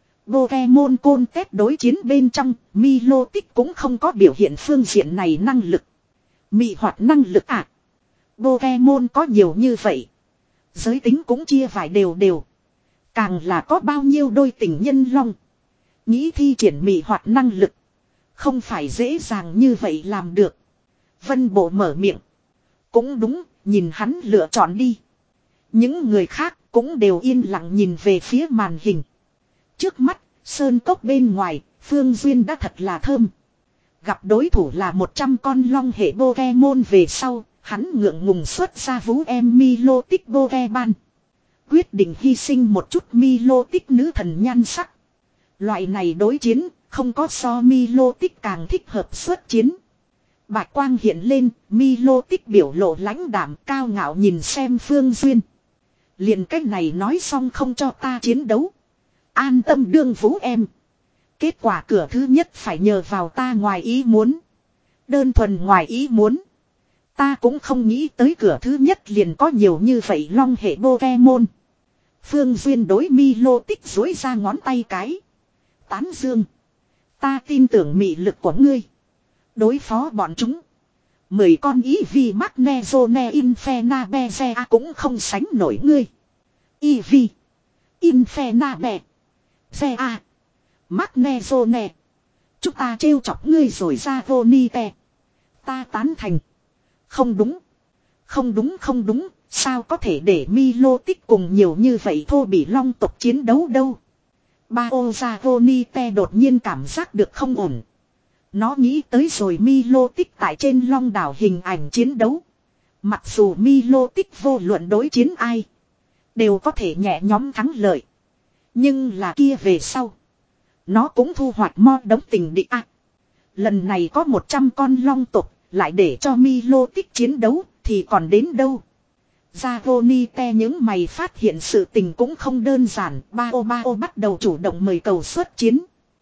Pokemon Contest đối chiến bên trong. Milotic cũng không có biểu hiện phương diện này năng lực. Mị hoạt năng lực à. Pokemon có nhiều như vậy. Giới tính cũng chia vài đều đều. Càng là có bao nhiêu đôi tình nhân long. Nghĩ thi triển mị hoạt năng lực. Không phải dễ dàng như vậy làm được. Vân Bộ mở miệng. Cũng đúng, nhìn hắn lựa chọn đi. Những người khác cũng đều yên lặng nhìn về phía màn hình. Trước mắt, sơn cốc bên ngoài, Phương Duyên đã thật là thơm. Gặp đối thủ là một trăm con long hệ Pokemon về sau, hắn ngượng ngùng xuất ra vú em Milotic Pokeban. Quyết định hy sinh một chút Milotic nữ thần nhan sắc. Loại này đối chiến, không có so Milotic càng thích hợp xuất chiến. Bạch quang hiện lên, Milotic biểu lộ lãnh đạm cao ngạo nhìn xem Phương Duyên. Liền cách này nói xong không cho ta chiến đấu. An tâm đương vũ em. Kết quả cửa thứ nhất phải nhờ vào ta ngoài ý muốn. Đơn thuần ngoài ý muốn. Ta cũng không nghĩ tới cửa thứ nhất liền có nhiều như vậy long hệ Pokemon. Phương Duyên đối Milotic dối ra ngón tay cái. Tán dương. Ta tin tưởng mị lực của ngươi. Đối phó bọn chúng. Mười con ý vì Magnezone Infenabezea cũng không sánh nổi ngươi. Ý vì. Infenabe. Zea. Magnezone. Chúng ta trêu chọc ngươi rồi ra vô ni tè. Ta tán thành. Không đúng. Không đúng không đúng. Sao có thể để Milotic cùng nhiều như vậy thô bị long tộc chiến đấu đâu. Baozavonite đột nhiên cảm giác được không ổn. Nó nghĩ tới rồi Milotic tại trên long đảo hình ảnh chiến đấu. Mặc dù Milotic vô luận đối chiến ai. Đều có thể nhẹ nhóm thắng lợi. Nhưng là kia về sau. Nó cũng thu hoạch mo đống tình địch ác. Lần này có một trăm con long tộc. Lại để cho Milotic chiến đấu. Thì còn đến đâu. Zavonite những mày phát hiện sự tình cũng không đơn giản. Bao Bao bắt đầu chủ động mời cầu xuất chiến.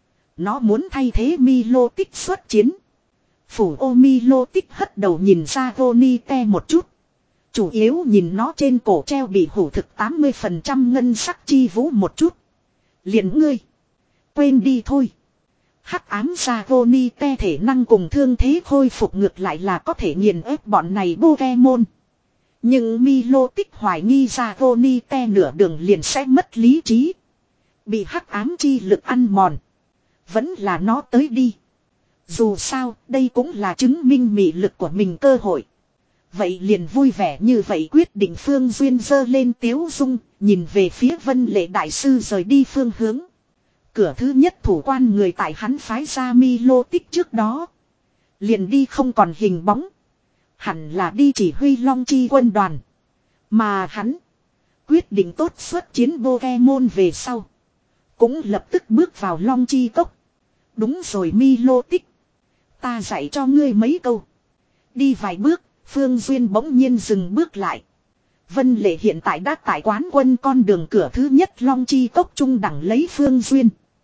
Nó muốn thay thế Milotic xuất chiến. Phủ ô Milotic hất đầu nhìn Zavonite một chút. Chủ yếu nhìn nó trên cổ treo bị hủ thực tám mươi phần trăm ngân sắc chi vũ một chút. Liền ngươi. Quên đi thôi. Hắc ám Zavonite thể năng cùng thương thế khôi phục ngược lại là có thể nghiền ép bọn này Pokemon. Nhưng Milotic hoài nghi Zavonite nửa đường liền sẽ mất lý trí. Bị hắc ám chi lực ăn mòn. Vẫn là nó tới đi. Dù sao, đây cũng là chứng minh mị lực của mình cơ hội. Vậy liền vui vẻ như vậy quyết định Phương Duyên dơ lên tiếu dung, nhìn về phía Vân Lệ Đại Sư rời đi phương hướng. Cửa thứ nhất thủ quan người tại hắn phái ra Milotic trước đó. Liền đi không còn hình bóng. Hẳn là đi chỉ huy Long Chi quân đoàn. Mà hắn quyết định tốt xuất chiến Pokemon về sau. Cũng lập tức bước vào Long Chi cốc. Đúng rồi Milotic. Ta dạy cho ngươi mấy câu. Đi vài bước, Phương Duyên bỗng nhiên dừng bước lại. Vân Lệ hiện tại đã tại quán quân con đường cửa thứ nhất Long Chi cốc trung đẳng lấy Phương Duyên.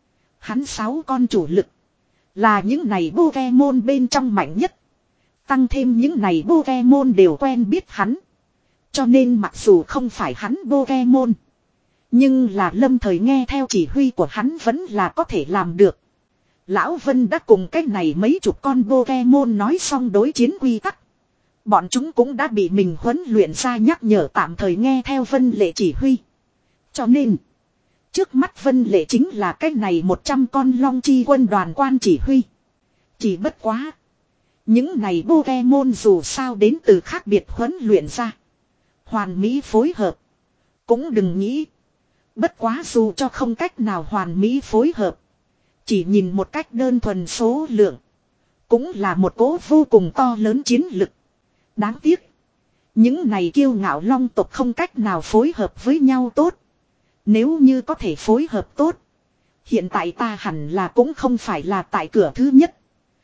Hắn sáu con chủ lực. Là những này Pokemon bên trong mạnh nhất. Tăng thêm những này Pokemon đều quen biết hắn. Cho nên mặc dù không phải hắn Pokemon. Nhưng là lâm thời nghe theo chỉ huy của hắn vẫn là có thể làm được. Lão Vân đã cùng cái này mấy chục con Pokemon nói xong đối chiến quy tắc. Bọn chúng cũng đã bị mình huấn luyện ra nhắc nhở tạm thời nghe theo Vân Lệ chỉ huy. Cho nên, trước mắt Vân Lệ chính là cái này một trăm con Long Chi quân đoàn quan chỉ huy. Chỉ bất quá. Những này Pokemon dù sao đến từ khác biệt huấn luyện ra. Hoàn mỹ phối hợp. Cũng đừng nghĩ. Bất quá dù cho không cách nào hoàn mỹ phối hợp. Chỉ nhìn một cách đơn thuần số lượng. Cũng là một cỗ vô cùng to lớn chiến lực. Đáng tiếc. Những này kiêu ngạo long tộc không cách nào phối hợp với nhau tốt. Nếu như có thể phối hợp tốt. Hiện tại ta hẳn là cũng không phải là tại cửa thứ nhất.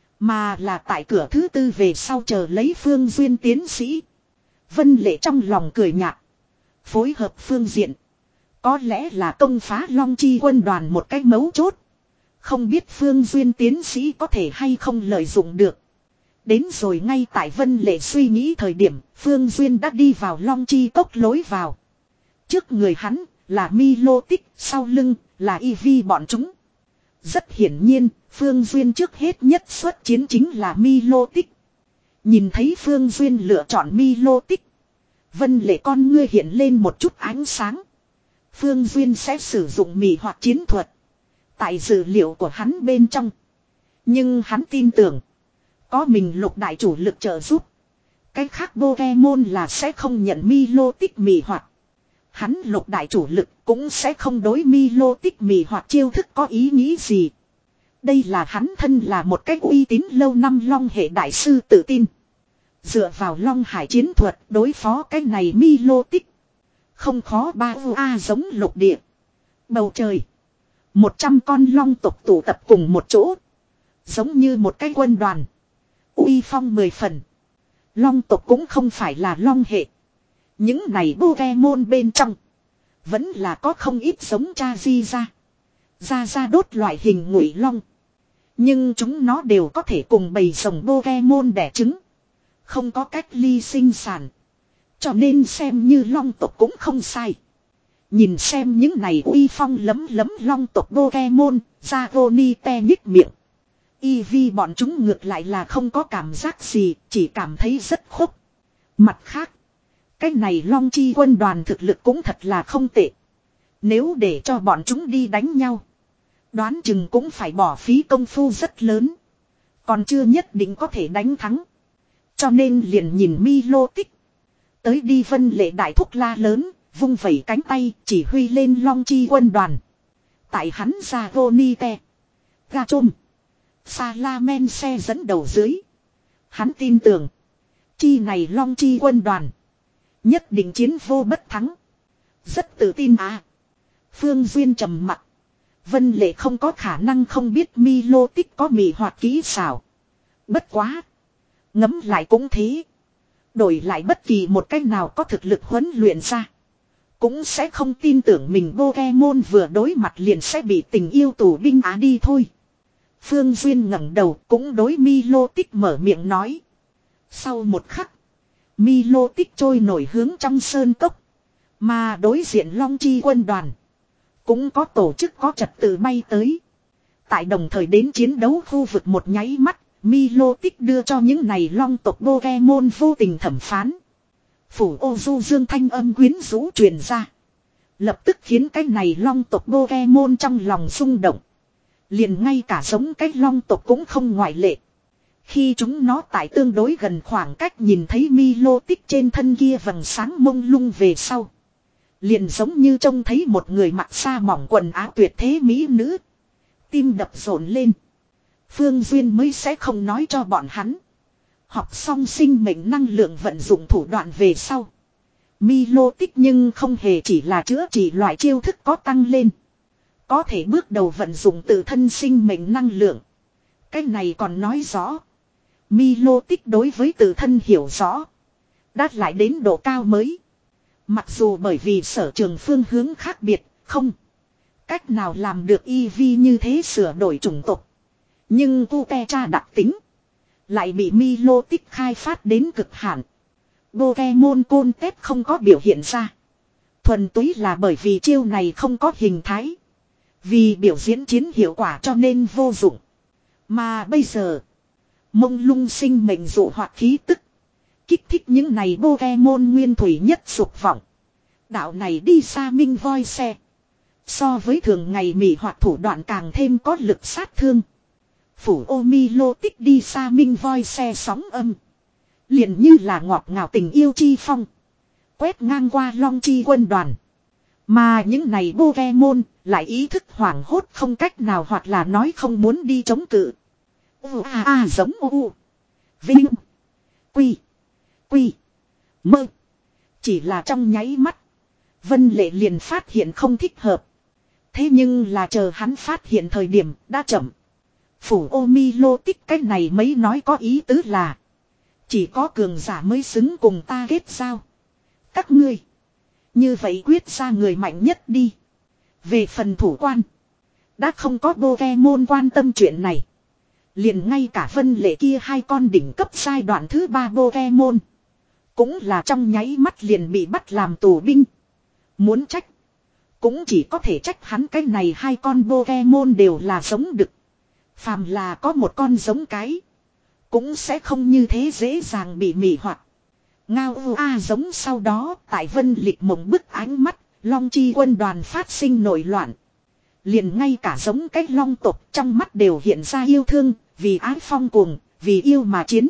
Mà là tại cửa thứ tư về sau chờ lấy Phương Duyên tiến sĩ. Vân Lệ trong lòng cười nhạt. Phối hợp phương diện. Có lẽ là công phá Long Chi quân đoàn một cách mấu chốt. Không biết Phương Duyên tiến sĩ có thể hay không lợi dụng được. Đến rồi ngay tại Vân Lệ suy nghĩ thời điểm, Phương Duyên đã đi vào Long Chi cốc lối vào. Trước người hắn là Milotic, sau lưng là Eevee bọn chúng. Rất hiển nhiên, Phương Duyên trước hết nhất xuất chiến chính là Milotic. Nhìn thấy Phương Duyên lựa chọn Milotic. Vân Lệ con ngươi hiện lên một chút ánh sáng. Phương Duyên sẽ sử dụng mị hoặc chiến thuật. Tại dữ liệu của hắn bên trong. Nhưng hắn tin tưởng. Có mình lục đại chủ lực trợ giúp. Cái khác Pokemon là sẽ không nhận Milotic mị hoặc. Hắn lục đại chủ lực cũng sẽ không đối Milotic mị hoặc chiêu thức có ý nghĩ gì. Đây là hắn thân là một cách uy tín lâu năm long hệ đại sư tự tin. Dựa vào long hải chiến thuật đối phó cái này Milotic. Không khó ba a giống lục địa. Bầu trời. Một trăm con long tộc tụ tập cùng một chỗ. Giống như một cái quân đoàn. Uy phong mười phần. Long tộc cũng không phải là long hệ. Những này Pokemon bên trong. Vẫn là có không ít giống cha di ra. Ra ra đốt loại hình ngụy long. Nhưng chúng nó đều có thể cùng bầy rồng Pokemon đẻ trứng. Không có cách ly sinh sản. Cho nên xem như long tộc cũng không sai. Nhìn xem những này uy phong lấm lấm long tộc Pokemon, Zagonite nhích miệng. Eevee bọn chúng ngược lại là không có cảm giác gì, chỉ cảm thấy rất khúc. Mặt khác, cái này long chi quân đoàn thực lực cũng thật là không tệ. Nếu để cho bọn chúng đi đánh nhau, đoán chừng cũng phải bỏ phí công phu rất lớn. Còn chưa nhất định có thể đánh thắng. Cho nên liền nhìn Milotic. Tới đi Vân Lệ đại thúc la lớn, vung vẩy cánh tay chỉ huy lên long chi quân đoàn. Tại hắn ra Gonite, Gachom, Salamense dẫn đầu dưới. Hắn tin tưởng, chi này long chi quân đoàn nhất định chiến vô bất thắng. Rất tự tin à. Phương Duyên trầm mặt. Vân Lệ không có khả năng không biết Milotic có mị hoạt kỹ xảo. Bất quá. Ngấm lại cũng thế. Đổi lại bất kỳ một cách nào có thực lực huấn luyện ra. Cũng sẽ không tin tưởng mình Pokemon vừa đối mặt liền sẽ bị tình yêu tù binh á đi thôi. Phương Duyên ngẩng đầu cũng đối Milotic mở miệng nói. Sau một khắc. Milotic trôi nổi hướng trong sơn cốc. Mà đối diện long chi quân đoàn. Cũng có tổ chức có trật tự bay tới. Tại đồng thời đến chiến đấu khu vực một nháy mắt. Milotic đưa cho những này long tộc Pokemon vô tình thẩm phán. Phủ ô du dương thanh âm quyến rũ truyền ra. Lập tức khiến cái này long tộc Pokemon trong lòng rung động. Liền ngay cả giống cái long tộc cũng không ngoại lệ. Khi chúng nó tại tương đối gần khoảng cách nhìn thấy Milotic trên thân kia vầng sáng mông lung về sau. Liền giống như trông thấy một người mặc sa mỏng quần áo tuyệt thế mỹ nữ. Tim đập rộn lên. Phương Duyên mới sẽ không nói cho bọn hắn. Học xong sinh mệnh năng lượng vận dụng thủ đoạn về sau. Milotic nhưng không hề chỉ là chữa trị loại chiêu thức có tăng lên. Có thể bước đầu vận dụng tự thân sinh mệnh năng lượng. Cái này còn nói rõ. Milotic đối với tự thân hiểu rõ. Đã lại đến độ cao mới. Mặc dù bởi vì sở trường phương hướng khác biệt, không cách nào làm được Eevee như thế sửa đổi chủng tộc. Nhưng Kutecha đặc tính lại bị Milotic khai phát đến cực hạn. Pokemon Contest không có biểu hiện ra. Thuần túy là bởi vì chiêu này không có hình thái. Vì biểu diễn chiến hiệu quả cho nên vô dụng. Mà bây giờ, mông lung sinh mệnh dụ hoặc khí tức. Kích thích những này Pokemon nguyên thủy nhất dục vọng. Đạo này đi xa minh voi xe. So với thường ngày mị hoặc thủ đoạn càng thêm có lực sát thương. Phủ ô Milotic đi xa minh voi xe sóng âm. Liền như là ngọt ngào tình yêu chi phong. Quét ngang qua long chi quân đoàn. Mà những này Pokemon lại ý thức hoảng hốt không cách nào hoặc là nói không muốn đi chống cự. U a a giống u. Vinh. Quy. Quy. Mơ. Chỉ là trong nháy mắt. Vân Lệ liền phát hiện không thích hợp. Thế nhưng là chờ hắn phát hiện thời điểm đã chậm. Phủ ô Milotic cái này mấy nói có ý tứ là. Chỉ có cường giả mới xứng cùng ta kết giao. Các ngươi. Như vậy quyết ra người mạnh nhất đi. Về phần thủ quan. Đã không có Pokemon quan tâm chuyện này. Liền ngay cả Vân Lệ kia hai con đỉnh cấp giai đoạn thứ ba Pokemon. Cũng là trong nháy mắt liền bị bắt làm tù binh. Muốn trách. Cũng chỉ có thể trách hắn cái này hai con Pokemon đều là giống đực. Phàm là có một con giống cái. Cũng sẽ không như thế dễ dàng bị mị hoặc. Ngao ưu a giống sau đó tại Vân Lịch Mộng bức ánh mắt, Long Chi quân đoàn phát sinh nổi loạn. Liền ngay cả giống cách long tộc trong mắt đều hiện ra yêu thương, vì ái phong cuồng, vì yêu mà chiến.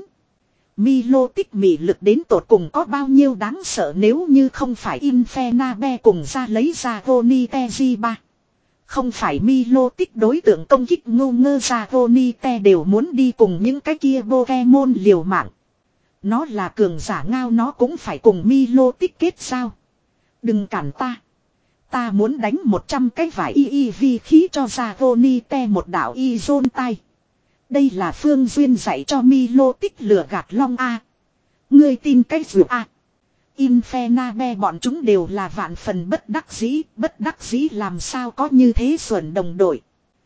Milo tích mị lực đến tột cùng có bao nhiêu đáng sợ nếu như không phải Infernabe cùng ra lấy ra Vonite ba. Không phải Milo tích đối tượng công kích ngu ngơ ra Vonite đều muốn đi cùng những cái kia Pokemon liều mạng. Nó là cường giả ngao nó cũng phải cùng Milo tích kết sao. Đừng cản ta. Ta muốn đánh một trăm cái vải y y vi khí cho ra Vonite một đảo y zôn tai. Đây là Phương Duyên dạy cho Milo tích lừa gạt long A. Ngươi tin cái gì A. Infernabe bọn chúng đều là vạn phần bất đắc dĩ. Bất đắc dĩ làm sao có như thế xuẩn đồng đội.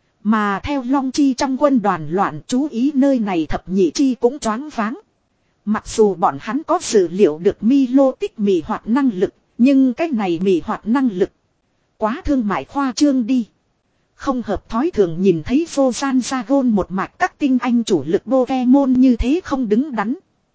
Mà theo Long Chi trong quân đoàn loạn chú ý nơi này thập nhị chi cũng choáng váng. Mặc dù bọn hắn có dữ liệu được Milo tích mị hoạt năng lực. Nhưng cái này mị hoạt năng lực. Quá thương mại khoa trương đi. Không hợp thói thường nhìn thấy vô gian ra gôn một mạch các tinh anh chủ lực Pokemon như thế không đứng đắn.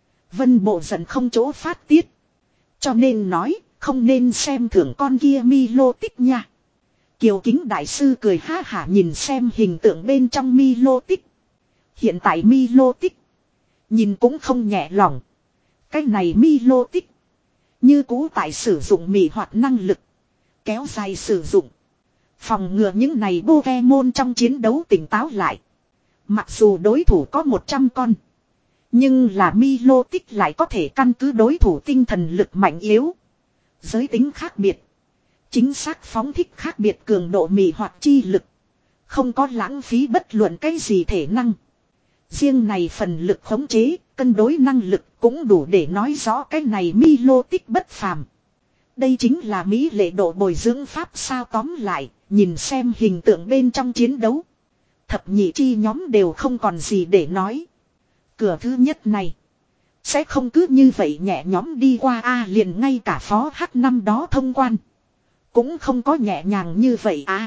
Vân bộ giận không chỗ phát tiết. Cho nên nói, không nên xem thưởng con kia Milo tích nha. Kiều Kính đại sư cười ha hả nhìn xem hình tượng bên trong Milo tích. Hiện tại Milo tích. Nhìn cũng không nhẹ lòng. Cái này Milo tích. Như cũ tại sử dụng mị hoạt năng lực. Kéo dài sử dụng. Phòng ngừa những này Pokemon trong chiến đấu tỉnh táo lại. Mặc dù đối thủ có một trăm con. Nhưng là Milo tích lại có thể căn cứ đối thủ tinh thần lực mạnh yếu. Giới tính khác biệt. Chính xác phóng thích khác biệt cường độ mị hoạt chi lực. Không có lãng phí bất luận cái gì thể năng. Riêng này phần lực khống chế, cân đối năng lực cũng đủ để nói rõ cái này Milo tích bất phàm. Đây chính là mỹ lệ độ bồi dưỡng pháp sao tóm lại, nhìn xem hình tượng bên trong chiến đấu. Thập nhị chi nhóm đều không còn gì để nói. Cửa thứ nhất này, sẽ không cứ như vậy nhẹ nhóm đi qua a liền ngay cả phó hắc năm đó thông quan. Cũng không có nhẹ nhàng như vậy à.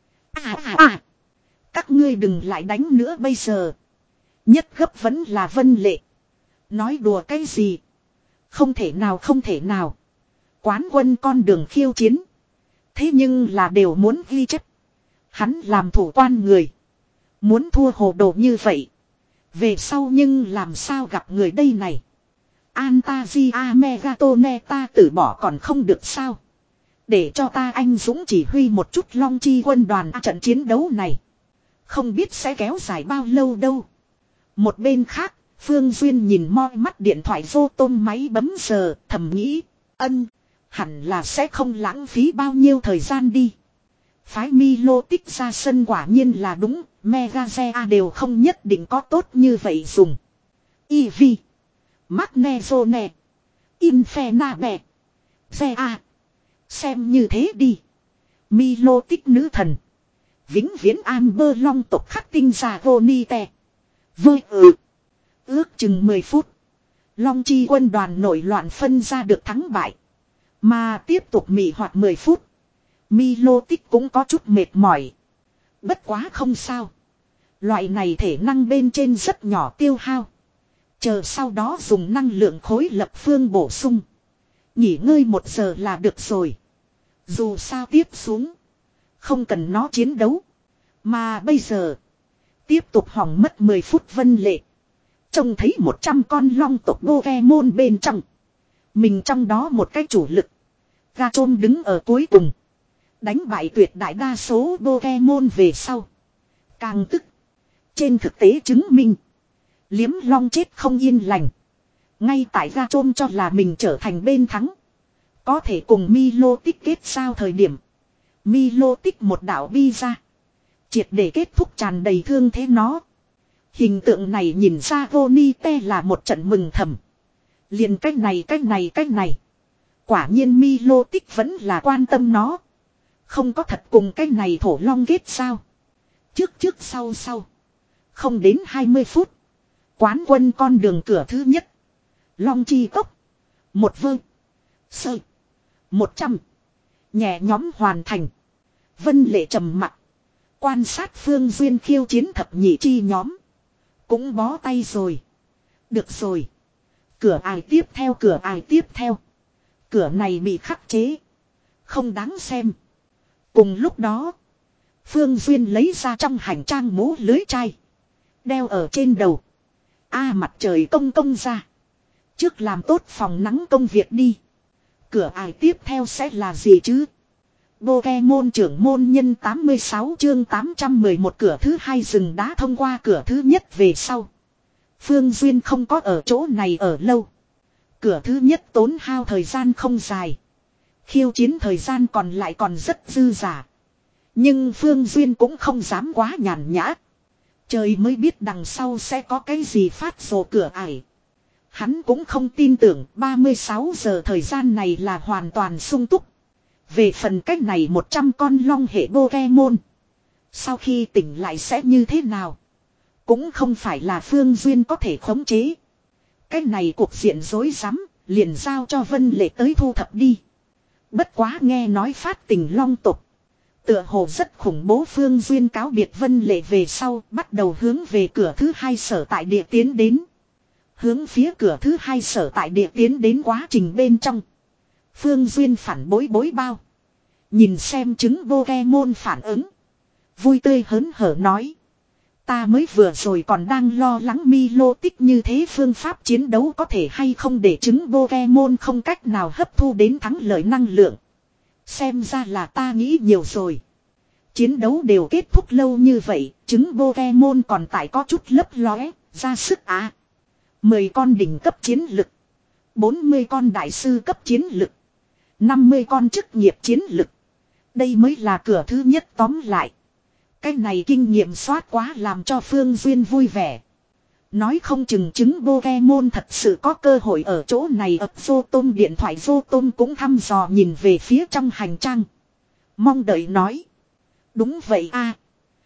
À à à. Các ngươi đừng lại đánh nữa bây giờ. Nhất gấp vẫn là Vân Lệ. Nói đùa cái gì. Không thể nào không thể nào. Quán quân con đường khiêu chiến. Thế nhưng là đều muốn ghi chép. Hắn làm thủ quan người. Muốn thua hồ đồ như vậy. Về sau nhưng làm sao gặp người đây này. Antasia Megatone ta từ bỏ còn không được sao. Để cho ta anh dũng chỉ huy một chút Long Chi quân đoàn trận chiến đấu này. Không biết sẽ kéo dài bao lâu đâu. Một bên khác, Phương Duyên nhìn moi mắt điện thoại vô tôm máy bấm giờ, thầm nghĩ, ân, hẳn là sẽ không lãng phí bao nhiêu thời gian đi. Phái Milo tích ra sân quả nhiên là đúng, Megazea đều không nhất định có tốt như vậy dùng. Eevee, Magnezone, Infernabe, Zea. Xem như thế đi. Milo tích nữ thần. Vĩnh viễn Amber long tộc khắc tinh giả Vonite. Vơi ừ. Ước chừng mười phút. Long Chi quân đoàn nổi loạn phân ra được thắng bại. Mà tiếp tục mị hoạt mười phút. Milo tích cũng có chút mệt mỏi. Bất quá không sao. Loại này thể năng bên trên rất nhỏ tiêu hao. Chờ sau đó dùng năng lượng khối lập phương bổ sung. Nghỉ ngơi một giờ là được rồi. Dù sao tiếp xuống. Không cần nó chiến đấu. Mà bây giờ. Tiếp tục hỏng mất mười phút Vân Lệ. Trông thấy một trăm con long tộc Pokemon bên trong. Mình trong đó một cái chủ lực. Gachom đứng ở cuối cùng. Đánh bại tuyệt đại đa số Pokemon về sau. Càng tức. Trên thực tế chứng minh. Liếm long chết không yên lành. Ngay tại Gachom cho là mình trở thành bên thắng. Có thể cùng Milo tích kết sao thời điểm. Milo tích một đạo bi ra. Triệt để kết thúc tràn đầy thương thế nó. Hình tượng này nhìn ra Vonite là một trận mừng thầm. Liền cách này cách này cách này. Quả nhiên Milo tích vẫn là quan tâm nó. Không có thật cùng cách này thổ long kết sao. Trước trước sau sau. Không đến hai mươi phút. Quán quân con đường cửa thứ nhất. Long Chi cốc. Một vơ. Sơ. Một trăm. Nhẹ nhóm hoàn thành. Vân Lệ trầm mặc. Quan sát Phương Duyên khiêu chiến thập nhị chi nhóm. Cũng bó tay rồi. Được rồi. Cửa ải tiếp theo, cửa ải tiếp theo. Cửa này bị khắc chế. Không đáng xem. Cùng lúc đó. Phương Duyên lấy ra trong hành trang mũ lưới chai. Đeo ở trên đầu. A mặt trời công công ra. Trước làm tốt phòng nắng công việc đi. Cửa ải tiếp theo sẽ là gì chứ? Pokemon trưởng môn nhân tám mươi sáu chương tám trăm mười một cửa thứ hai rừng đá thông qua cửa thứ nhất về sau. Phương Duyên không có ở chỗ này ở lâu. Cửa thứ nhất tốn hao thời gian không dài. Khiêu chiến thời gian còn lại còn rất dư dả. Nhưng Phương Duyên cũng không dám quá nhàn nhã. Trời mới biết đằng sau sẽ có cái gì phát rồ cửa ải. Hắn cũng không tin tưởng ba mươi sáu giờ thời gian này là hoàn toàn sung túc. Về phần cách này một trăm con long hệ Pokemon. Sau khi tỉnh lại sẽ như thế nào? Cũng không phải là Phương Duyên có thể khống chế. Cách này cuộc diện rối rắm, liền giao cho Vân Lệ tới thu thập đi. Bất quá nghe nói phát tình long tộc. Tựa hồ rất khủng bố. Phương Duyên cáo biệt Vân Lệ về sau, bắt đầu hướng về cửa thứ hai sở tại địa tiến đến. Hướng phía cửa thứ hai sở tại địa tiến đến quá trình bên trong. Phương Duyên phản bối bối bao. Nhìn xem trứng Pokemon phản ứng. Vui tươi hớn hở nói. Ta mới vừa rồi còn đang lo lắng Milo tích như thế phương pháp chiến đấu có thể hay không để trứng Pokemon không cách nào hấp thu đến thắng lợi năng lượng. Xem ra là ta nghĩ nhiều rồi. Chiến đấu đều kết thúc lâu như vậy, trứng Pokemon còn tại có chút lấp lóe, ra sức à. mười con đỉnh cấp chiến lực. bốn mươi con đại sư cấp chiến lực. năm mươi con chức nghiệp chiến lực. Đây mới là cửa thứ nhất tóm lại. Cái này kinh nghiệm soát quá làm cho Phương Duyên vui vẻ. Nói không chừng trứng Pokemon thật sự có cơ hội ở chỗ này. Ập vô tôm điện thoại vô tôm cũng thăm dò nhìn về phía trong hành trang. Mong đợi nói. Đúng vậy a.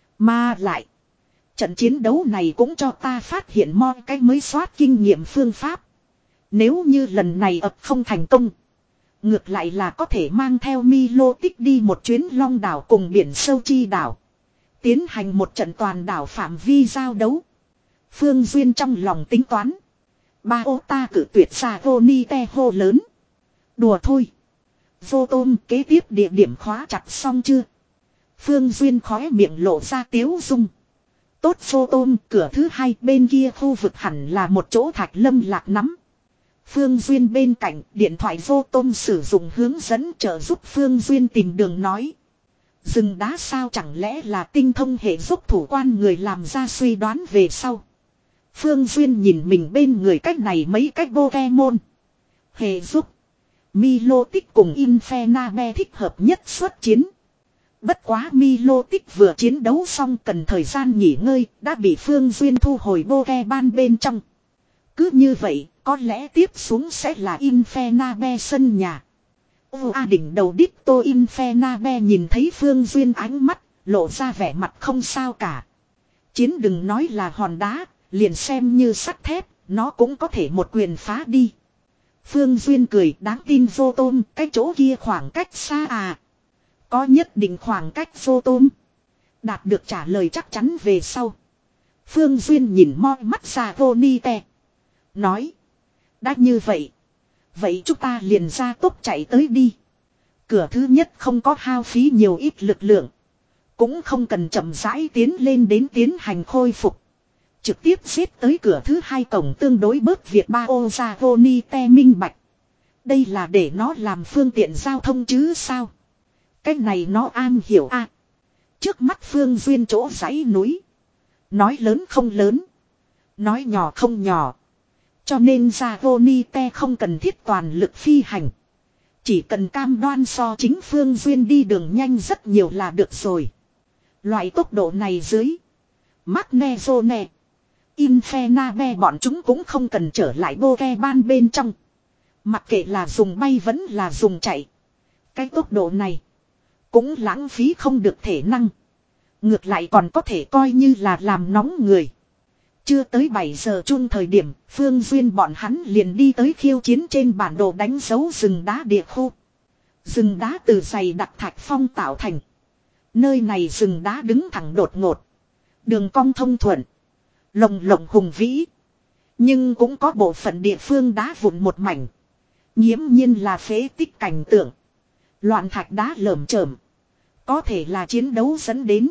Mà lại. Trận chiến đấu này cũng cho ta phát hiện mo cái mới soát kinh nghiệm phương pháp. Nếu như lần này ập không thành công. Ngược lại là có thể mang theo Milo tích đi một chuyến long đảo cùng biển sâu chi đảo. Tiến hành một trận toàn đảo phạm vi giao đấu. Phương Duyên trong lòng tính toán. Ba ô ta cử tuyệt xa vô ni te hô lớn. Đùa thôi. Vô tôm kế tiếp địa điểm khóa chặt xong chưa? Phương Duyên khóe miệng lộ ra tiếu dung. Tốt vô tôm cửa thứ hai bên kia khu vực hẳn là một chỗ thạch lâm lạc nắm. Phương Duyên bên cạnh điện thoại vô tôm sử dụng hướng dẫn trợ giúp Phương Duyên tìm đường nói. Rừng đá sao chẳng lẽ là tinh thông hệ giúp thủ quan người làm ra suy đoán về sau. Phương Duyên nhìn mình bên người cách này mấy cách Pokemon. Hệ giúp. Milotic cùng Infernape thích hợp nhất xuất chiến. Bất quá Milotic vừa chiến đấu xong cần thời gian nghỉ ngơi đã bị Phương Duyên thu hồi Pokemon bên trong. Cứ như vậy có lẽ tiếp xuống sẽ là Infernape sân nhà. Ô a đỉnh đầu Ditto Infernape nhìn thấy Phương Duyên ánh mắt, lộ ra vẻ mặt không sao cả. Chiến đừng nói là hòn đá, liền xem như sắt thép, nó cũng có thể một quyền phá đi. Phương Duyên cười đáng tin vô tôm, cái chỗ kia khoảng cách xa à. Có nhất định khoảng cách vô tôm. Đạt được trả lời chắc chắn về sau. Phương Duyên nhìn moi mắt ra vô ni te. Nói. Đã như vậy. Vậy chúng ta liền ra tốc chạy tới đi. Cửa thứ nhất không có hao phí nhiều ít lực lượng. Cũng không cần chậm rãi tiến lên đến tiến hành khôi phục. Trực tiếp xếp tới cửa thứ hai cổng tương đối bớt việc ba ô ra vô ni te minh bạch. Đây là để nó làm phương tiện giao thông chứ sao. Cái này nó an hiểu a. À, trước mắt Phương Duyên chỗ dãy núi. Nói lớn không lớn. Nói nhỏ không nhỏ. Cho nên ra vô ni te không cần thiết toàn lực phi hành. Chỉ cần cam đoan so chính Phương Duyên đi đường nhanh rất nhiều là được rồi. Loại tốc độ này dưới. Magnezone. Infernape bọn chúng cũng không cần trở lại Pokemon bên trong. Mặc kệ là dùng bay vẫn là dùng chạy. Cái tốc độ này. Cũng lãng phí không được thể năng. Ngược lại còn có thể coi như là làm nóng người. Chưa tới bảy giờ chung thời điểm, Phương Duyên bọn hắn liền đi tới khiêu chiến trên bản đồ đánh dấu rừng đá địa khu. Rừng đá từ dày đặc thạch phong tạo thành. Nơi này rừng đá đứng thẳng đột ngột. Đường cong thông thuận. Lồng lộng hùng vĩ. Nhưng cũng có bộ phận địa phương đá vụn một mảnh. Nghiễm nhiên là phế tích cảnh tượng. Loạn thạch đá lởm chởm. Có thể là chiến đấu dẫn đến.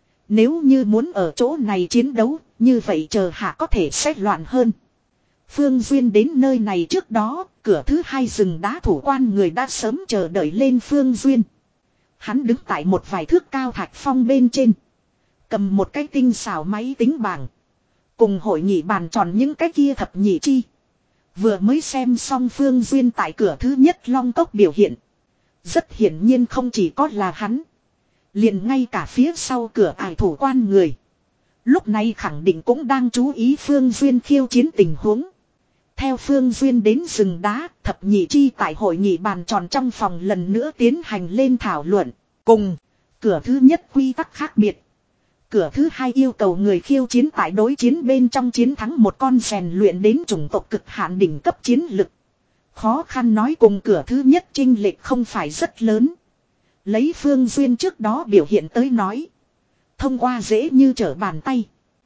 Nếu như muốn ở chỗ này chiến đấu, như vậy chờ hạ có thể sẽ loạn hơn. Phương Duyên đến nơi này trước đó, cửa thứ hai rừng đá thủ quan người đã sớm chờ đợi lên Phương Duyên. Hắn đứng tại một vài thước cao thạch phong bên trên. Cầm một cái tinh xảo máy tính bảng. Cùng hội nghị bàn tròn những cái kia thập nhị chi. Vừa mới xem xong Phương Duyên tại cửa thứ nhất long tốc biểu hiện. Rất hiển nhiên không chỉ có là hắn. Liền ngay cả phía sau cửa ải thủ quan người. Lúc này khẳng định cũng đang chú ý Phương Duyên khiêu chiến tình huống. Theo Phương Duyên đến rừng đá, thập nhị chi tại hội nghị bàn tròn trong phòng lần nữa tiến hành lên thảo luận. Cùng, cửa thứ nhất quy tắc khác biệt. Cửa thứ hai yêu cầu người khiêu chiến tại đối chiến bên trong chiến thắng một con rèn luyện đến chủng tộc cực hạn đỉnh cấp chiến lực. Khó khăn nói cùng cửa thứ nhất chênh lệch không phải rất lớn. Lấy Phương Duyên trước đó biểu hiện tới nói. Thông qua dễ như trở bàn tay.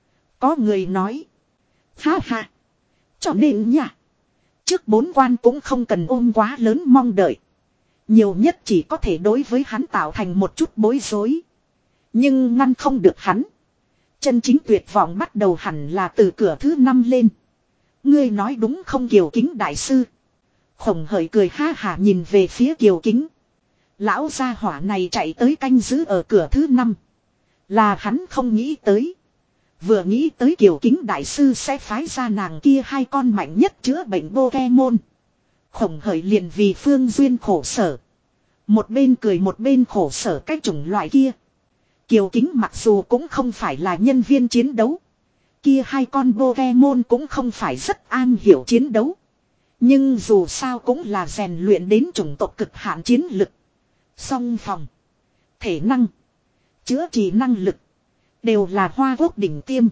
Có người nói. Ha ha. Cho nên nhỉ. Trước bốn quan cũng không cần ôm quá lớn mong đợi. Nhiều nhất chỉ có thể đối với hắn tạo thành một chút bối rối. Nhưng ngăn không được hắn. Chân chính tuyệt vọng bắt đầu hẳn là từ cửa thứ năm lên. Ngươi nói đúng không Kiều Kính đại sư. Khổng Hởi cười ha hả nhìn về phía Kiều Kính. Lão gia hỏa này chạy tới canh giữ ở cửa thứ năm. Là hắn không nghĩ tới. Vừa nghĩ tới Kiều Kính đại sư sẽ phái ra nàng kia hai con mạnh nhất chữa bệnh Pokemon. Khổng Hởi liền vì Phương Duyên khổ sở. Một bên cười một bên khổ sở cái chủng loại kia. Kiều Kính mặc dù cũng không phải là nhân viên chiến đấu. Kia hai con Pokemon cũng không phải rất an hiểu chiến đấu. Nhưng dù sao cũng là rèn luyện đến chủng tộc cực hạn chiến lực. Song phòng. Thể năng. Chữa trị năng lực. Đều là hoa quốc đỉnh tiêm.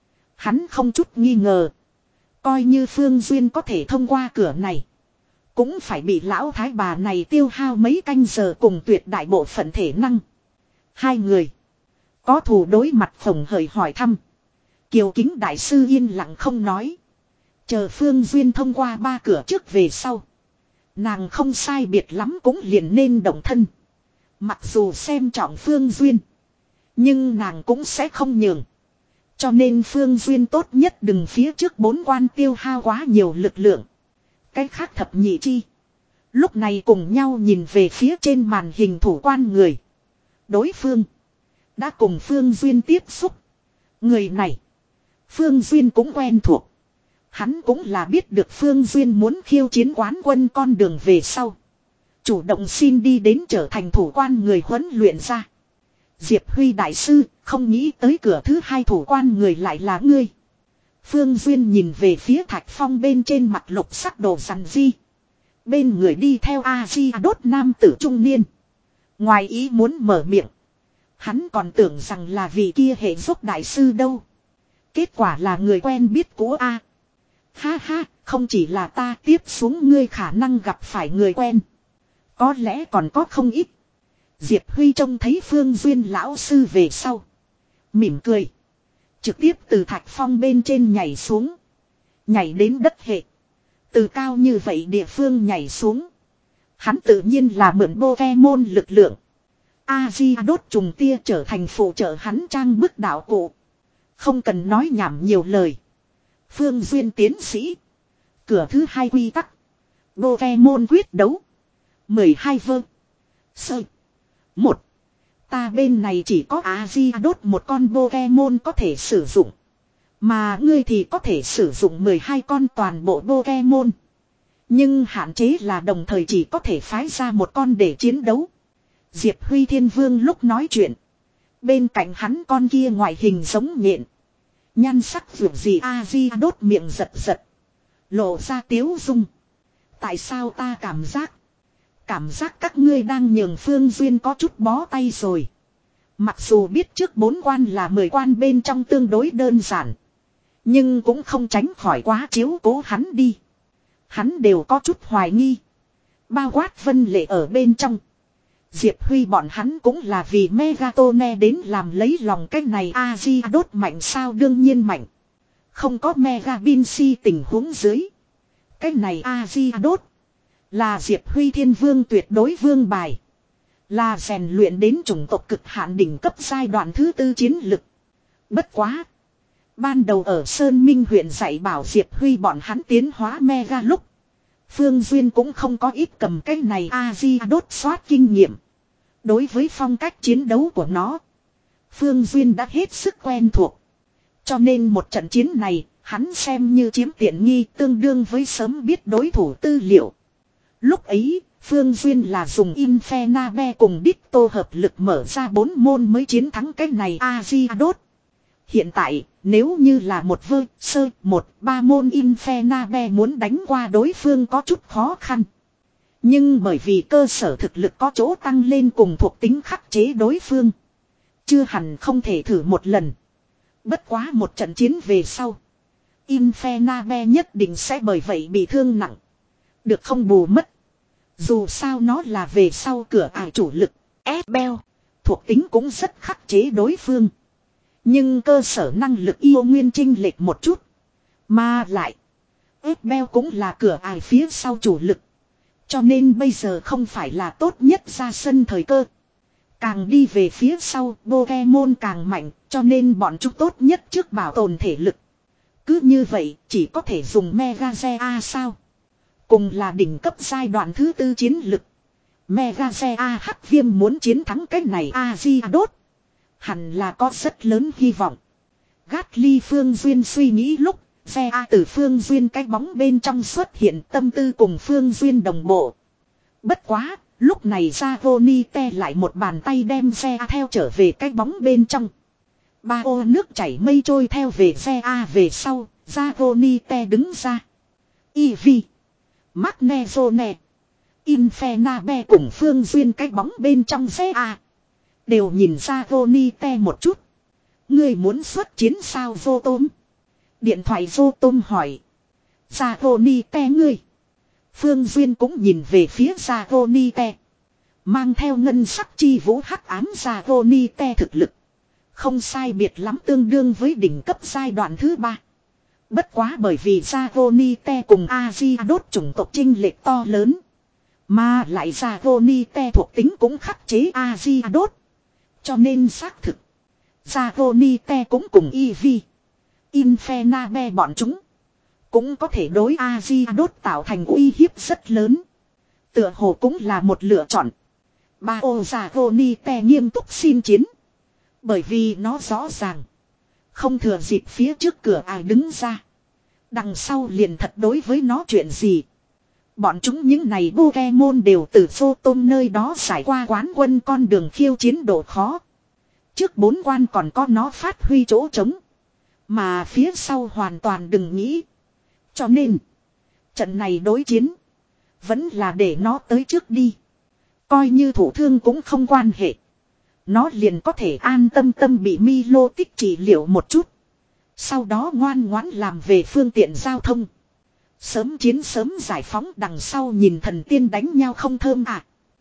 Hắn không chút nghi ngờ. Coi như Phương Duyên có thể thông qua cửa này. Cũng phải bị lão thái bà này tiêu hao mấy canh giờ cùng tuyệt đại bộ phận thể năng. Hai người. Có thù đối mặt Khổng Hởi hỏi thăm. Kiều Kính đại sư yên lặng không nói. Chờ Phương Duyên thông qua ba cửa trước về sau. Nàng không sai biệt lắm cũng liền nên động thân. Mặc dù xem trọng Phương Duyên. Nhưng nàng cũng sẽ không nhường. Cho nên Phương Duyên tốt nhất đừng phía trước bốn quan tiêu hao quá nhiều lực lượng. Cái khác thập nhị chi. Lúc này cùng nhau nhìn về phía trên màn hình thủ quan người. Đối phương. Đã cùng Phương Duyên tiếp xúc. Người này. Phương Duyên cũng quen thuộc. Hắn cũng là biết được Phương Duyên muốn khiêu chiến quán quân con đường về sau. Chủ động xin đi đến trở thành thủ quan người huấn luyện ra. Diệp Huy đại sư không nghĩ tới cửa thứ hai thủ quan người lại là ngươi. Phương Duyên nhìn về phía Thạch Phong bên trên mặt lục sắc đồ rằn di. Bên người đi theo A-di đốt nam tử trung niên. Ngoài ý muốn mở miệng. Hắn còn tưởng rằng là vị kia hệ giúp đại sư đâu. Kết quả là người quen biết của A. Ha ha, không chỉ là ta tiếp xuống ngươi khả năng gặp phải người quen. Có lẽ còn có không ít. Diệp Huy trông thấy Phương Duyên lão sư về sau. Mỉm cười. Trực tiếp từ Thạch Phong bên trên nhảy xuống. Nhảy đến đất hệ. Từ cao như vậy địa phương nhảy xuống. Hắn tự nhiên là mượn Pokemon lực lượng. A-di đốt trùng tia trở thành phụ trợ hắn trang bức đạo cụ. Không cần nói nhảm nhiều lời. Phương Duyên tiến sĩ. Cửa thứ hai quy tắc. Pokemon quyết đấu. mười hai vơ. Sơ. Một. Ta bên này chỉ có A-di đốt một con Pokemon có thể sử dụng. Mà ngươi thì có thể sử dụng mười hai con toàn bộ Pokemon. Nhưng hạn chế là đồng thời chỉ có thể phái ra một con để chiến đấu. Diệp Huy Thiên Vương lúc nói chuyện. Bên cạnh hắn con kia ngoại hình giống nhện. Nhan sắc vượt gì A-di đốt miệng giật giật. Lộ ra tiếu dung. Tại sao ta cảm giác. Cảm giác các ngươi đang nhường Phương Duyên có chút bó tay rồi. Mặc dù biết trước bốn quan là mười quan bên trong tương đối đơn giản. Nhưng cũng không tránh khỏi quá chiếu cố hắn đi. Hắn đều có chút hoài nghi. Bao quát Vân Lệ ở bên trong. Diệp Huy bọn hắn cũng là vì Megatone đến làm lấy lòng cái này A-di đốt mạnh sao đương nhiên mạnh. Không có Mega Vinci tình huống dưới. Cái này Aziadot là Diệp Huy Thiên Vương tuyệt đối vương bài. Là rèn luyện đến chủng tộc cực hạn đỉnh cấp giai đoạn thứ tư chiến lực. Bất quá. Ban đầu ở Sơn Minh huyện dạy bảo Diệp Huy bọn hắn tiến hóa Mega lúc. Phương Duyên cũng không có ít cầm cái này Aziadot soát kinh nghiệm. Đối với phong cách chiến đấu của nó. Phương Duyên đã hết sức quen thuộc. Cho nên một trận chiến này, hắn xem như chiếm tiện nghi tương đương với sớm biết đối thủ tư liệu. Lúc ấy, Phương Duyên là dùng Infernabe cùng Ditto hợp lực mở ra bốn môn mới chiến thắng cái này Aziadot. Hiện tại, nếu như là một vơ, sơ, một, ba môn Infernabe muốn đánh qua đối phương có chút khó khăn. Nhưng bởi vì cơ sở thực lực có chỗ tăng lên cùng thuộc tính khắc chế đối phương. Chưa hẳn không thể thử một lần. Bất quá một trận chiến về sau. Infernabe nhất định sẽ bởi vậy bị thương nặng. Được không bù mất. Dù sao nó là về sau cửa ải chủ lực. Esbel. Thuộc tính cũng rất khắc chế đối phương. Nhưng cơ sở năng lực yêu nguyên chênh lệch một chút. Mà lại. Esbel cũng là cửa ải phía sau chủ lực. Cho nên bây giờ không phải là tốt nhất ra sân thời cơ. Càng đi về phía sau, Pokemon càng mạnh, cho nên bọn chúng tốt nhất trước bảo tồn thể lực. Cứ như vậy, chỉ có thể dùng Megazea sao? Cùng là đỉnh cấp giai đoạn thứ tư chiến lực. Megazea hắc viêm muốn chiến thắng cái này Aziadot. Hẳn là có rất lớn hy vọng. Gatly Phương Duyên suy nghĩ lúc, Zea từ Phương Duyên cái bóng bên trong xuất hiện tâm tư cùng Phương Duyên đồng bộ. Bất quá, lúc này Zagonite lại một bàn tay đem Zea theo trở về cái bóng bên trong. Ba ô nước chảy mây trôi theo về Zea về sau, Zagonite đứng ra. Eevee, Magnezone, Infernabe cùng Phương Duyên cái bóng bên trong Zea. Đều nhìn Zagonite một chút. Ngươi muốn xuất chiến sao vô tôm? Điện thoại vô tôm hỏi. Zagonite ngươi. Phương Duyên cũng nhìn về phía Zagonite. Mang theo ngân sắc chi vũ hắc ám Zagonite thực lực. Không sai biệt lắm tương đương với đỉnh cấp giai đoạn thứ ba. Bất quá bởi vì Zagonite cùng Aziadot chủng tộc chênh lệch to lớn. Mà lại Zagonite thuộc tính cũng khắc chế Aziadot. Cho nên xác thực. Zagonite cũng cùng Eevee, Infernabe bọn chúng. Cũng có thể đối Aziadot tạo thành uy hiếp rất lớn. Tựa hồ cũng là một lựa chọn. Ba ô Zagonite nghiêm túc xin chiến. Bởi vì nó rõ ràng. Không thừa dịp phía trước cửa ai đứng ra. Đằng sau liền thật đối với nó chuyện gì. Bọn chúng những này Pokemon đều từ vô tôm nơi đó trải qua quán quân con đường khiêu chiến độ khó. Trước bốn quan còn có nó phát huy chỗ trống. Mà phía sau hoàn toàn đừng nghĩ. Cho nên. Trận này đối chiến. Vẫn là để nó tới trước đi. Coi như thủ thương cũng không quan hệ. Nó liền có thể an tâm tâm bị Milo tích trị liệu một chút. Sau đó ngoan ngoãn làm về phương tiện giao thông. Sớm chiến sớm giải phóng đằng sau nhìn thần tiên đánh nhau không thơm à.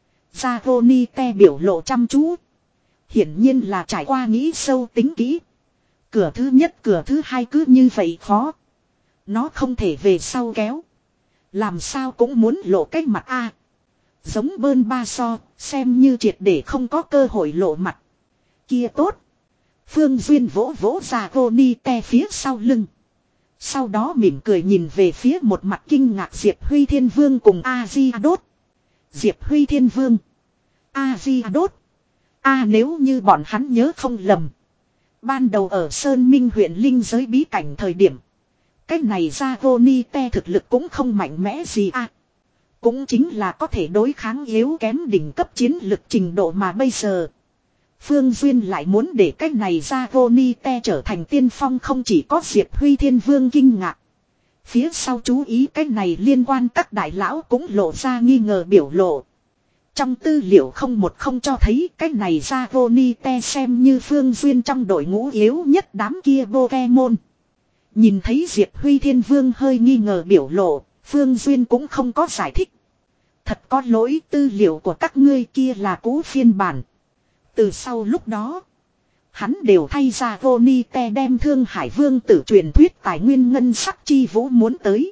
Zagonite biểu lộ chăm chú. Hiển nhiên là trải qua nghĩ sâu tính kỹ. Cửa thứ nhất cửa thứ hai cứ như vậy khó. Nó không thể về sau kéo. Làm sao cũng muốn lộ cái mặt a. Giống bơn ba so, xem như triệt để không có cơ hội lộ mặt. Kia tốt. Phương Duyên vỗ vỗ Zagonite phía sau lưng. Sau đó mỉm cười nhìn về phía một mặt kinh ngạc Diệp Huy Thiên Vương cùng Aziadot. Diệp Huy Thiên Vương. Aziadot. A à, nếu như bọn hắn nhớ không lầm. Ban đầu ở Sơn Minh huyện Linh giới bí cảnh thời điểm. Cái này Zagonite thực lực cũng không mạnh mẽ gì à. Cũng chính là có thể đối kháng yếu kém đỉnh cấp chiến lực trình độ mà bây giờ. Phương Duyên lại muốn để cái này Zagonite trở thành tiên phong không chỉ có Diệp Huy Thiên Vương kinh ngạc. Phía sau chú ý cái này liên quan các đại lão cũng lộ ra nghi ngờ biểu lộ. Trong tư liệu không một không cho thấy cái này Zagonite xem như Phương Duyên trong đội ngũ yếu nhất đám kia Pokemon. Nhìn thấy Diệp Huy Thiên Vương hơi nghi ngờ biểu lộ, Phương Duyên cũng không có giải thích. Thật có lỗi, tư liệu của các ngươi kia là cũ phiên bản. Từ sau lúc đó, Hắn đều thay ra Ronite đem Thương Hải Vương tử truyền thuyết tài nguyên ngân sắc chi vũ muốn tới.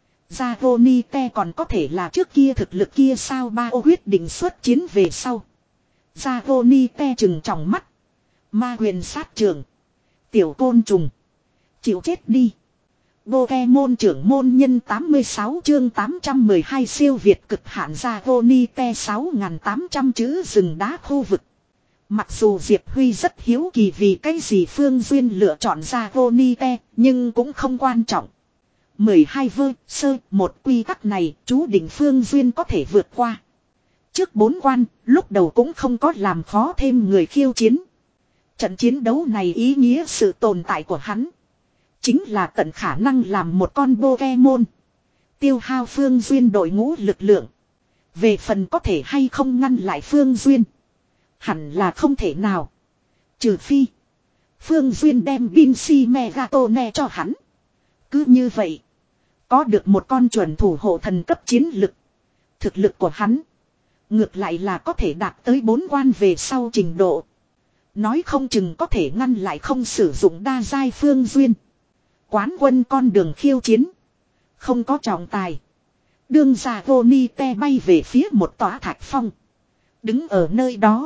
Ra Ronite còn có thể là trước kia thực lực kia sao ba ô quyết định xuất chiến về sau. Ra Ronite trừng tròng mắt. Ma huyền sát trường. Tiểu côn trùng. Chịu chết đi. Pokemon trưởng môn nhân tám mươi sáu chương tám trăm mười hai siêu việt cực hạn ra Ronite sáu nghìn tám trăm chữ rừng đá khu vực. Mặc dù Diệp Huy rất hiếu kỳ vì cái gì Phương Duyên lựa chọn ra Ronite, nhưng cũng không quan trọng. mười hai vơ, sơ, một quy tắc này, chú định Phương Duyên có thể vượt qua. Trước bốn quan, lúc đầu cũng không có làm khó thêm người khiêu chiến. Trận chiến đấu này ý nghĩa sự tồn tại của hắn. Chính là tận khả năng làm một con Pokemon. Tiêu hao Phương Duyên đội ngũ lực lượng. Về phần có thể hay không ngăn lại Phương Duyên. Hẳn là không thể nào. Trừ phi. Phương Duyên đem Vinci Megatone cho hắn. Cứ như vậy. Có được một con chuẩn thủ hộ thần cấp chiến lực. Thực lực của hắn. Ngược lại là có thể đạt tới bốn quan về sau trình độ. Nói không chừng có thể ngăn lại không sử dụng đa giai Phương Duyên. Quán quân con đường khiêu chiến. Không có trọng tài. Đương ra Ronite bay về phía một tòa thạch phong. Đứng ở nơi đó.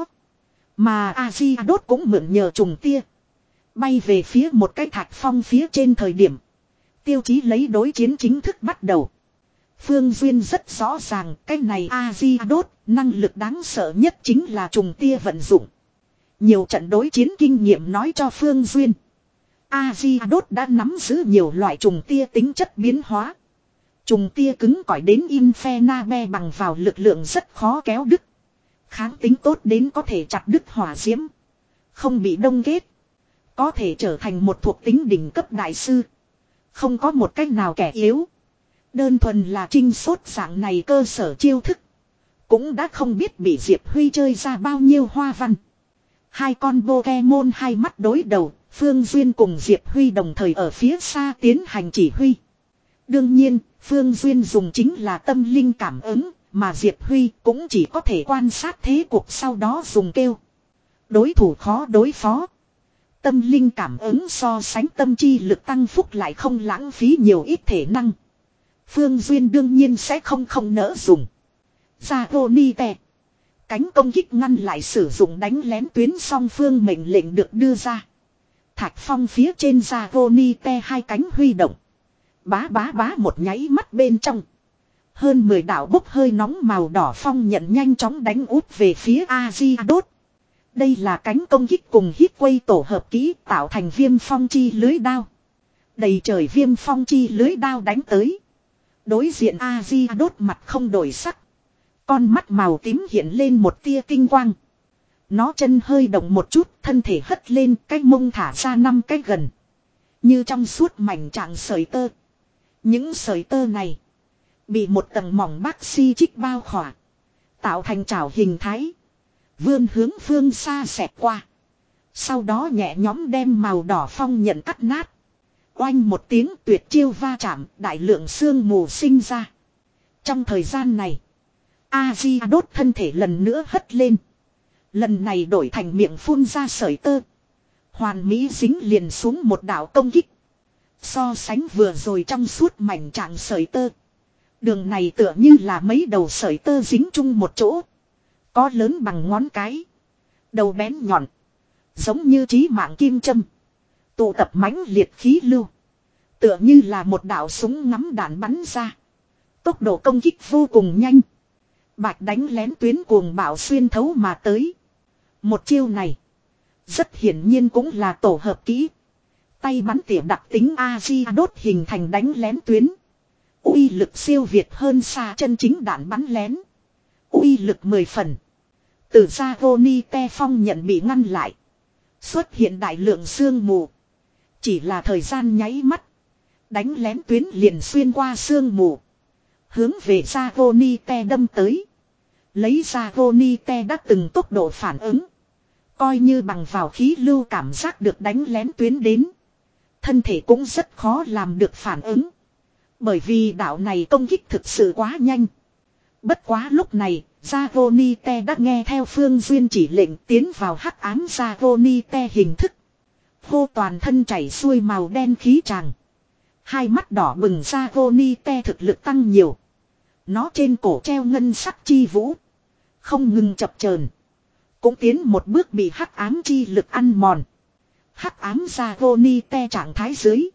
Mà Aziadot cũng mượn nhờ trùng tia. Bay về phía một cái thạch phong phía trên thời điểm. Tiêu chí lấy đối chiến chính thức bắt đầu. Phương Duyên rất rõ ràng cái này Aziadot năng lực đáng sợ nhất chính là trùng tia vận dụng. Nhiều trận đối chiến kinh nghiệm nói cho Phương Duyên. Aziadot đã nắm giữ nhiều loại trùng tia tính chất biến hóa. Trùng tia cứng cỏi đến Infernape bằng vào lực lượng rất khó kéo đứt. Kháng tính tốt đến có thể chặt đứt hỏa diễm. Không bị đông kết. Có thể trở thành một thuộc tính đỉnh cấp đại sư. Không có một cách nào kẻ yếu. Đơn thuần là trinh sốt dạng này cơ sở chiêu thức. Cũng đã không biết bị Diệp Huy chơi ra bao nhiêu hoa văn. Hai con Pokemon hai mắt đối đầu. Phương Duyên cùng Diệp Huy đồng thời ở phía xa tiến hành chỉ huy. Đương nhiên, Phương Duyên dùng chính là tâm linh cảm ứng, mà Diệp Huy cũng chỉ có thể quan sát thế cuộc sau đó dùng kêu. Đối thủ khó đối phó. Tâm linh cảm ứng so sánh tâm chi lực tăng phúc lại không lãng phí nhiều ít thể năng. Phương Duyên đương nhiên sẽ không không nỡ dùng. Zagonite. Cánh công kích ngăn lại sử dụng đánh lén tuyến song phương mệnh lệnh được đưa ra. Thạch phong phía trên Zagonite hai cánh huy động. Bá bá bá một nháy mắt bên trong. Hơn mười đạo bốc hơi nóng màu đỏ phong nhận nhanh chóng đánh út về phía Aziadot. Đây là cánh công kích cùng hít quay tổ hợp kỹ tạo thành viêm phong chi lưới đao. Đầy trời viêm phong chi lưới đao đánh tới. Đối diện Aziadot mặt không đổi sắc. Con mắt màu tím hiện lên một tia tinh quang. Nó chân hơi động một chút, thân thể hất lên, cái mông thả ra năm cái gần. Như trong suốt mảnh trạng sợi tơ. Những sợi tơ này bị một tầng mỏng bác si chích bao khỏa. Tạo thành chảo hình thái. Vươn hướng phương xa xẹt qua. Sau đó nhẹ nhóm đem màu đỏ phong nhận cắt nát. Oanh một tiếng tuyệt chiêu va chạm, đại lượng sương mù sinh ra. Trong thời gian này, Aziadot thân thể lần nữa hất lên. Lần này đổi thành miệng phun ra sợi tơ. Hoàn mỹ dính liền xuống một đạo công kích. So sánh vừa rồi trong suốt mảnh trạng sợi tơ. Đường này tựa như là mấy đầu sợi tơ dính chung một chỗ. Có lớn bằng ngón cái. Đầu bén nhọn. Giống như trí mạng kim châm. Tụ tập mãnh liệt khí lưu. Tựa như là một đạo súng ngắm đạn bắn ra. Tốc độ công kích vô cùng nhanh. Bạch đánh lén tuyến cuồng bạo xuyên thấu mà tới. Một chiêu này. Rất hiển nhiên cũng là tổ hợp kỹ. Tay bắn tỉa đặc tính Aziadot hình thành đánh lén tuyến. Uy lực siêu việt hơn xa chân chính đạn bắn lén. Uy lực mười phần. Từ Zagonite phong nhận bị ngăn lại. Xuất hiện đại lượng sương mù. Chỉ là thời gian nháy mắt. Đánh lén tuyến liền xuyên qua sương mù. Hướng về Zagonite đâm tới. Lấy Zagonite đã từng tốc độ phản ứng. Coi như bằng vào khí lưu cảm giác được đánh lén tuyến đến. Thân thể cũng rất khó làm được phản ứng. Bởi vì đạo này công kích thực sự quá nhanh. Bất quá lúc này, Dragonite đã nghe theo Phương Duyên chỉ lệnh tiến vào hắc ám Dragonite hình thức. Hô toàn thân chảy xuôi màu đen khí tràng. Hai mắt đỏ bừng Dragonite thực lực tăng nhiều. Nó trên cổ treo ngân sắc chi vũ. Không ngừng chập chờn. Cũng tiến một bước bị hắc ám chi lực ăn mòn. Hắc ám Dragonite trạng thái dưới.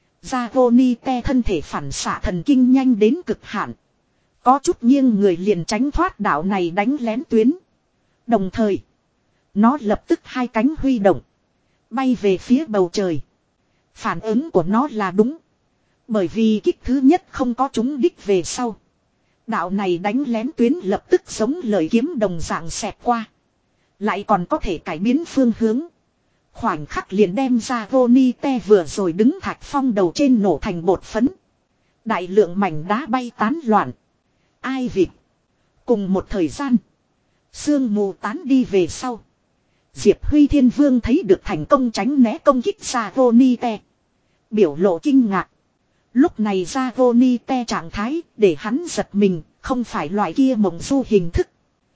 Dragonite thân thể phản xạ thần kinh nhanh đến cực hạn. Có chút nghiêng người liền tránh thoát đạo này đánh lén tuyến. Đồng thời, nó lập tức hai cánh huy động. Bay về phía bầu trời. Phản ứng của nó là đúng. Bởi vì kích thứ nhất không có trúng đích về sau. Đạo này đánh lén tuyến lập tức giống lời kiếm đồng dạng xẹt qua. Lại còn có thể cải biến phương hướng. Khoảnh khắc liền đem ra Dragonite vừa rồi đứng thạch phong đầu trên nổ thành bột phấn. Đại lượng mảnh đá bay tán loạn. Ai vịt. Cùng một thời gian. Sương mù tán đi về sau. Diệp Huy Thiên Vương thấy được thành công tránh né công kích ra Dragonite. Biểu lộ kinh ngạc. Lúc này ra Dragonite trạng thái để hắn giật mình. Không phải loại kia mộng du hình thức.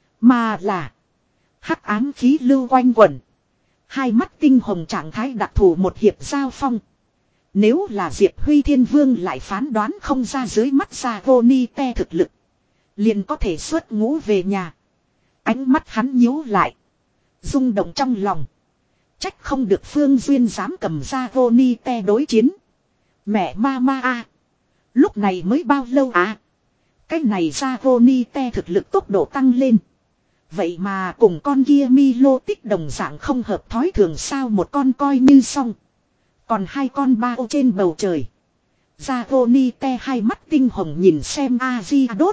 Mà là hắc ám khí lưu quanh quẩn. Hai mắt tinh hồng trạng thái đặc thù một hiệp giao phong. Nếu là Diệp Huy Thiên Vương lại phán đoán không ra dưới mắt ra Dragonite thực lực. Liền có thể xuất ngũ về nhà. Ánh mắt hắn nhíu lại. Rung động trong lòng. Trách không được Phương Duyên dám cầm ra Dragonite đối chiến. Mẹ ma ma a. Lúc này mới bao lâu à? Cái này ra Dragonite thực lực tốc độ tăng lên. Vậy mà cùng con kia Milo tích đồng dạng không hợp thói thường sao một con coi như xong. Còn hai con bao trên bầu trời. Dragonite hai mắt tinh hồng nhìn xem Aziadot.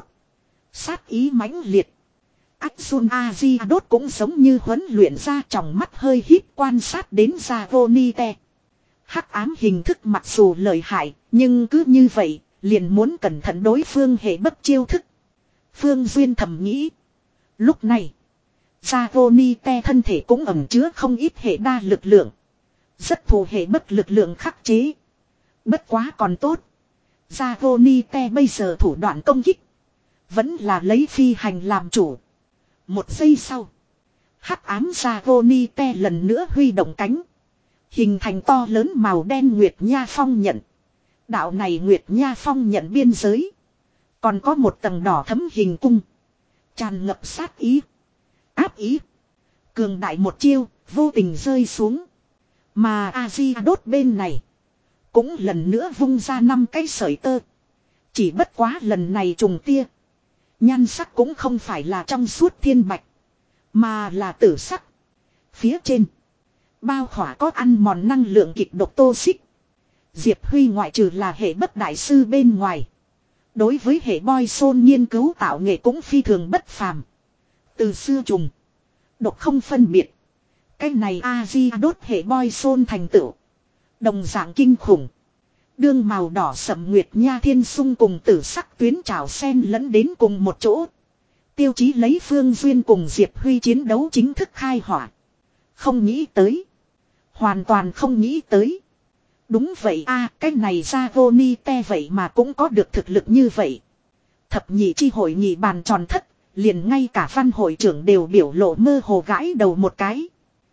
Sát ý mãnh liệt. Axun Aziadot cũng giống như huấn luyện ra tròng mắt hơi híp quan sát đến Dragonite. Hắc ám hình thức mặc dù lợi hại, nhưng cứ như vậy, liền muốn cẩn thận đối phương hệ bất chiêu thức. Phương Duyên thầm nghĩ. Lúc này, Dragonite thân thể cũng ẩn chứa không ít hệ đa lực lượng. Rất thù hệ bất lực lượng khắc chế. Bất quá còn tốt. Dragonite bây giờ thủ đoạn công kích. Vẫn là lấy phi hành làm chủ. Một giây sau. Hắc ám Dragonite lần nữa huy động cánh. Hình thành to lớn màu đen Nguyệt Nha Phong nhận. Đạo này Nguyệt Nha Phong nhận biên giới. Còn có một tầng đỏ thấm hình cung. Tràn ngập sát ý. Áp ý. Cường đại một chiêu, vô tình rơi xuống. Mà Aziadot bên này. Cũng lần nữa vung ra năm cái sợi tơ. Chỉ bất quá lần này trùng tia. Nhan sắc cũng không phải là trong suốt thiên bạch. Mà là tử sắc. Phía trên. Bao khỏa có ăn mòn năng lượng kịch độc tô xích. Diệp Huy ngoại trừ là hệ bất đại sư bên ngoài. Đối với hệ boy sôn nghiên cứu tạo nghệ cũng phi thường bất phàm. Từ xưa trùng. Độc không phân biệt. Cái này Aziadot hệ boy sôn thành tựu. Đồng dạng kinh khủng. Đương màu đỏ sẫm Nguyệt Nha Thiên Sung cùng tử sắc tuyến trào sen lẫn đến cùng một chỗ. Tiêu chí lấy Phương Duyên cùng Diệp Huy chiến đấu chính thức khai hỏa. Không nghĩ tới. Hoàn toàn không nghĩ tới. Đúng vậy a, cái này Dragonite vậy mà cũng có được thực lực như vậy. Thập nhị chi hội nghị bàn tròn thất, liền ngay cả văn hội trưởng đều biểu lộ mơ hồ gãi đầu một cái.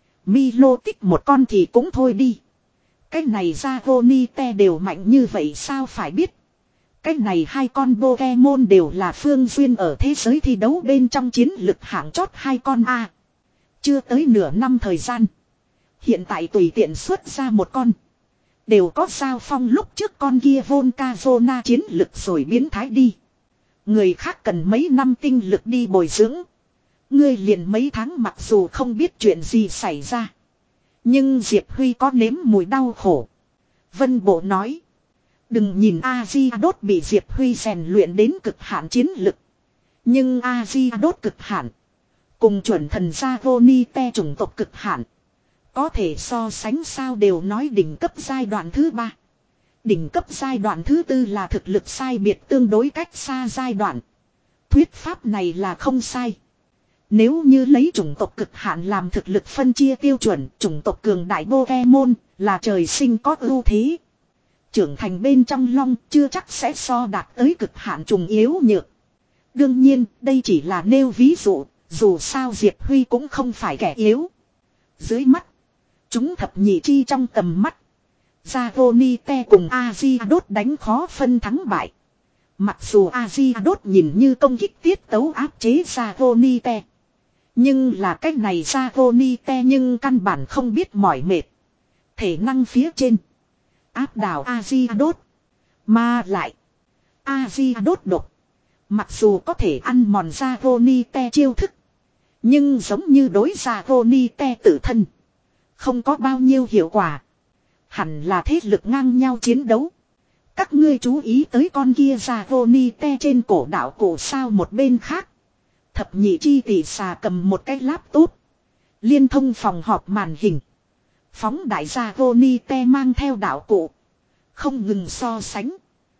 Milo tích một con thì cũng thôi đi. Cái này Dragonite đều mạnh như vậy sao phải biết. Cái này hai con Pokemon đều là Phương Duyên ở thế giới thi đấu bên trong chiến lực hạng chót hai con A. Chưa tới nửa năm thời gian. Hiện tại tùy tiện xuất ra một con. Đều có giao phong lúc trước con kia Volcazona chiến lực rồi biến thái đi. Người khác cần mấy năm tinh lực đi bồi dưỡng. Ngươi liền mấy tháng mặc dù không biết chuyện gì xảy ra. Nhưng Diệp Huy có nếm mùi đau khổ. Vân Bộ nói. Đừng nhìn Aziadot bị Diệp Huy rèn luyện đến cực hạn chiến lực. Nhưng Aziadot cực hạn. Cùng chuẩn thần Dragonite chủng tộc cực hạn. Có thể so sánh sao đều nói đỉnh cấp giai đoạn thứ ba. Đỉnh cấp giai đoạn thứ tư là thực lực sai biệt tương đối cách xa giai đoạn. Thuyết pháp này là không sai. Nếu như lấy chủng tộc cực hạn làm thực lực phân chia tiêu chuẩn, chủng tộc cường đại Pokemon là trời sinh có ưu thế. Trưởng thành bên trong long chưa chắc sẽ so đạt tới cực hạn trùng yếu nhược. Đương nhiên, đây chỉ là nêu ví dụ, dù sao Diệp Huy cũng không phải kẻ yếu. Dưới mắt, chúng thập nhị chi trong tầm mắt. Dragonite cùng Aziadot đánh khó phân thắng bại. Mặc dù Aziadot nhìn như công kích tiết tấu áp chế Dragonite. Nhưng là cách này Dragonite nhưng căn bản không biết mỏi mệt. Thể năng phía trên. Áp đảo Aziadot. Mà lại. Aziadot độc. Mặc dù có thể ăn mòn Dragonite chiêu thức. Nhưng giống như đối Dragonite tự thân. Không có bao nhiêu hiệu quả. Hẳn là thế lực ngang nhau chiến đấu. Các ngươi chú ý tới con kia Dragonite trên cổ đạo cổ sao một bên khác. Thập nhị chi tỷ xà cầm một cái laptop. Liên thông phòng họp màn hình. Phóng đại Dragonite mang theo đạo cụ. Không ngừng so sánh.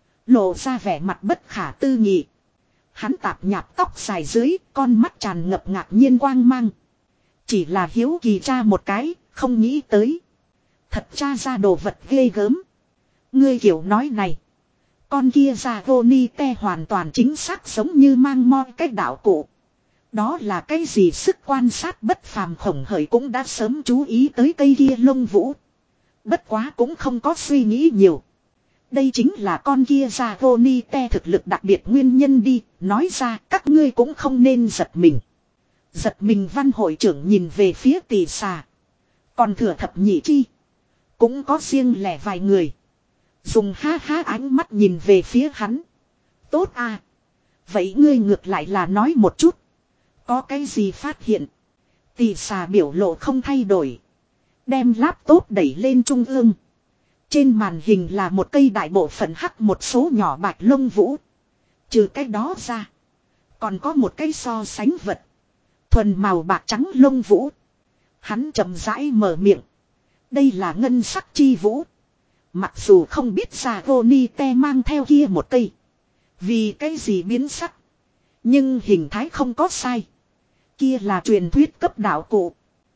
Lộ ra vẻ mặt bất khả tư nghị. Hắn tạp nhạp tóc dài dưới, con mắt tràn ngập ngạc nhiên quang mang. Chỉ là hiếu kỳ tra một cái, không nghĩ tới. Thật tra ra đồ vật ghê gớm. Ngươi kiểu nói này. Con kia Dragonite hoàn toàn chính xác giống như mang moi cái đạo cụ. Đó là cái gì sức quan sát bất phàm Khổng Hởi cũng đã sớm chú ý tới cây kia lông vũ. Bất quá cũng không có suy nghĩ nhiều. Đây chính là con kia Dragonite thực lực đặc biệt nguyên nhân đi, nói ra các ngươi cũng không nên giật mình. Giật mình văn hội trưởng nhìn về phía tỷ xà. Còn thừa thập nhị chi. Cũng có riêng lẻ vài người. Dùng ha ha ánh mắt nhìn về phía hắn. Tốt à. Vậy ngươi ngược lại là nói một chút. Có cái gì phát hiện? Tỷ xà biểu lộ không thay đổi. Đem laptop đẩy lên trung ương. Trên màn hình là một cây đại bộ phận hắc một số nhỏ bạch lông vũ. Trừ cái đó ra. Còn có một cái so sánh vật. Thuần màu bạc trắng lông vũ. Hắn chậm rãi mở miệng. Đây là ngân sắc chi vũ. Mặc dù không biết Dragonite mang theo kia một cây. Vì cái gì biến sắc. Nhưng hình thái không có sai. Kia là truyền thuyết cấp đạo cụ.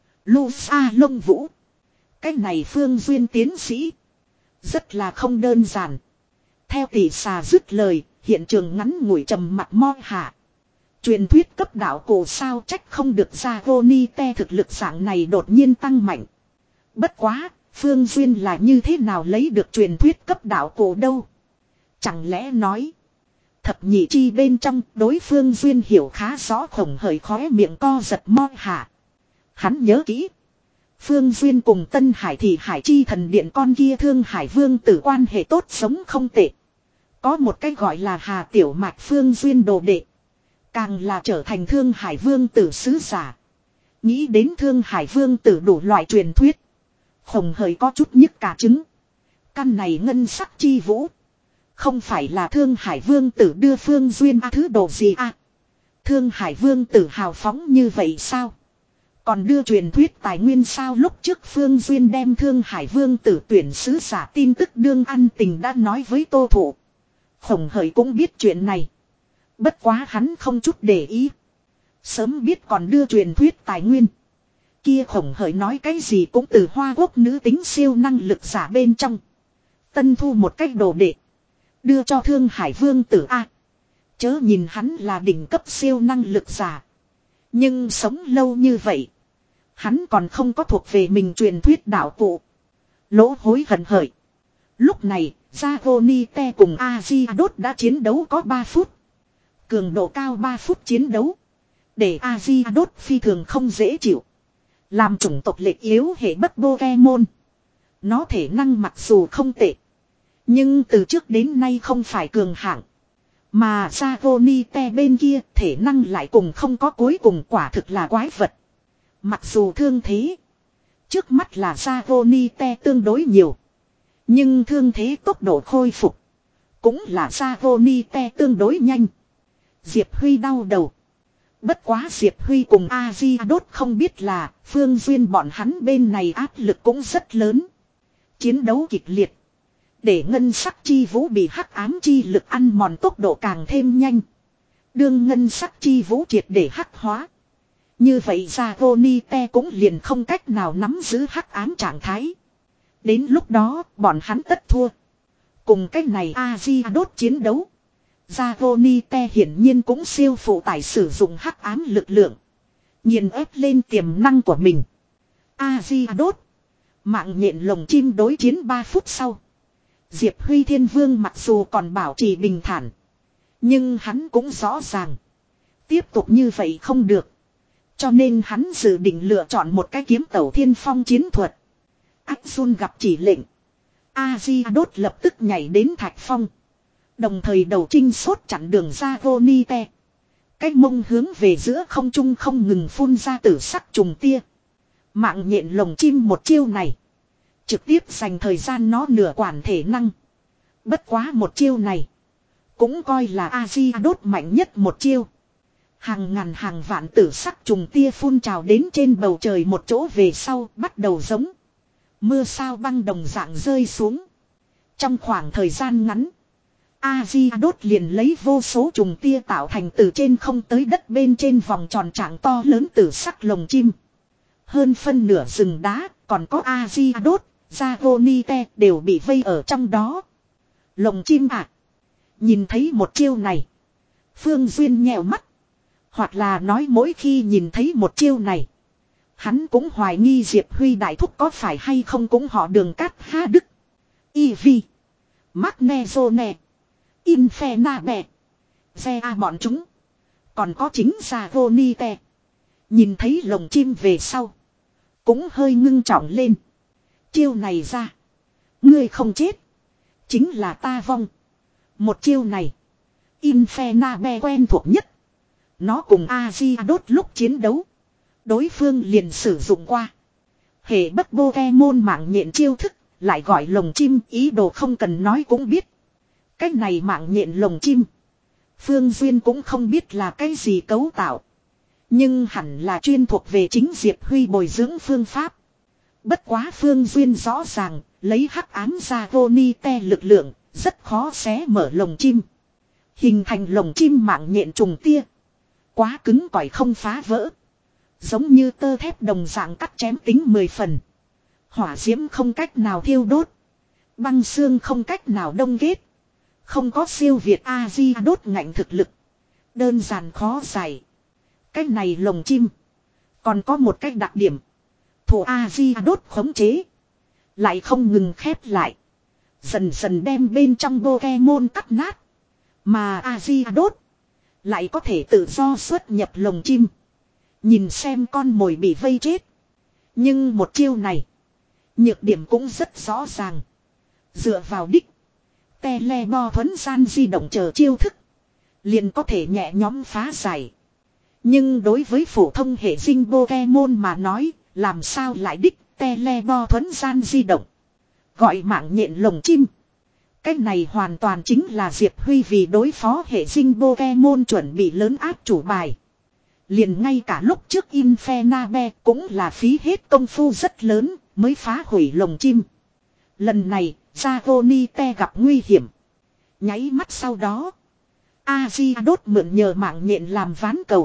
Lusa lông vũ. Cái này Phương Duyên tiến sĩ. Rất là không đơn giản. Theo tỷ xà dứt lời, hiện trường ngắn ngủi trầm mặt mo hạ. Truyền thuyết cấp đạo cổ sao trách không được Dragonite thực lực dạng này đột nhiên tăng mạnh. Bất quá, Phương Duyên là như thế nào lấy được truyền thuyết cấp đạo cổ đâu? Chẳng lẽ nói, thập nhị chi bên trong đối Phương Duyên hiểu khá rõ Khổng Hởi khóe miệng co giật mo hạ. Hắn nhớ kỹ. Phương Duyên cùng Tân Hải thì Hải Chi thần điện con kia Thương Hải Vương tử quan hệ tốt sống không tệ. Có một cái gọi là Hà Tiểu Mạch Phương Duyên đồ đệ. Càng là trở thành Thương Hải Vương tử sứ giả. Nghĩ đến Thương Hải Vương tử đủ loại truyền thuyết. Khổng Hởi có chút nhức cả trứng. Căn này ngân sắc chi vũ. Không phải là Thương Hải Vương tử đưa Phương Duyên a thứ đồ gì à? Thương Hải Vương tử hào phóng như vậy sao? Còn đưa truyền thuyết tài nguyên sao lúc trước Phương Duyên đem Thương Hải Vương tử tuyển sứ giả tin tức đương ăn tình đã nói với Tô Thụ. Khổng Hởi cũng biết chuyện này. Bất quá hắn không chút để ý. Sớm biết còn đưa truyền thuyết tài nguyên. Kia Khổng Hởi nói cái gì cũng từ Hoa Quốc nữ tính siêu năng lực giả bên trong. Tân thu một cách đồ đệ. Đưa cho Thương Hải Vương tử A. Chớ nhìn hắn là đỉnh cấp siêu năng lực giả. Nhưng sống lâu như vậy. Hắn còn không có thuộc về mình truyền thuyết đạo cụ. Lỗ hối hận hởi. Lúc này, Dragonite cùng Aziadot đã chiến đấu có ba phút. Cường độ cao ba phút chiến đấu. Để Aziadot phi thường không dễ chịu. Làm chủng tộc lệch yếu hệ bất Pokemon. Nó thể năng mặc dù không tệ. Nhưng từ trước đến nay không phải cường hạng. Mà Dragonite bên kia thể năng lại cùng không có cuối cùng quả thực là quái vật. Mặc dù thương thế. Trước mắt là Dragonite tương đối nhiều. Nhưng thương thế tốc độ khôi phục. Cũng là Dragonite tương đối nhanh. Diệp Huy đau đầu. Bất quá Diệp Huy cùng Aziadot không biết là Phương Duyên bọn hắn bên này áp lực cũng rất lớn. Chiến đấu kịch liệt. Để ngân sắc chi vũ bị hắc ám chi lực ăn mòn tốc độ càng thêm nhanh. Đương ngân sắc chi vũ triệt để hắc hóa. Như vậy Dragonite cũng liền không cách nào nắm giữ hắc ám trạng thái. Đến lúc đó bọn hắn tất thua. Cùng cách này Aziadot chiến đấu. Dragonite hiển nhiên cũng siêu phụ tải sử dụng hắc ám lực lượng. Nghiền ép lên tiềm năng của mình. Aziadot. Mạng nhện lồng chim đối chiến ba phút sau. Diệp Huy Thiên Vương mặc dù còn bảo trì bình thản. Nhưng hắn cũng rõ ràng. Tiếp tục như vậy không được. Cho nên hắn dự định lựa chọn một cái kiếm tẩu thiên phong chiến thuật. Axun gặp chỉ lệnh. Aziadot lập tức nhảy đến thạch phong. Đồng thời đầu trinh sốt chặn đường ra Dragonite. Cái mông hướng về giữa không trung không ngừng phun ra tử sắc trùng tia. Mạng nhện lồng chim một chiêu này. Trực tiếp dành thời gian nó nửa quản thể năng. Bất quá một chiêu này. Cũng coi là Aziadot mạnh nhất một chiêu. Hàng ngàn hàng vạn tử sắc trùng tia phun trào đến trên bầu trời một chỗ về sau bắt đầu giống. Mưa sao băng đồng dạng rơi xuống. Trong khoảng thời gian ngắn. Aziadot liền lấy vô số trùng tia tạo thành từ trên không tới đất bên trên vòng tròn trạng to lớn tử sắc lồng chim. Hơn phân nửa rừng đá còn có Aziadot, Dragonite đều bị vây ở trong đó. Lồng chim à. Nhìn thấy một chiêu này. Phương Duyên nhèo mắt. Hoặc là nói mỗi khi nhìn thấy một chiêu này. Hắn cũng hoài nghi Diệp Huy đại thúc có phải hay không cũng họ Đường Cát Ha Đức. Eevee. Magnezone. Infernape. Zea bọn chúng. Còn có chính Dragonite. Nhìn thấy lồng chim về sau. Cũng hơi ngưng trọng lên. Chiêu này ra. Ngươi không chết. Chính là ta vong. Một chiêu này. Infernape quen thuộc nhất. Nó cùng Aziadot lúc chiến đấu. Đối phương liền sử dụng qua. Hệ bất Pokemon mạng nhện chiêu thức. Lại gọi lồng chim ý đồ không cần nói cũng biết. Cái này mạng nhện lồng chim. Phương Duyên cũng không biết là cái gì cấu tạo. Nhưng hẳn là chuyên thuộc về chính Diệp Huy bồi dưỡng phương pháp. Bất quá Phương Duyên rõ ràng. Lấy hắc ám ra Dragonite lực lượng. Rất khó xé mở lồng chim. Hình thành lồng chim mạng nhện trùng tia. Quá cứng cỏi không phá vỡ. Giống như tơ thép đồng dạng cắt chém tính mười phần. Hỏa diễm không cách nào thiêu đốt. Băng xương không cách nào đông kết. Không có siêu việt Aziadot ngạnh thực lực. Đơn giản khó giải. Cách này lồng chim. Còn có một cách đặc điểm. Thủ Aziadot khống chế. Lại không ngừng khép lại. Dần dần đem bên trong Pokemon cắt nát. Mà Aziadot. Lại có thể tự do xuất nhập lồng chim. Nhìn xem con mồi bị vây chết. Nhưng một chiêu này. Nhược điểm cũng rất rõ ràng. Dựa vào đích. Telebo thuấn gian di động chờ chiêu thức. Liền có thể nhẹ nhóm phá giải. Nhưng đối với phổ thông hệ sinh Pokemon mà nói. Làm sao lại đích Telebo thuấn gian di động. Gọi mạng nhện lồng chim. Cái này hoàn toàn chính là Diệp Huy vì đối phó hệ sinh Pokemon chuẩn bị lớn áp chủ bài. Liền ngay cả lúc trước Infernape cũng là phí hết công phu rất lớn mới phá hủy lồng chim. Lần này, Dragonite gặp nguy hiểm. Nháy mắt sau đó, Aziadot mượn nhờ mạng nhện làm ván cầu.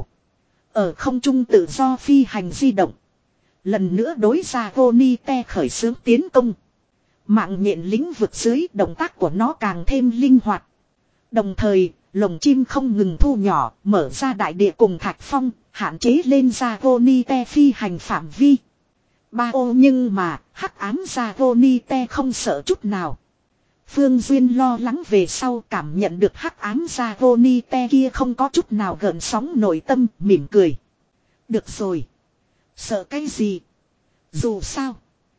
Ở không trung tự do phi hành di động. Lần nữa đối Dragonite khởi xướng tiến công. Mạng nhện lĩnh vực dưới động tác của nó càng thêm linh hoạt. Đồng thời, lồng chim không ngừng thu nhỏ, mở ra đại địa cùng thạch phong, hạn chế lên Dragonite phi hành phạm vi. Ba ô nhưng mà, hắc ám Dragonite không sợ chút nào. Phương Duyên lo lắng về sau cảm nhận được hắc ám Dragonite kia không có chút nào gợn sóng nội tâm, mỉm cười. Được rồi. Sợ cái gì? Dù sao.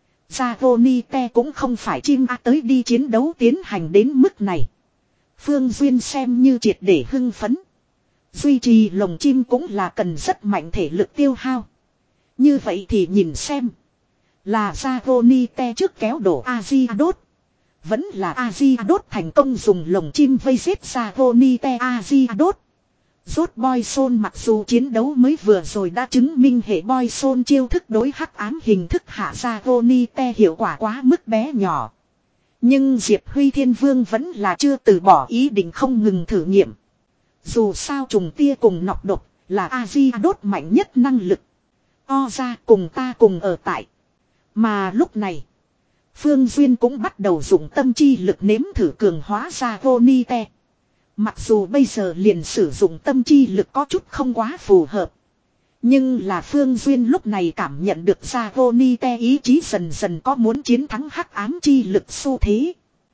Dragonite cũng không phải chim A tới đi chiến đấu tiến hành đến mức này. Phương Duyên xem như triệt để hưng phấn. Duy trì lồng chim cũng là cần rất mạnh thể lực tiêu hao. Như vậy thì nhìn xem. Là Dragonite trước kéo đổ Aziadot. Vẫn là Aziadot thành công dùng lồng chim vây giết Dragonite Aziadot. Rốt Boyson mặc dù chiến đấu mới vừa rồi đã chứng minh hệ Boyson chiêu thức đối hắc ám hình thức hạ Dragonite hiệu quả quá mức bé nhỏ. Nhưng Diệp Huy Thiên Vương vẫn là chưa từ bỏ ý định không ngừng thử nghiệm. Dù sao trùng tia cùng nọc độc là Aziadot mạnh nhất năng lực. O ra cùng ta cùng ở tại. Mà lúc này, Phương Duyên cũng bắt đầu dùng tâm chi lực nếm thử cường hóa Dragonite. Mặc dù bây giờ liền sử dụng tâm chi lực có chút không quá phù hợp. Nhưng là Phương Duyên lúc này cảm nhận được Dragonite ý chí dần dần có muốn chiến thắng hắc ám chi lực xu thế.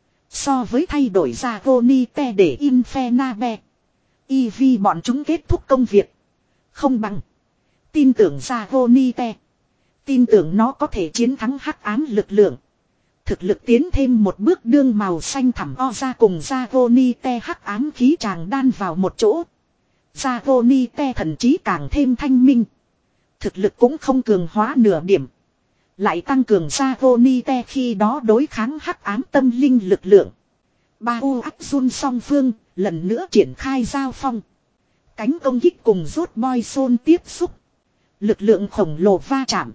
So với thay đổi Dragonite để Infernape, Eevee bọn chúng kết thúc công việc. Không bằng tin tưởng Dragonite. Tin tưởng nó có thể chiến thắng hắc ám lực lượng. Thực lực tiến thêm một bước đương màu xanh thẳm o ra cùng Dragonite hắc ám khí tràng đan vào một chỗ. Dragonite thần trí càng thêm thanh minh. Thực lực cũng không cường hóa nửa điểm. Lại tăng cường Dragonite khi đó đối kháng hắc ám tâm linh lực lượng. Ba U ác run song phương, lần nữa triển khai giao phong. Cánh công kích cùng rốt boy xôn tiếp xúc. Lực lượng khổng lồ va chạm.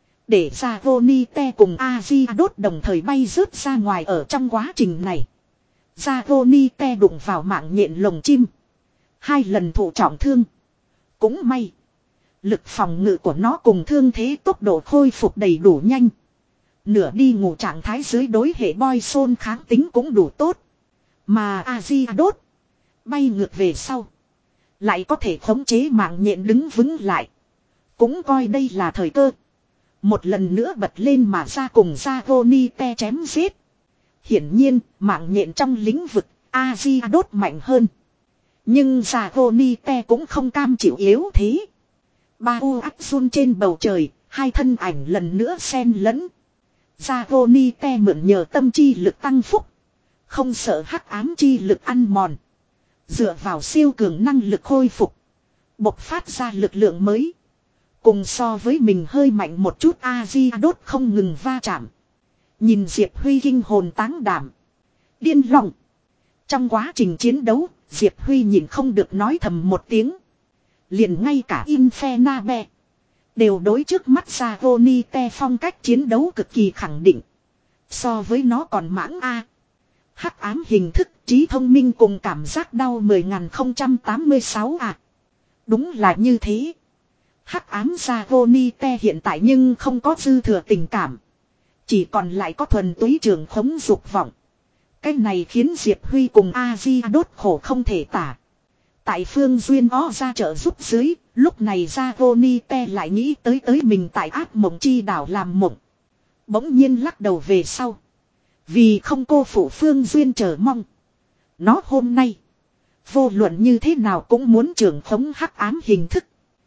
Để Dragonite cùng Aziadot đồng thời bay rớt ra ngoài ở trong quá trình này. Dragonite đụng vào mạng nhện lồng chim. Hai lần thụ trọng thương. Cũng may. Lực phòng ngự của nó cùng thương thế tốc độ khôi phục đầy đủ nhanh. Nửa đi ngủ trạng thái dưới đối hệ boy xôn kháng tính cũng đủ tốt. Mà Aziadot bay ngược về sau. Lại có thể khống chế mạng nhện đứng vững lại. Cũng coi đây là thời cơ. Một lần nữa bật lên mà ra cùng Dragonite chém giết. Hiển nhiên, mạng nhện trong lĩnh vực, Aziadot mạnh hơn. Nhưng Dragonite cũng không cam chịu yếu thế. Ba U áp run trên bầu trời, hai thân ảnh lần nữa xen lẫn. Dragonite mượn nhờ tâm chi lực tăng phúc. Không sợ hắc ám chi lực ăn mòn. Dựa vào siêu cường năng lực khôi phục. Bộc phát ra lực lượng mới. Cùng so với mình hơi mạnh một chút Aziadot không ngừng va chạm. Nhìn Diệp Huy kinh hồn táng đảm. Điên lòng. Trong quá trình chiến đấu, Diệp Huy nhìn không được nói thầm một tiếng. Liền ngay cả Infernape đều đối trước mắt Dragonite phong cách chiến đấu cực kỳ khẳng định. So với nó còn mãng A. Hắc ám hình thức trí thông minh cùng cảm giác đau mười nghìn không trăm tám mươi sáu à. Đúng là như thế. Hắc ám Dragonite hiện tại nhưng không có dư thừa tình cảm. Chỉ còn lại có thuần túy trường khống dục vọng. Cái này khiến Diệp Huy cùng Aziadot khổ không thể tả. Tại Phương Duyên ó ra trợ giúp dưới, lúc này Dragonite lại nghĩ tới tới mình tại ác mộng chi đảo làm mộng. Bỗng nhiên lắc đầu về sau. Vì không cô phụ Phương Duyên chờ mong. Nó hôm nay, vô luận như thế nào cũng muốn trường khống hắc ám hình thức.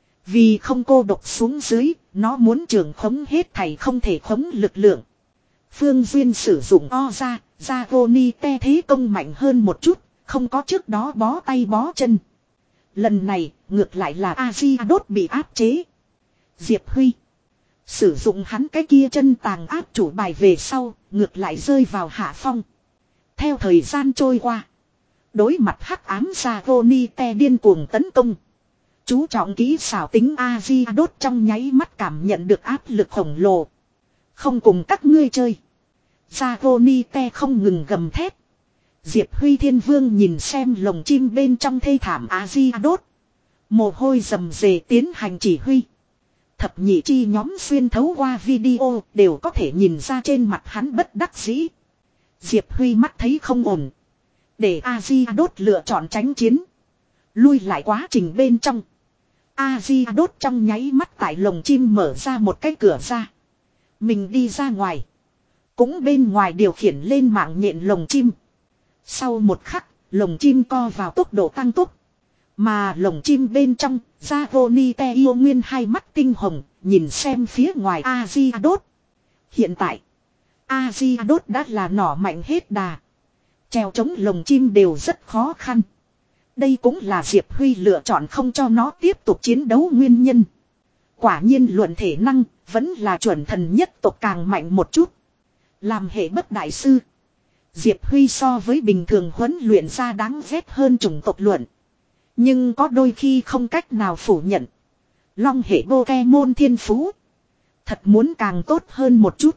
Vì không cô độc xuống dưới, nó muốn trường khống hết thảy không thể khống lực lượng. Phương Duyên sử dụng o ra, Dragonite thế công mạnh hơn một chút, không có trước đó bó tay bó chân. Lần này, ngược lại là Aziadot bị áp chế. Diệp Huy sử dụng hắn cái kia chân tàng áp chủ bài về sau, ngược lại rơi vào hạ phong. Theo thời gian trôi qua, đối mặt hắc ám Dragonite điên cuồng tấn công. Chú trọng kỹ xảo tính Aziadot trong nháy mắt cảm nhận được áp lực khổng lồ. Không cùng các ngươi chơi. Dragonite không ngừng gầm thét. Diệp Huy Thiên Vương nhìn xem lồng chim bên trong thê thảm Aziadot. Mồ hôi rầm rề tiến hành chỉ huy. Thập nhị chi nhóm xuyên thấu qua video đều có thể nhìn ra trên mặt hắn bất đắc dĩ. Diệp Huy mắt thấy không ổn. Để Aziadot lựa chọn tránh chiến. Lui lại quá trình bên trong. Aziadot trong nháy mắt tại lồng chim mở ra một cái cửa ra. Mình đi ra ngoài. Cũng bên ngoài điều khiển lên mạng nhện lồng chim. Sau một khắc, lồng chim co vào tốc độ tăng tốc. Mà lồng chim bên trong, Dragonite yêu nguyên hai mắt tinh hồng, nhìn xem phía ngoài Aziadot. Hiện tại, Aziadot đã là nỏ mạnh hết đà. Treo chống lồng chim đều rất khó khăn. Đây cũng là Diệp Huy lựa chọn không cho nó tiếp tục chiến đấu nguyên nhân. Quả nhiên luận thể năng, vẫn là chuẩn thần nhất tộc càng mạnh một chút. Làm hệ bất đại sư. Diệp Huy so với bình thường huấn luyện ra đáng ghét hơn chủng tộc luận. Nhưng có đôi khi không cách nào phủ nhận. Long hệ Pokemon thiên phú. Thật muốn càng tốt hơn một chút.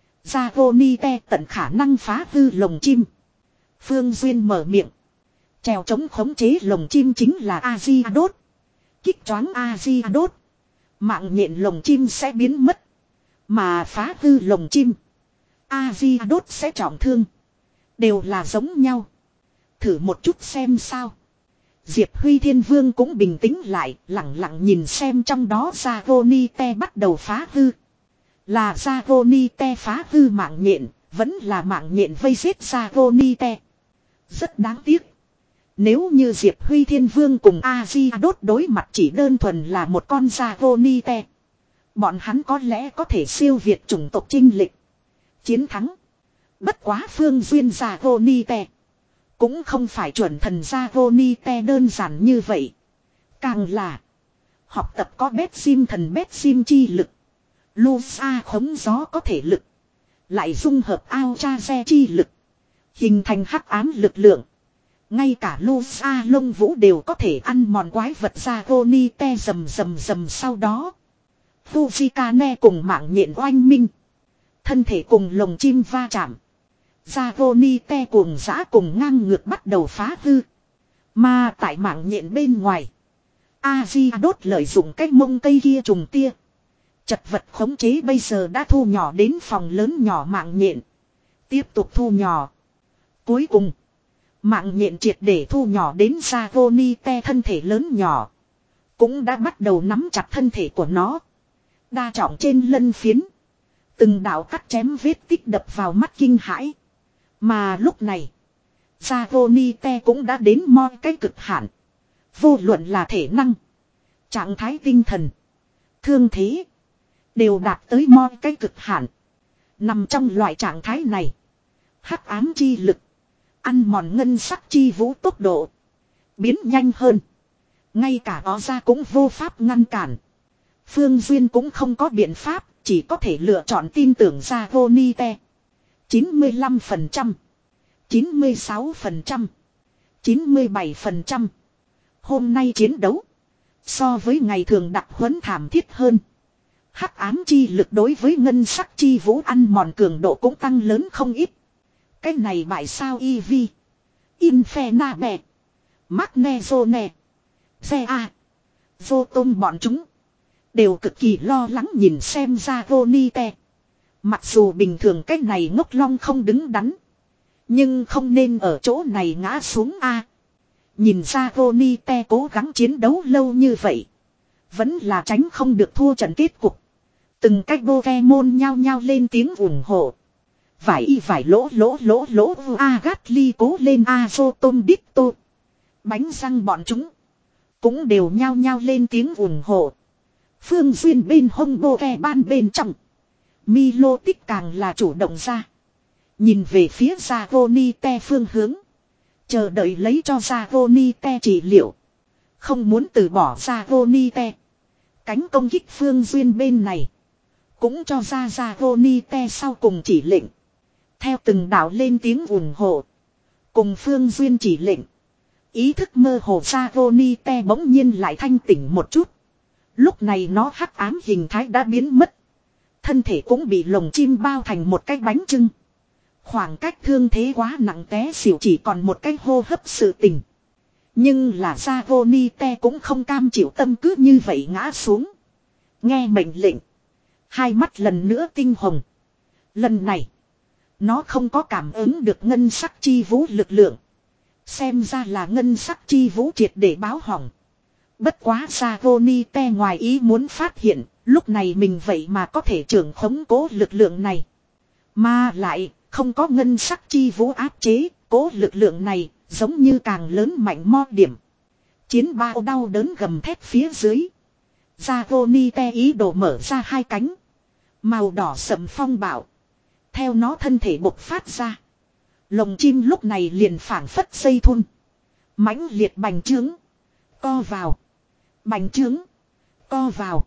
Dragonite tận khả năng phá hư lồng chim. Phương Duyên mở miệng. Trèo chống khống chế lồng chim chính là Aziadot. Kích choáng Aziadot. Mạng nhện lồng chim sẽ biến mất. Mà phá hư lồng chim, Aziadot sẽ trọng thương. Đều là giống nhau. Thử một chút xem sao. Diệp Huy Thiên Vương cũng bình tĩnh lại, lặng lặng nhìn xem trong đó Dragonite bắt đầu phá hư. Là Dragonite phá hư mạng nhện, vẫn là mạng nhện vây giết Dragonite. Rất đáng tiếc. Nếu như Diệp Huy Thiên Vương cùng Aziadot đối mặt chỉ đơn thuần là một con Dragonite, bọn hắn có lẽ có thể siêu việt chủng tộc chinh lịch, chiến thắng. Bất quá phương duyên Dragonite cũng không phải chuẩn thần Dragonite đơn giản như vậy. Càng là học tập có bét sim thần bét sim chi lực, Lusa khống gió có thể lực, lại dung hợp ao cha xe chi lực, hình thành hắc ám lực lượng. Ngay cả Lusa lông vũ đều có thể ăn mòn quái vật Dragonite rầm rầm rầm. Sau đó Fujikane cùng mạng nhện oanh minh, thân thể cùng lồng chim va chạm. Dragonite cuồng dã cùng ngang ngược bắt đầu phá hư. Mà tại mạng nhện bên ngoài, Aziadot lợi dụng cái mông cây kia trùng tia, chật vật khống chế bây giờ đã thu nhỏ đến phòng lớn nhỏ mạng nhện. Tiếp tục thu nhỏ. Cuối cùng, mạng nhện triệt để thu nhỏ đến Dragonite thân thể lớn nhỏ. Cũng đã bắt đầu nắm chặt thân thể của nó. Đa trọng trên lân phiến, từng đạo cắt chém vết tích đập vào mắt kinh hãi. Mà lúc này, Dragonite cũng đã đến moi cái cực hạn. Vô luận là thể năng, trạng thái tinh thần, thương thế, đều đạt tới moi cái cực hạn. Nằm trong loại trạng thái này, hắc ám chi lực, ăn mòn ngân sắc chi vũ tốc độ biến nhanh hơn. Ngay cả đó ra cũng vô pháp ngăn cản. Phương Duyên cũng không có biện pháp, chỉ có thể lựa chọn tin tưởng Dragonite. chín mươi lăm phần trăm, chín mươi sáu phần trăm, chín mươi bảy phần trăm. Hôm nay chiến đấu so với ngày thường đặc huấn thảm thiết hơn. Hắc ám chi lực đối với ngân sắc chi vũ ăn mòn cường độ cũng tăng lớn không ít. Cái này bại sao Eevee, Infernape, Magnezone, Zea, Zotom bọn chúng đều cực kỳ lo lắng nhìn xem Dragonite. Mặc dù bình thường cái này ngốc long không đứng đắn, nhưng không nên ở chỗ này ngã xuống a. Nhìn Dragonite cố gắng chiến đấu lâu như vậy, vẫn là tránh không được thua trận kết cục. Từng cách Pokemon nhao nhao lên tiếng ủng hộ. Vải y vải lỗ lỗ lỗ lỗ Agatli cố lên Azotom Ditto. Bánh răng bọn chúng cũng đều nhao nhao lên tiếng ủng hộ. Phương Duyên bên hông Pokemon bên trong, Milo tích càng là chủ động ra, nhìn về phía Dragonite phương hướng, chờ đợi lấy cho Dragonite trị liệu. Không muốn từ bỏ Dragonite. Cánh công kích Phương Duyên bên này cũng cho ra Dragonite sau cùng chỉ lệnh. Theo từng đạo lên tiếng ủng hộ cùng Phương Duyên chỉ lệnh, ý thức mơ hồ Dragonite bỗng nhiên lại thanh tỉnh một chút. Lúc này nó hắc ám hình thái đã biến mất, thân thể cũng bị lồng chim bao thành một cái bánh chưng. Khoảng cách thương thế quá nặng té xỉu chỉ còn một cái hô hấp sự tình. Nhưng là Dragonite cũng không cam chịu tâm cứ như vậy ngã xuống. Nghe mệnh lệnh, hai mắt lần nữa tinh hồng. Lần này, nó không có cảm ứng được ngân sắc chi vũ lực lượng. Xem ra là ngân sắc chi vũ triệt để báo hỏng. Bất quá Dragonite ngoài ý muốn phát hiện, lúc này mình vậy mà có thể trưởng khống cố lực lượng này. Mà lại, không có ngân sắc chi vũ áp chế, cố lực lượng này, giống như càng lớn mạnh mo điểm. Chiến bao đau đớn gầm thét phía dưới. Dragonite ý đồ mở ra hai cánh. Màu đỏ sẫm phong bạo theo nó thân thể bộc phát ra. Lồng chim lúc này liền phảng phất dây thun, mãnh liệt bành trướng, co vào, bành trướng, co vào.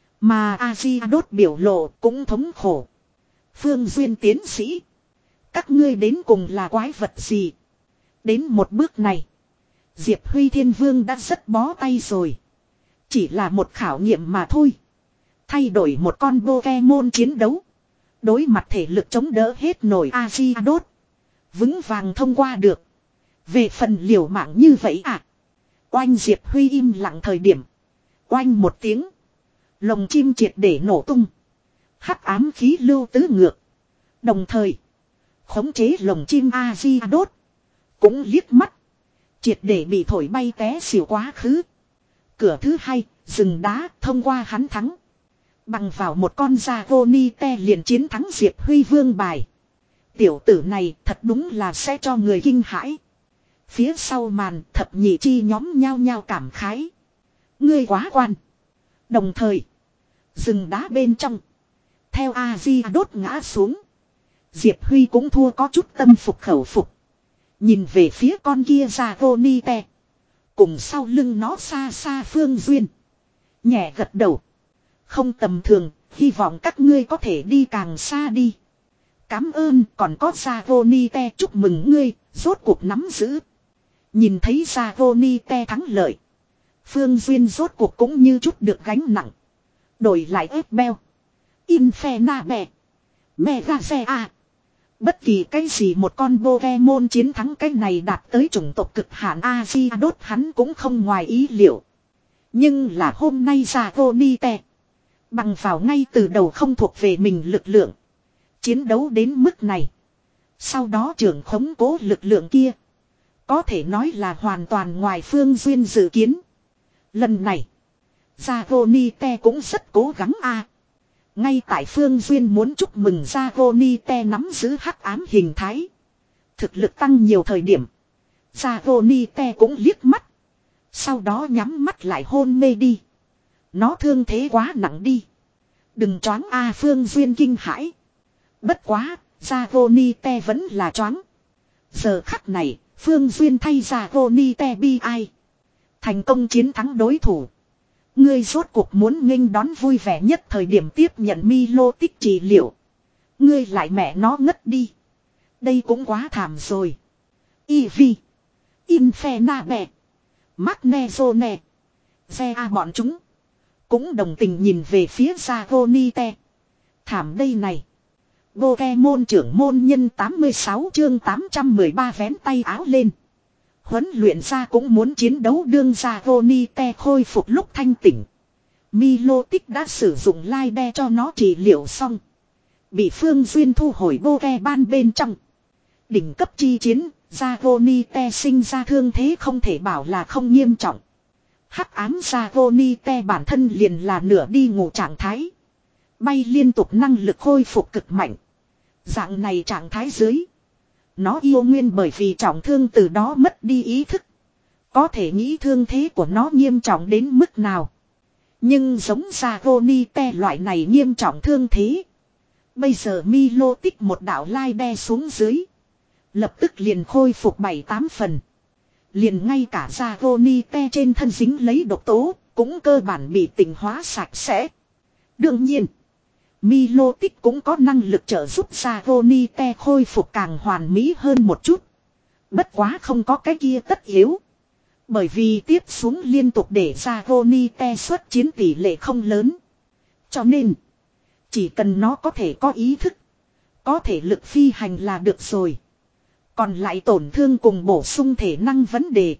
Mà Aziadot biểu lộ cũng thống khổ. Phương Duyên tiến sĩ, các ngươi đến cùng là quái vật gì? Đến một bước này, Diệp Huy Thiên Vương đã rất bó tay rồi. Chỉ là một khảo nghiệm mà thôi. Thay đổi một con Pokemon chiến đấu, đối mặt thể lực chống đỡ hết nổi Aziadot, vững vàng thông qua được. Về phần liều mạng như vậy à? Oanh Diệp Huy im lặng thời điểm, oanh một tiếng, lồng chim triệt để nổ tung. Hắc ám khí lưu tứ ngược. Đồng thời, khống chế lồng chim Aziadot cũng liếc mắt Triệt để bị thổi bay té xỉu quá khứ. Cửa thứ hai, rừng đá, thông qua hắn thắng. Bằng vào một con Dragonite liền chiến thắng Diệp Huy vương bài. Tiểu tử này thật đúng là sẽ cho người kinh hãi. Phía sau màn thập nhị chi nhóm nhao nhao cảm khái. Ngươi quá quan. Đồng thời, rừng đá bên trong. Theo A-di đốt ngã xuống. Diệp Huy cũng thua có chút tâm phục khẩu phục. Nhìn về phía con kia Dragonite. Cùng sau lưng nó xa xa Phương Duyên. Nhẹ gật đầu. Không tầm thường, hy vọng các ngươi có thể đi càng xa đi. Cám ơn, còn có Dragonite chúc mừng ngươi, rốt cuộc nắm giữ. Nhìn thấy Dragonite thắng lợi. Phương Duyên rốt cuộc cũng như chút được gánh nặng. Đổi lại ép beo. Infernabè. Megazea. Bất kỳ cái gì một con Pokemon chiến thắng cái này đạt tới chủng tộc cực hạn Aziadot hắn cũng không ngoài ý liệu. Nhưng là hôm nay Dragonite. Bằng vào ngay từ đầu không thuộc về mình lực lượng. Chiến đấu đến mức này. Sau đó trưởng khống cố lực lượng kia. Có thể nói là hoàn toàn ngoài Phương Duyên dự kiến. Lần này. Dragonite cũng rất cố gắng a. Ngay tại Phương Duyên muốn chúc mừng Dragonite nắm giữ hắc ám hình thái. Thực lực tăng nhiều thời điểm. Dragonite cũng liếc mắt. Sau đó nhắm mắt lại hôn mê đi. Nó thương thế quá nặng đi. Đừng choáng a Phương Duyên kinh hãi. Bất quá, Dragonite vẫn là choáng. Giờ khắc này, Phương Duyên thay Dragonite bi ai. Thành công chiến thắng đối thủ. Ngươi rốt cuộc muốn nghênh đón vui vẻ nhất thời điểm tiếp nhận Milo tích trị liệu. Ngươi lại mẹ nó ngất đi. Đây cũng quá thảm rồi. Eevee. Infernabè. Magnezone. Zea bọn chúng. Cũng đồng tình nhìn về phía Dragonite. Thảm đây này. Pokemon trưởng môn nhân tám mươi sáu chương tám trăm mười ba vén tay áo lên. Huấn luyện ra cũng muốn chiến đấu đương Dragonite khôi phục lúc thanh tỉnh. Milotic đã sử dụng lai đe cho nó trị liệu xong. Bị Phương Duyên thu hồi Pokemon bên trong. Đỉnh cấp chi chiến, Dragonite sinh ra thương thế không thể bảo là không nghiêm trọng. Hắc ám Dragonite bản thân liền là nửa đi ngủ trạng thái. Bay liên tục năng lực khôi phục cực mạnh. Dạng này trạng thái dưới. Nó yêu nguyên bởi vì trọng thương từ đó mất đi ý thức. Có thể nghĩ thương thế của nó nghiêm trọng đến mức nào. Nhưng giống Dragonite loại này nghiêm trọng thương thế. Bây giờ Milotic một đạo lai đe xuống dưới. Lập tức liền khôi phục bảy tám phần. Liền ngay cả Dragonite trên thân dính lấy độc tố. Cũng cơ bản bị tỉnh hóa sạch sẽ. Đương nhiên. Milotic cũng có năng lực trợ giúp Dragonite khôi phục càng hoàn mỹ hơn một chút. Bất quá không có cái kia tất yếu. Bởi vì tiếp xuống liên tục để Dragonite xuất chiến tỷ lệ không lớn. Cho nên, chỉ cần nó có thể có ý thức, có thể lực phi hành là được rồi. Còn lại tổn thương cùng bổ sung thể năng vấn đề.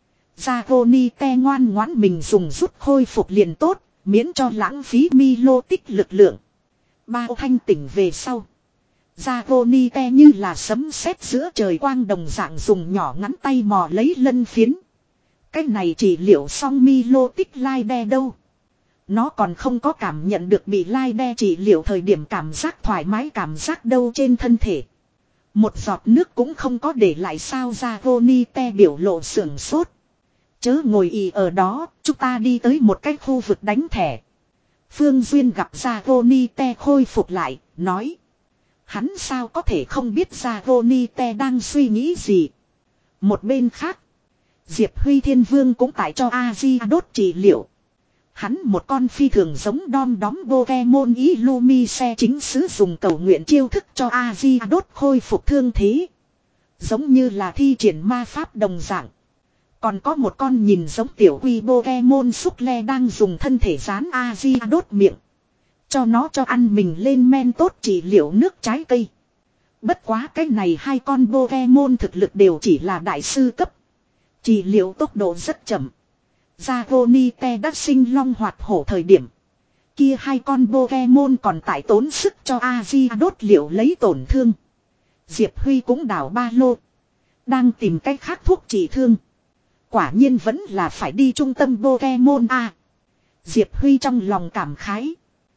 Dragonite ngoan ngoãn mình dùng rút khôi phục liền tốt, miễn cho lãng phí Milotic lực lượng. Bao thanh tỉnh về sau. Dragonite như là sấm sét giữa trời quang đồng dạng dùng nhỏ ngắn tay mò lấy lân phiến. Cái này chỉ liệu xong Milotic lai đe đâu. Nó còn không có cảm nhận được bị lai đe chỉ liệu thời điểm cảm giác thoải mái cảm giác đâu trên thân thể. Một giọt nước cũng không có để lại sao Dragonite biểu lộ sưởng sốt. Chớ ngồi ì ở đó, chúng ta đi tới một cái khu vực đánh thẻ. Phương Duyên gặp Dragonite khôi phục lại, nói. Hắn sao có thể không biết Dragonite đang suy nghĩ gì. Một bên khác, Diệp Huy Thiên Vương cũng tại cho Aziadot trị liệu. Hắn một con phi thường giống đom đóm Pokemon Illumise chính sử dụng cầu nguyện chiêu thức cho Aziadot khôi phục thương thế. Giống như là thi triển ma pháp đồng dạng. Còn có một con nhìn giống tiểu quy Pokemon xúc le đang dùng thân thể dán Aziadot miệng. Cho nó cho ăn mình lên men tốt trị liệu nước trái cây. Bất quá cái này hai con Pokemon thực lực đều chỉ là đại sư cấp. Trị liệu tốc độ rất chậm. Dragonite đã sinh long hoạt hổ thời điểm. Kia hai con Pokemon còn tại tốn sức cho Aziadot liệu lấy tổn thương. Diệp Huy cũng đảo ba lô. Đang tìm cách khác thuốc trị thương. Quả nhiên vẫn là phải đi trung tâm Pokemon A. Diệp Huy trong lòng cảm khái.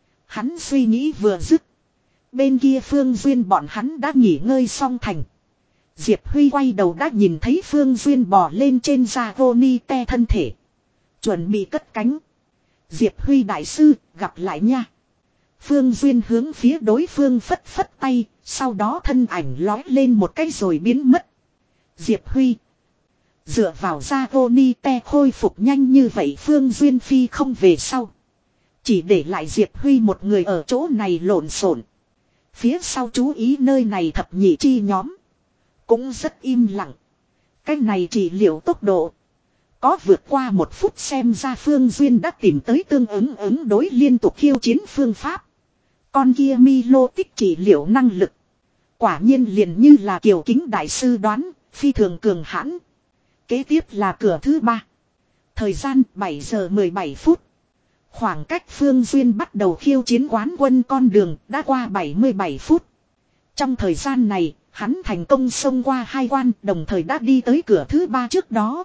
Hắn suy nghĩ vừa dứt. Bên kia Phương Duyên bọn hắn đã nghỉ ngơi xong thành. Diệp Huy quay đầu đã nhìn thấy Phương Duyên bò lên trên Dragonite thân thể. Chuẩn bị cất cánh. Diệp Huy đại sư, gặp lại nha. Phương Duyên hướng phía đối phương phất phất tay, sau đó thân ảnh lói lên một cái rồi biến mất. Diệp Huy. Dựa vào Dragonite khôi phục nhanh như vậy Phương Duyên phi không về sau. Chỉ để lại Diệp Huy một người ở chỗ này lộn xộn. Phía sau chú ý nơi này thập nhị chi nhóm. Cũng rất im lặng. Cái này chỉ liệu tốc độ. Có vượt qua một phút xem ra Phương Duyên đã tìm tới tương ứng ứng đối liên tục khiêu chiến phương pháp. Con kia Milo tích chỉ liệu năng lực. Quả nhiên liền như là Kiều Kính đại sư đoán, phi thường cường hãn. Kế tiếp là cửa thứ ba. Thời gian bảy giờ mười bảy phút. Khoảng cách Phương Duyên bắt đầu khiêu chiến quán quân con đường đã qua bảy mươi bảy phút. Trong thời gian này, hắn thành công xông qua hai quan đồng thời đã đi tới cửa thứ ba trước đó.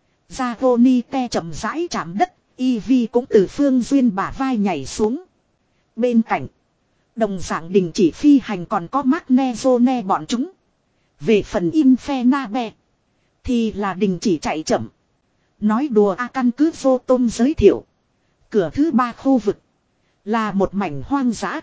Dragonite chậm rãi chạm đất, Eevee cũng từ Phương Duyên bả vai nhảy xuống. Bên cạnh, đồng dạng đình chỉ phi hành còn có Magnezone bọn chúng. Về phần Infernape, thì là đình chỉ chạy chậm. Nói đùa a căn cứ vô tôm giới thiệu. Cửa thứ ba khu vực là một mảnh hoang dã.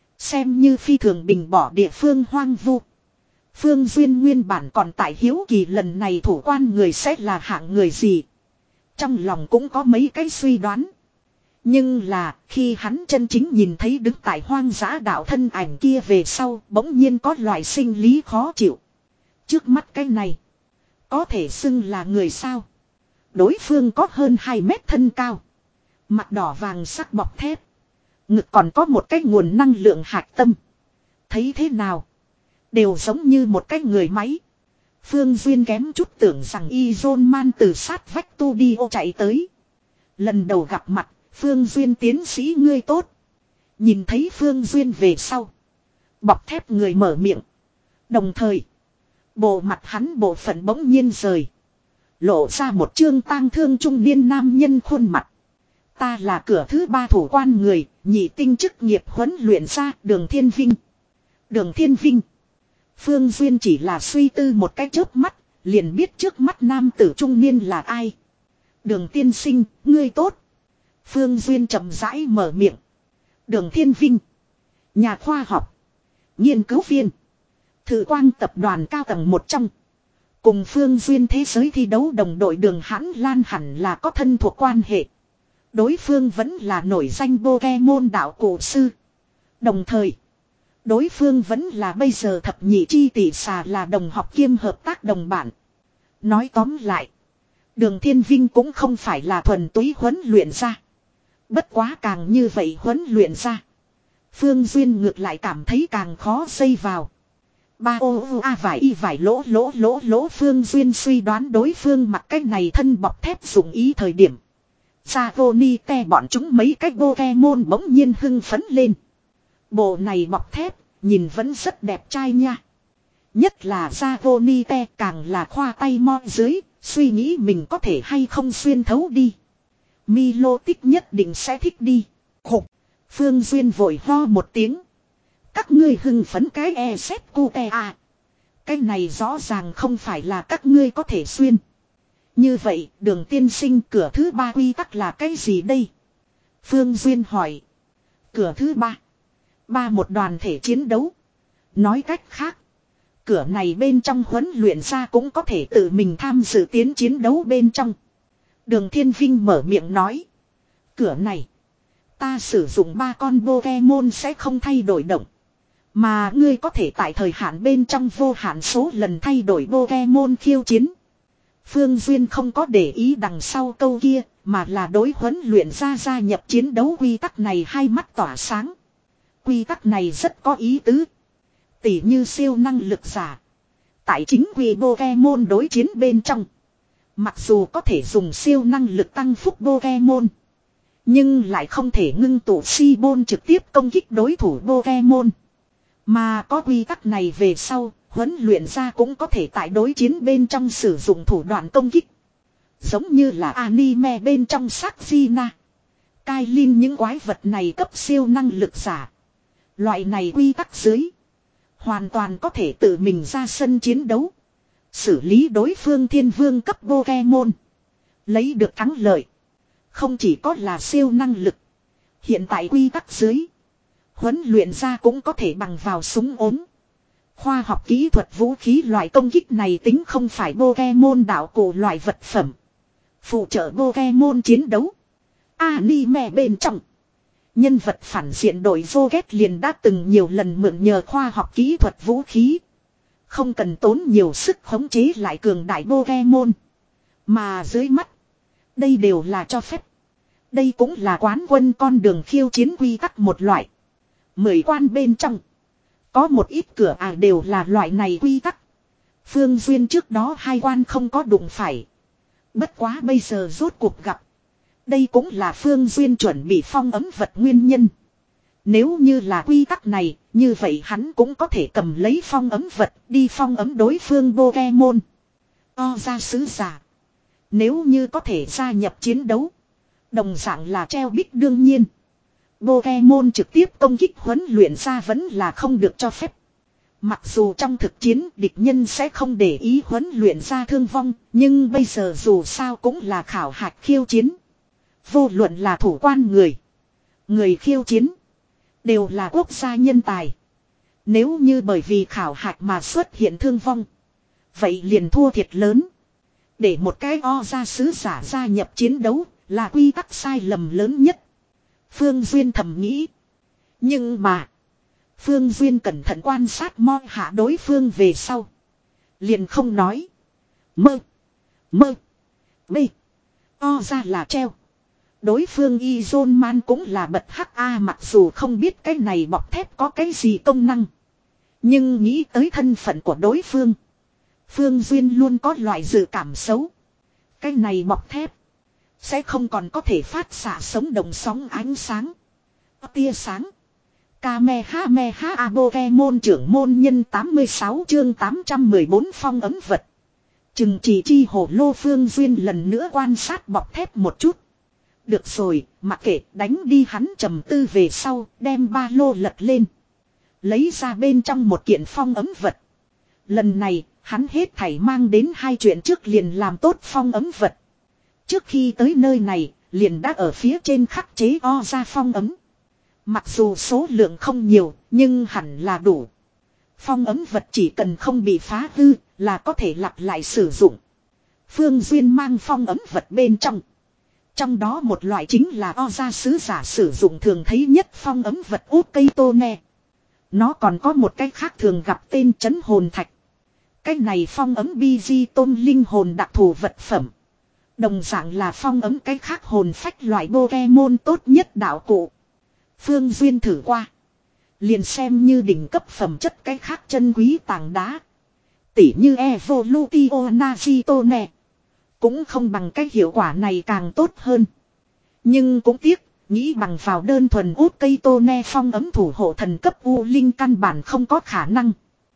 Xem như phi thường bình bỏ địa phương hoang vu. Phương Duyên nguyên bản còn tại hiếu kỳ lần này thủ quan người sẽ là hạng người gì. Trong lòng cũng có mấy cái suy đoán. Nhưng là khi hắn chân chính nhìn thấy đứng tại hoang dã đạo thân ảnh kia về sau bỗng nhiên có loại sinh lý khó chịu. Trước mắt cái này có thể xưng là người sao. Đối phương có hơn hai mét thân cao. Mặt đỏ vàng sắc bọc thép. Ngực còn có một cái nguồn năng lượng hạt tâm. Thấy thế nào đều giống như một cái người máy. Phương Duyên kém chút tưởng rằng Izon Man từ sát vách tu đi ô chạy tới. Lần đầu gặp mặt, Phương Duyên tiến sĩ ngươi tốt. Nhìn thấy Phương Duyên về sau. Bọc thép người mở miệng. Đồng thời, bộ mặt hắn bộ phận bỗng nhiên rời. Lộ ra một trương tang thương trung niên nam nhân khuôn mặt. Ta là cửa thứ ba thủ quan người, nhị tinh chức nghiệp huấn luyện ra Đường Thiên Vinh. Đường Thiên Vinh. Phương Duyên chỉ là suy tư một cái chớp mắt, liền biết trước mắt nam tử trung niên là ai. Đường tiên sinh, ngươi tốt. Phương Duyên chậm rãi mở miệng. Đường Thiên Vinh. Nhà khoa học. Nghiên cứu viên. Thử quang tập đoàn cao tầng một trong. Cùng Phương Duyên thế giới thi đấu đồng đội Đường Hãn Lan hẳn là có thân thuộc quan hệ. Đối phương vẫn là nổi danh Pokemon đạo cổ sư. Đồng thời, đối phương vẫn là bây giờ thập nhị chi tỷ xà là đồng học kiêm hợp tác đồng bản. Nói tóm lại, Đường Thiên Vinh cũng không phải là thuần túy huấn luyện ra. Bất quá càng như vậy huấn luyện ra, Phương Duyên ngược lại cảm thấy càng khó dây vào. Ba ô ô a vải y vải lỗ lỗ lỗ lỗ Phương Duyên suy đoán đối phương mặc cái này thân bọc thép dụng ý thời điểm. Dragonite bọn chúng mấy cái Pokemon bỗng nhiên hưng phấn lên. Bộ này bọc thép, nhìn vẫn rất đẹp trai nha. Nhất là Dragonite càng là khoa tay mo dưới, suy nghĩ mình có thể hay không xuyên thấu đi. Milo tích nhất định sẽ thích đi. Khục. Phương Duyên vội ho một tiếng. Các ngươi hưng phấn cái e xét cute à. Cái này rõ ràng không phải là các ngươi có thể xuyên. Như vậy, Đường tiên sinh cửa thứ ba quy tắc là cái gì đây? Phương Duyên hỏi. Cửa thứ ba. Ba một đoàn thể chiến đấu. Nói cách khác. Cửa này bên trong huấn luyện ra cũng có thể tự mình tham dự tiến chiến đấu bên trong. Đường Thiên Vinh mở miệng nói. Cửa này. Ta sử dụng ba con Pokemon sẽ không thay đổi động. Mà ngươi có thể tại thời hạn bên trong vô hạn số lần thay đổi Pokemon khiêu chiến. Phương Duyên không có để ý đằng sau câu kia, mà là đối huấn luyện ra gia nhập chiến đấu quy tắc này hai mắt tỏa sáng. Quy tắc này rất có ý tứ. Tỉ như siêu năng lực giả. Tại chính quy Pokemon đối chiến bên trong. Mặc dù có thể dùng siêu năng lực tăng phúc Pokemon. Nhưng lại không thể ngưng tụ Cbone trực tiếp công kích đối thủ Pokemon. Mà có quy tắc này về sau, huấn luyện ra cũng có thể tại đối chiến bên trong sử dụng thủ đoạn công kích. Giống như là anime bên trong Sakina, Kailin những quái vật này cấp siêu năng lực giả. Loại này quy tắc dưới, hoàn toàn có thể tự mình ra sân chiến đấu, xử lý đối phương thiên vương cấp Pokemon, lấy được thắng lợi. Không chỉ có là siêu năng lực, hiện tại quy tắc dưới, huấn luyện ra cũng có thể bằng vào súng ốm, khoa học kỹ thuật vũ khí. Loại công kích này tính không phải Pokemon đạo cụ loại vật phẩm, phụ trợ Pokemon chiến đấu. Anime bên trong, nhân vật phản diện đội Rocket liền đã từng nhiều lần mượn nhờ khoa học kỹ thuật vũ khí, không cần tốn nhiều sức khống chế lại cường đại Pokemon. Mà dưới mắt, đây đều là cho phép. Đây cũng là quán quân con đường khiêu chiến quy tắc một loại. Mười quan bên trong, có một ít cửa ải đều là loại này quy tắc. Phương Duyên trước đó hai quan không có đụng phải, bất quá bây giờ rốt cuộc gặp. Đây cũng là Phương Duyên chuẩn bị phong ấm vật nguyên nhân. Nếu như là quy tắc này, như vậy hắn cũng có thể cầm lấy phong ấm vật đi phong ấm đối phương Pokemon. O ra sứ giả, nếu như có thể gia nhập chiến đấu, đồng dạng là treo bích. Đương nhiên, Pokemon trực tiếp công kích huấn luyện ra vẫn là không được cho phép. Mặc dù trong thực chiến địch nhân sẽ không để ý huấn luyện ra thương vong, nhưng bây giờ dù sao cũng là khảo hạch khiêu chiến. Vô luận là thủ quan người, người khiêu chiến, đều là quốc gia nhân tài. Nếu như bởi vì khảo hạch mà xuất hiện thương vong, vậy liền thua thiệt lớn. Để một cái o ra sứ giả gia nhập chiến đấu là quy tắc sai lầm lớn nhất, Phương Duyên thầm nghĩ. Nhưng mà, Phương Duyên cẩn thận quan sát mo hạ đối phương về sau, liền không nói. Mơ, mơ, bê, o ra là treo. Đối phương Izon Man cũng là bật hắc a, mặc dù không biết cái này bọc thép có cái gì công năng, nhưng nghĩ tới thân phận của đối phương, Phương Duyên luôn có loại dự cảm xấu. Cái này bọc thép sẽ không còn có thể phát xạ sống đồng sóng ánh sáng, tia sáng. Kamehameha Pokemon trưởng môn nhân tám mươi sáu chương tám trăm mười bốn phong ấm vật. Chừng chỉ chi hồ lô. Phương Duyên lần nữa quan sát bọc thép một chút. Được rồi, mặc kệ, đánh đi. Hắn trầm tư về sau, đem ba lô lật lên, lấy ra bên trong một kiện phong ấm vật. Lần này, hắn hết thảy mang đến hai chuyện trước liền làm tốt phong ấm vật. Trước khi tới nơi này, liền đã ở phía trên khắc chế o ra phong ấm. Mặc dù số lượng không nhiều, nhưng hẳn là đủ. Phong ấm vật chỉ cần không bị phá hư, là có thể lặp lại sử dụng. Phương Duyên mang phong ấm vật bên trong. Trong đó một loại chính là o ra sứ giả sử dụng thường thấy nhất phong ấm vật út cây tô ne. Nó còn có một cái khác thường gặp tên trấn hồn thạch. Cái này phong ấm bi di tôn linh hồn đặc thù vật phẩm. Đồng dạng là phong ấm cái khác hồn phách loại Pokemon tốt nhất đạo cụ. Phương Duyên thử qua, liền xem như đỉnh cấp phẩm chất cái khác chân quý tảng đá, tỉ như Evolution Nazitone, cũng không bằng cái hiệu quả này càng tốt hơn. Nhưng cũng tiếc, nghĩ bằng vào đơn thuần út cây tô ne phong ấm thủ hộ thần cấp U Linh căn bản không có khả năng.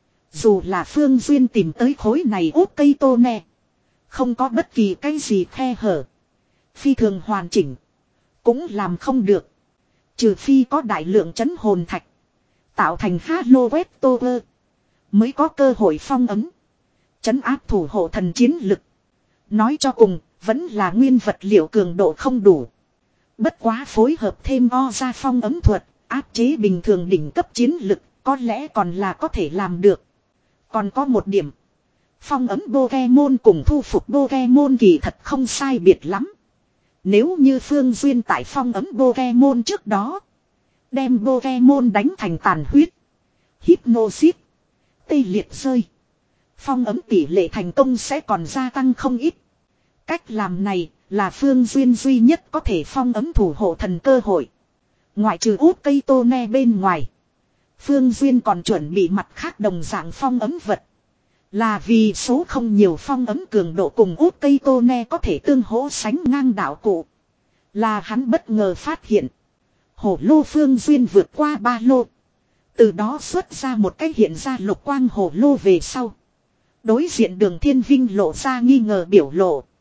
Dù là Phương Duyên tìm tới khối này út cây tô ne, không có bất kỳ cái gì khe hở, phi thường hoàn chỉnh, cũng làm không được. Trừ phi có đại lượng trấn hồn thạch, tạo thành Halo Vector, mới có cơ hội phong ấm, trấn áp thủ hộ thần chiến lực. Nói cho cùng, vẫn là nguyên vật liệu cường độ không đủ. Bất quá phối hợp thêm o ra phong ấm thuật, áp chế bình thường đỉnh cấp chiến lực, có lẽ còn là có thể làm được. Còn có một điểm, phong ấm Pokemon cùng thu phục Pokemon kỳ thật không sai biệt lắm. Nếu như Phương Duyên tại phong ấm Pokemon trước đó, đem Pokemon đánh thành tàn huyết, Hypnosis, tê liệt rơi, phong ấm tỷ lệ thành công sẽ còn gia tăng không ít. Cách làm này là Phương Duyên duy nhất có thể phong ấm thủ hộ thần cơ hội. Ngoại trừ út cây tô ne bên ngoài, Phương Duyên còn chuẩn bị mặt khác đồng dạng phong ấm vật. Là vì số không nhiều phong ấm cường độ cùng út cây tô ne có thể tương hỗ sánh ngang đạo cụ. Là hắn bất ngờ phát hiện. Hổ lô. Phương Duyên vượt qua ba lô, từ đó xuất ra một cái hiện ra lục quang hổ lô về sau, đối diện Đường Thiên Vinh lộ ra nghi ngờ biểu lộ.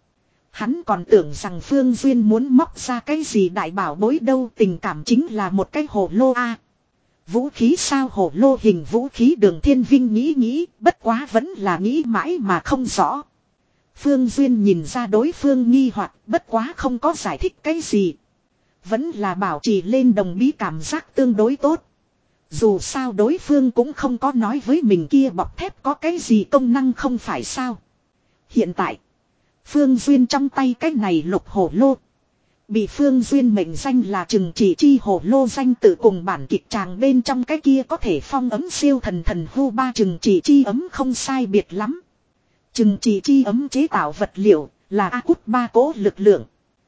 Hắn còn tưởng rằng Phương Duyên muốn móc ra cái gì đại bảo bối đâu, tình cảm chính là một cái hồ lô a. Vũ khí sao, hồ lô hình vũ khí, Đường Thiên Vinh nghĩ nghĩ, bất quá vẫn là nghĩ mãi mà không rõ. Phương Duyên nhìn ra đối phương nghi hoặc, bất quá không có giải thích cái gì. Vẫn là bảo trì lên đồng bí cảm giác tương đối tốt. Dù sao đối phương cũng không có nói với mình kia bọc thép có cái gì công năng không phải sao. Hiện tại, Phương Duyên trong tay cái này lục hồ lô. Bị Phương Duyên mệnh danh là Trừng Chỉ Chi hồ lô, danh tự cùng bản kịch tràng bên trong cái kia có thể phong ấm siêu thần thần hư ba Trừng Chỉ Chi ấm không sai biệt lắm. Trừng Chỉ Chi ấm chế tạo vật liệu là A Cút ba cố lực lượng.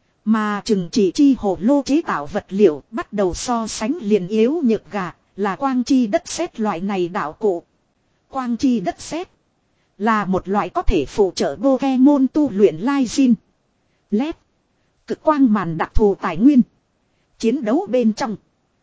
Mà Trừng Chỉ Chi hồ lô chế tạo vật liệu bắt đầu so sánh liền yếu nhược gà, là quang chi đất sét loại này đạo cụ. Quang chi đất sét là một loại có thể phụ trợ Pokemon tu luyện lai Jin, led, cực quang màn đặc thù tài nguyên. Chiến đấu bên trong,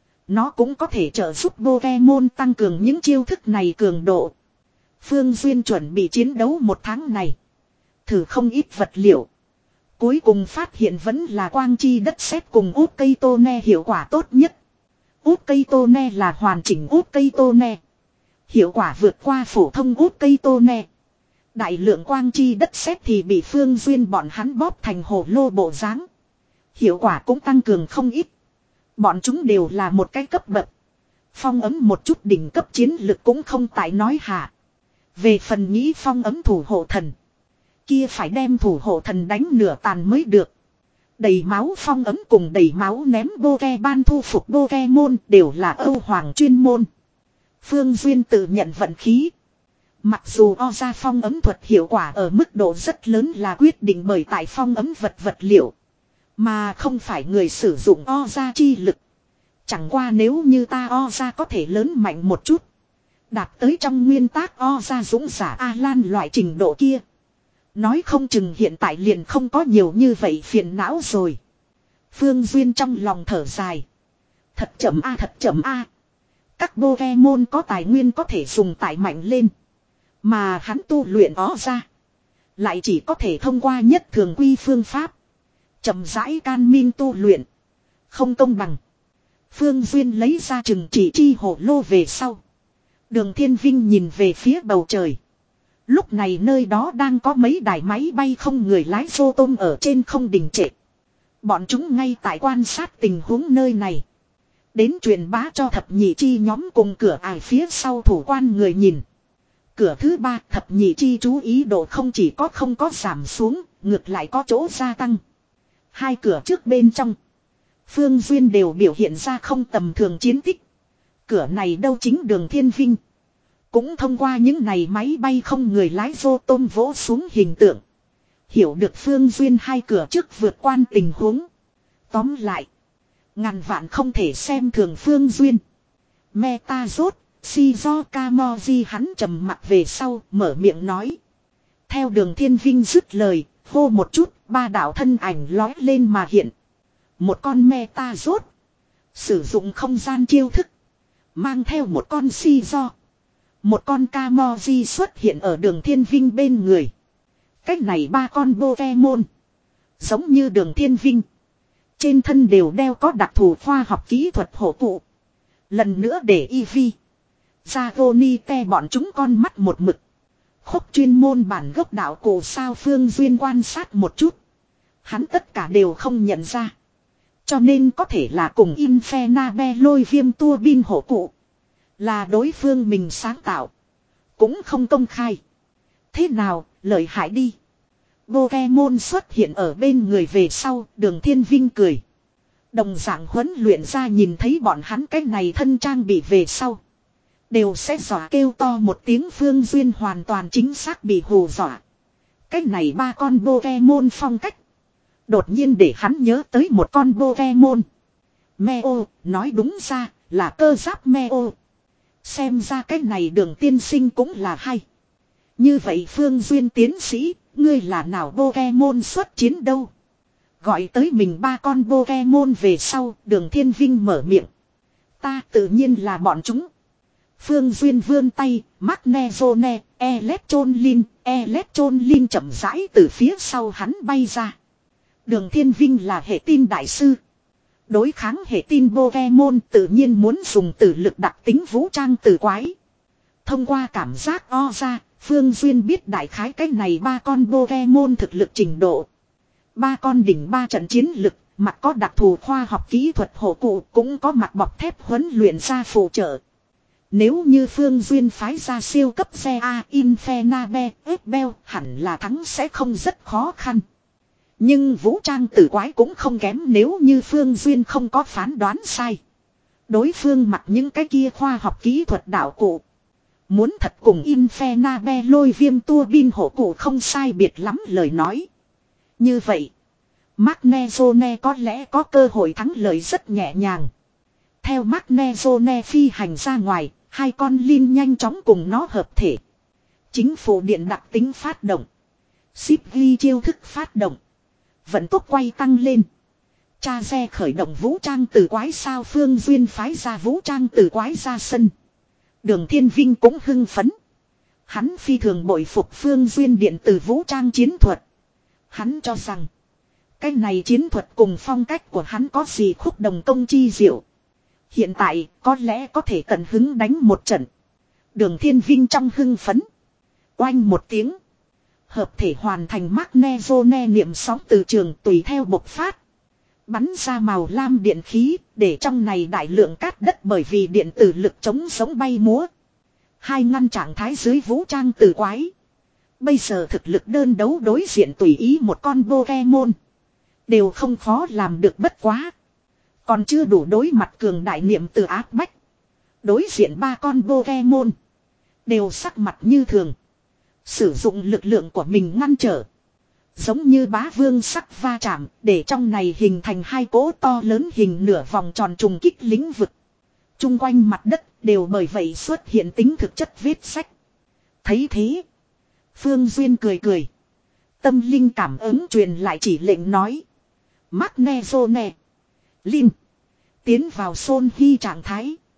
nó cũng có thể trợ giúp Pokemon tăng cường những chiêu thức này cường độ. Phương Duyên chuẩn bị chiến đấu một tháng này, thử không ít vật liệu. Cuối cùng phát hiện vẫn là quang chi đất sét cùng út cây tô ne hiệu quả tốt nhất. Út cây tô ne là hoàn chỉnh út cây tô ne, hiệu quả vượt qua phổ thông út cây tô ne. Đại lượng quang chi đất sét thì bị Phương Duyên bọn hắn bóp thành hồ lô bộ dáng. Hiệu quả cũng tăng cường không ít. Bọn chúng đều là một cái cấp bậc. Phong ấm một chút đỉnh cấp chiến lực cũng không tại nói hạ. Về phần nghĩ phong ấm thủ hộ thần, kia phải đem thủ hộ thần đánh nửa tàn mới được. Đầy máu phong ấm cùng đầy máu ném Poke ban thu phục Pokemon đều là Âu Hoàng chuyên môn. Phương Duyên tự nhận vận khí. Mặc dù o ra phong ấm thuật hiệu quả ở mức độ rất lớn là quyết định bởi tại phong ấm vật vật liệu, mà không phải người sử dụng o ra chi lực. Chẳng qua nếu như ta o ra có thể lớn mạnh một chút, đạt tới trong nguyên tác o ra dũng giả A-Lan loại trình độ kia, nói không chừng hiện tại liền không có nhiều như vậy phiền não rồi. Phương Duyên trong lòng thở dài. Thật chậm a, thật chậm a. Các Pokemon có tài nguyên có thể dùng tải mạnh lên, mà hắn tu luyện ó ra lại chỉ có thể thông qua nhất thường quy phương pháp, chậm rãi can minh tu luyện, không công bằng. Phương Duyên lấy ra Trừng Chỉ Chi hồ lô về sau, Đường Thiên Vinh nhìn về phía bầu trời. Lúc này nơi đó đang có mấy đài máy bay không người lái vô tôm ở trên không đình trệ. Bọn chúng ngay tại quan sát tình huống nơi này, đến truyền bá cho thập nhị chi nhóm cùng cửa ải phía sau thủ quan người nhìn. Cửa thứ ba, thập nhị chi chú ý độ không chỉ có không có giảm xuống, ngược lại có chỗ gia tăng. Hai cửa trước bên trong, Phương Duyên đều biểu hiện ra không tầm thường chiến tích. Cửa này đâu chính Đường Thiên Vinh cũng thông qua những này máy bay không người lái vô tôm vỗ xuống hình tượng, hiểu được Phương Duyên hai cửa trước vượt quan tình huống. Tóm lại, ngàn vạn không thể xem thường Phương Duyên. Meta rốt, Shizuoka Moji hắn trầm mặt về sau, mở miệng nói. Theo Đường Thiên Vinh dứt lời, hô một chút, ba đạo thân ảnh lói lên mà hiện. Một con Meta rốt, sử dụng không gian chiêu thức, mang theo một con Shizuo. Một con Kamoji xuất hiện ở Đường Thiên Vinh bên người. Cách này ba con Pokemon, giống như Đường Thiên Vinh, trên thân đều đeo có đặc thù khoa học kỹ thuật hộ cụ. Lần nữa để Eevee, Dragonite bọn chúng con mắt một mực. Khúc chuyên môn bản gốc đạo cổ sao. Phương Duyên quan sát một chút, hắn tất cả đều không nhận ra. Cho nên có thể là cùng Infernabel lôi viêm tua bin hộ cụ là đối phương mình sáng tạo, cũng không công khai. Thế nào, lợi hại đi. Pokemon xuất hiện ở bên người về sau, Đường Thiên Vinh cười. Đồng dạng huấn luyện ra nhìn thấy bọn hắn cái này thân trang bị về sau, đều sẽ dọa kêu to một tiếng. Phương Duyên hoàn toàn chính xác bị hù dọa. Cái này ba con Pokemon phong cách, đột nhiên để hắn nhớ tới một con Pokemon Meo, nói đúng ra là cơ giáp Meo. Xem ra cái này Đường tiên sinh cũng là hay. Như vậy Phương Duyên tiến sĩ, ngươi là nào Pokemon xuất chiến đâu? Gọi tới mình ba con Pokemon về sau, Đường Thiên Vinh mở miệng. Ta tự nhiên là bọn chúng. Phương Duyên vươn tay, Magnezone, Electron Lin, Electron Lin chậm rãi từ phía sau hắn bay ra. Đường Thiên Vinh là hệ tin đại sư. Đối kháng hệ tin Pokemon tự nhiên muốn dùng tử lực đặc tính vũ trang tử quái. Thông qua cảm giác o ra, Phương Duyên biết đại khái cái này ba con Pokemon thực lực trình độ. Ba con đỉnh ba trận chiến lực, mặt có đặc thù khoa học kỹ thuật hộ cụ, cũng có mặt bọc thép huấn luyện ra phụ trợ. Nếu như Phương Duyên phái ra siêu cấp xe A Infernabe, Bell hẳn là thắng sẽ không rất khó khăn. Nhưng vũ trang tử quái cũng không kém nếu như Phương Duyên không có phán đoán sai. Đối phương mặc những cái kia khoa học kỹ thuật đạo cụ. Muốn thật cùng Infernabe lôi viêm tua bin hộ cụ không sai biệt lắm lời nói. Như vậy, Magnezone có lẽ có cơ hội thắng lợi rất nhẹ nhàng. Theo Magnezone phi hành ra ngoài, hai con Lin nhanh chóng cùng nó hợp thể. Chính phủ điện đặc tính phát động. Ship ghi chiêu thức phát động. Vận tốc quay tăng lên. Cha xe khởi động vũ trang tử quái sao Phương Duyên phái ra vũ trang tử quái ra sân. Đường Thiên Vinh cũng hưng phấn. Hắn phi thường bội phục Phương Duyên điện tử vũ trang chiến thuật. Hắn cho rằng cái này chiến thuật cùng phong cách của hắn có gì khúc đồng công chi diệu. Hiện tại có lẽ có thể tận hứng đánh một trận. Đường Thiên Vinh trong hưng phấn. Oanh một tiếng. Hợp thể hoàn thành Magnezone niệm sóng từ trường tùy theo bộc phát. Bắn ra màu lam điện khí để trong này đại lượng cát đất bởi vì điện tử lực chống sống bay múa. Hai ngăn trạng thái dưới vũ trang tử quái. Bây giờ thực lực đơn đấu đối diện tùy ý một con Pokemon. Đều không khó làm được bất quá. Còn chưa đủ đối mặt cường đại niệm từ áp bách. Đối diện ba con Pokemon. Đều sắc mặt như thường. Sử dụng lực lượng của mình ngăn trở. Giống như bá vương sắc va chạm để trong này hình thành hai cỗ to lớn hình nửa vòng tròn trùng kích lĩnh vực. Trung quanh mặt đất đều bởi vậy xuất hiện tính thực chất vết sách. Thấy thế. Phương Duyên cười cười. Tâm linh cảm ứng truyền lại chỉ lệnh nói. Magnezone. Lin. Tiến vào Son Hy trạng thái.